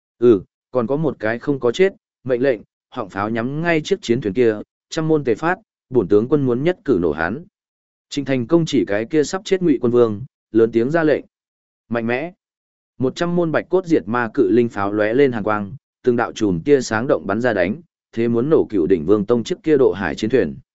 Còn có một cái không có chết, mệnh lệnh, họng pháo nhắm ngay chiếc chiến thuyền kia, trăm môn tề phát, bổn tướng quân muốn nhất cử nổ hắn. Trịnh Thành công chỉ cái kia sắp chết Ngụy Quân Vương, lớn tiếng ra lệnh. Mạnh mẽ. 100 môn bạch cốt diệt ma cự linh pháo lóe lên hàn quang, từng đạo chùm tia sáng động bắn ra đánh, thế muốn nổ Cựu Đỉnh Vương Tông chiếc kia độ hải chiến thuyền.